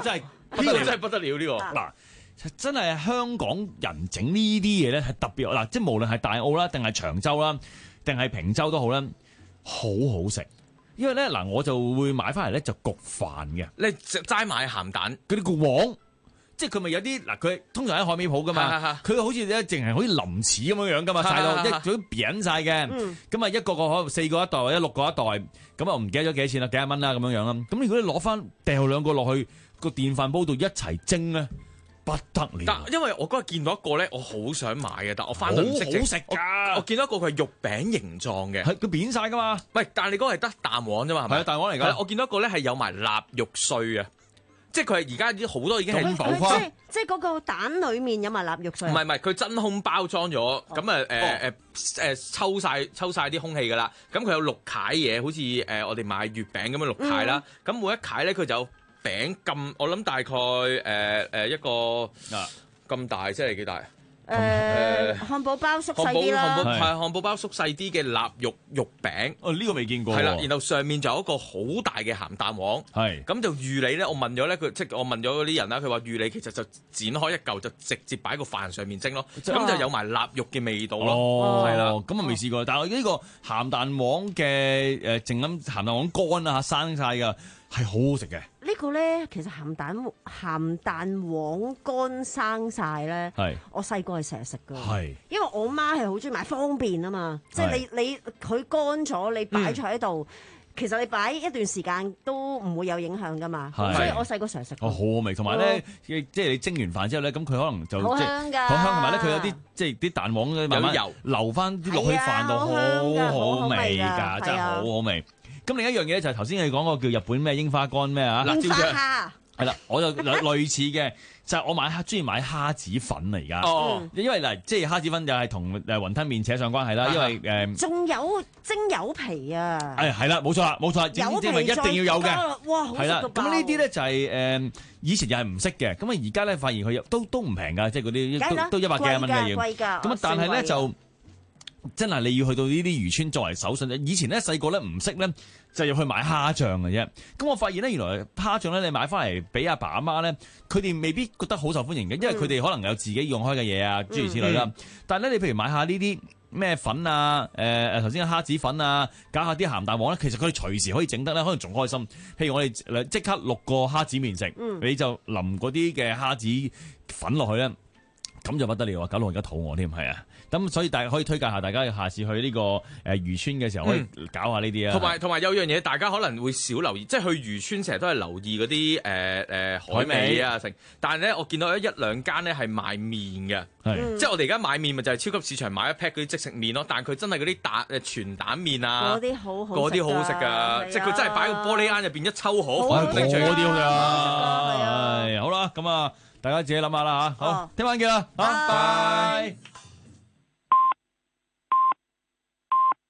呢個真係不得了呢個。 嗱，真係香港人整呢啲嘢咧係特別嗱，即係無論係大澳啦，定係長洲啦，定係坪洲都好啦，好好食。因為咧嗱，我就會買翻嚟咧就焗飯嘅。 你齋買鹹蛋， 嗰啲叫黃，即係佢咪有啲嗱，佢通常喺海味鋪噶嘛，佢好似咧淨係好似林柿咁樣樣噶嘛，晒到一早扁晒嘅。咁啊一個可能4個一袋或者6個一袋，咁啊我唔記得咗幾多錢啦，幾廿蚊啦咁樣樣啦。咁如果你攞翻掉2個落去個電飯煲度一齊蒸咧，不得了。 但因為我嗰日見到一個咧，我好想買嘅，但我翻到唔識整。 好食㗎！ 我見到一個佢係肉餅形狀嘅， 係佢扁晒噶嘛。 喂，但係你嗰個係得蛋黃啫嘛，係咪？ 係蛋黃嚟㗎。 我見到一個咧係有埋臘肉碎啊，即係佢係而家好多已經係浮誇。 即係嗰個蛋裡面有埋臘肉碎。 唔係，佢真空包裝咗，咁抽晒啲空氣㗎啦。咁佢有6塊嘢，好似我哋買月餅咁樣6塊啦。咁每一塊咧佢就有餅咁，我諗大概一個咁大，即係幾大？ 漢堡包縮細啲啦， 漢堡包縮細啲嘅臘肉餅。 哦，呢個未見過。 係啦，然後上面就有一個好大嘅鹹蛋黃。係。咁就預你咧，我問咗咧，我問咗嗰啲人啦，佢話預你其實就剪開一嚿就直接擺個飯上面蒸咯，咁就有埋臘肉嘅味道咯。 哦， 係啦， 咁啊未試過，但係呢個鹹蛋黃嘅淨咁鹹蛋黃乾啊生晒㗎，係好好食嘅。 呢個咧，其實鹹蛋黃乾生晒咧，我細個係成日食噶，因為我媽係好中意買方便啊嘛，即係你佢乾咗，你擺咗喺度，其實你擺一段時間都唔會有影響噶嘛，所以我細個成日食。哦，好好味，同埋咧，即係你蒸完飯之後咧，咁佢可能就好香㗎， 好香，同埋咧佢有啲即係啲蛋黃慢慢流翻啲落去飯度，好好味㗎，真係好好味。咁另一樣嘢就係頭先你講個叫日本咩櫻花乾咩啊？ 櫻花蝦係啦，我就類似嘅，就係我中意買蝦子粉啊而家。哦，因為嗱，即係蝦子粉就係同雲吞麵扯上關係啦，因為仲有蒸柚皮啊！ 係啦，冇錯啦，冇錯， 柚皮一定要有嘅。 哇，好食到爆！ 咁呢啲咧就係以前又係唔識嘅，咁啊而家咧發現佢都唔平㗎，即係嗰啲都100幾蚊嘅嘢。咁啊，但係咧就。真係你要去到呢啲漁村作為手信，以前咧細個咧唔識咧就入去買蝦醬嘅啫。咁我發現咧原來蝦醬咧你買翻嚟俾阿爸阿媽咧，佢哋未必覺得好受歡迎嘅，因為佢哋可能有自己用開嘅嘢啊，諸如此類啦。但係咧你譬如買下呢啲咩粉啊，頭先嘅蝦子粉啊，搞下啲鹹蛋黃咧，其實佢哋隨時可以整得咧，可能仲開心。譬如我哋即刻6個蝦子麵食，你就淋嗰啲嘅蝦子粉落去咧，咁就不得了啊！搞到我而家肚餓添，係啊！咁所以大家可以推介下，大家下次去呢個漁村嘅時候可以搞下呢啲啊。同埋有樣嘢，大家可能會少留意，即係去漁村成日都係留意嗰啲海味啊成。但係咧，我見到1-2間咧係賣麵嘅，即係我哋而家買麵咪就係超級市場買一 pack 嗰啲即食麵咯。但係佢真係嗰啲全蛋麵啊，嗰啲好好食㗎，即係佢真係擺個玻璃罌入邊一抽河，嗰啲好㗎。好啦，咁啊，大家自己諗下啦嚇。好，聽晚見啦，拜拜。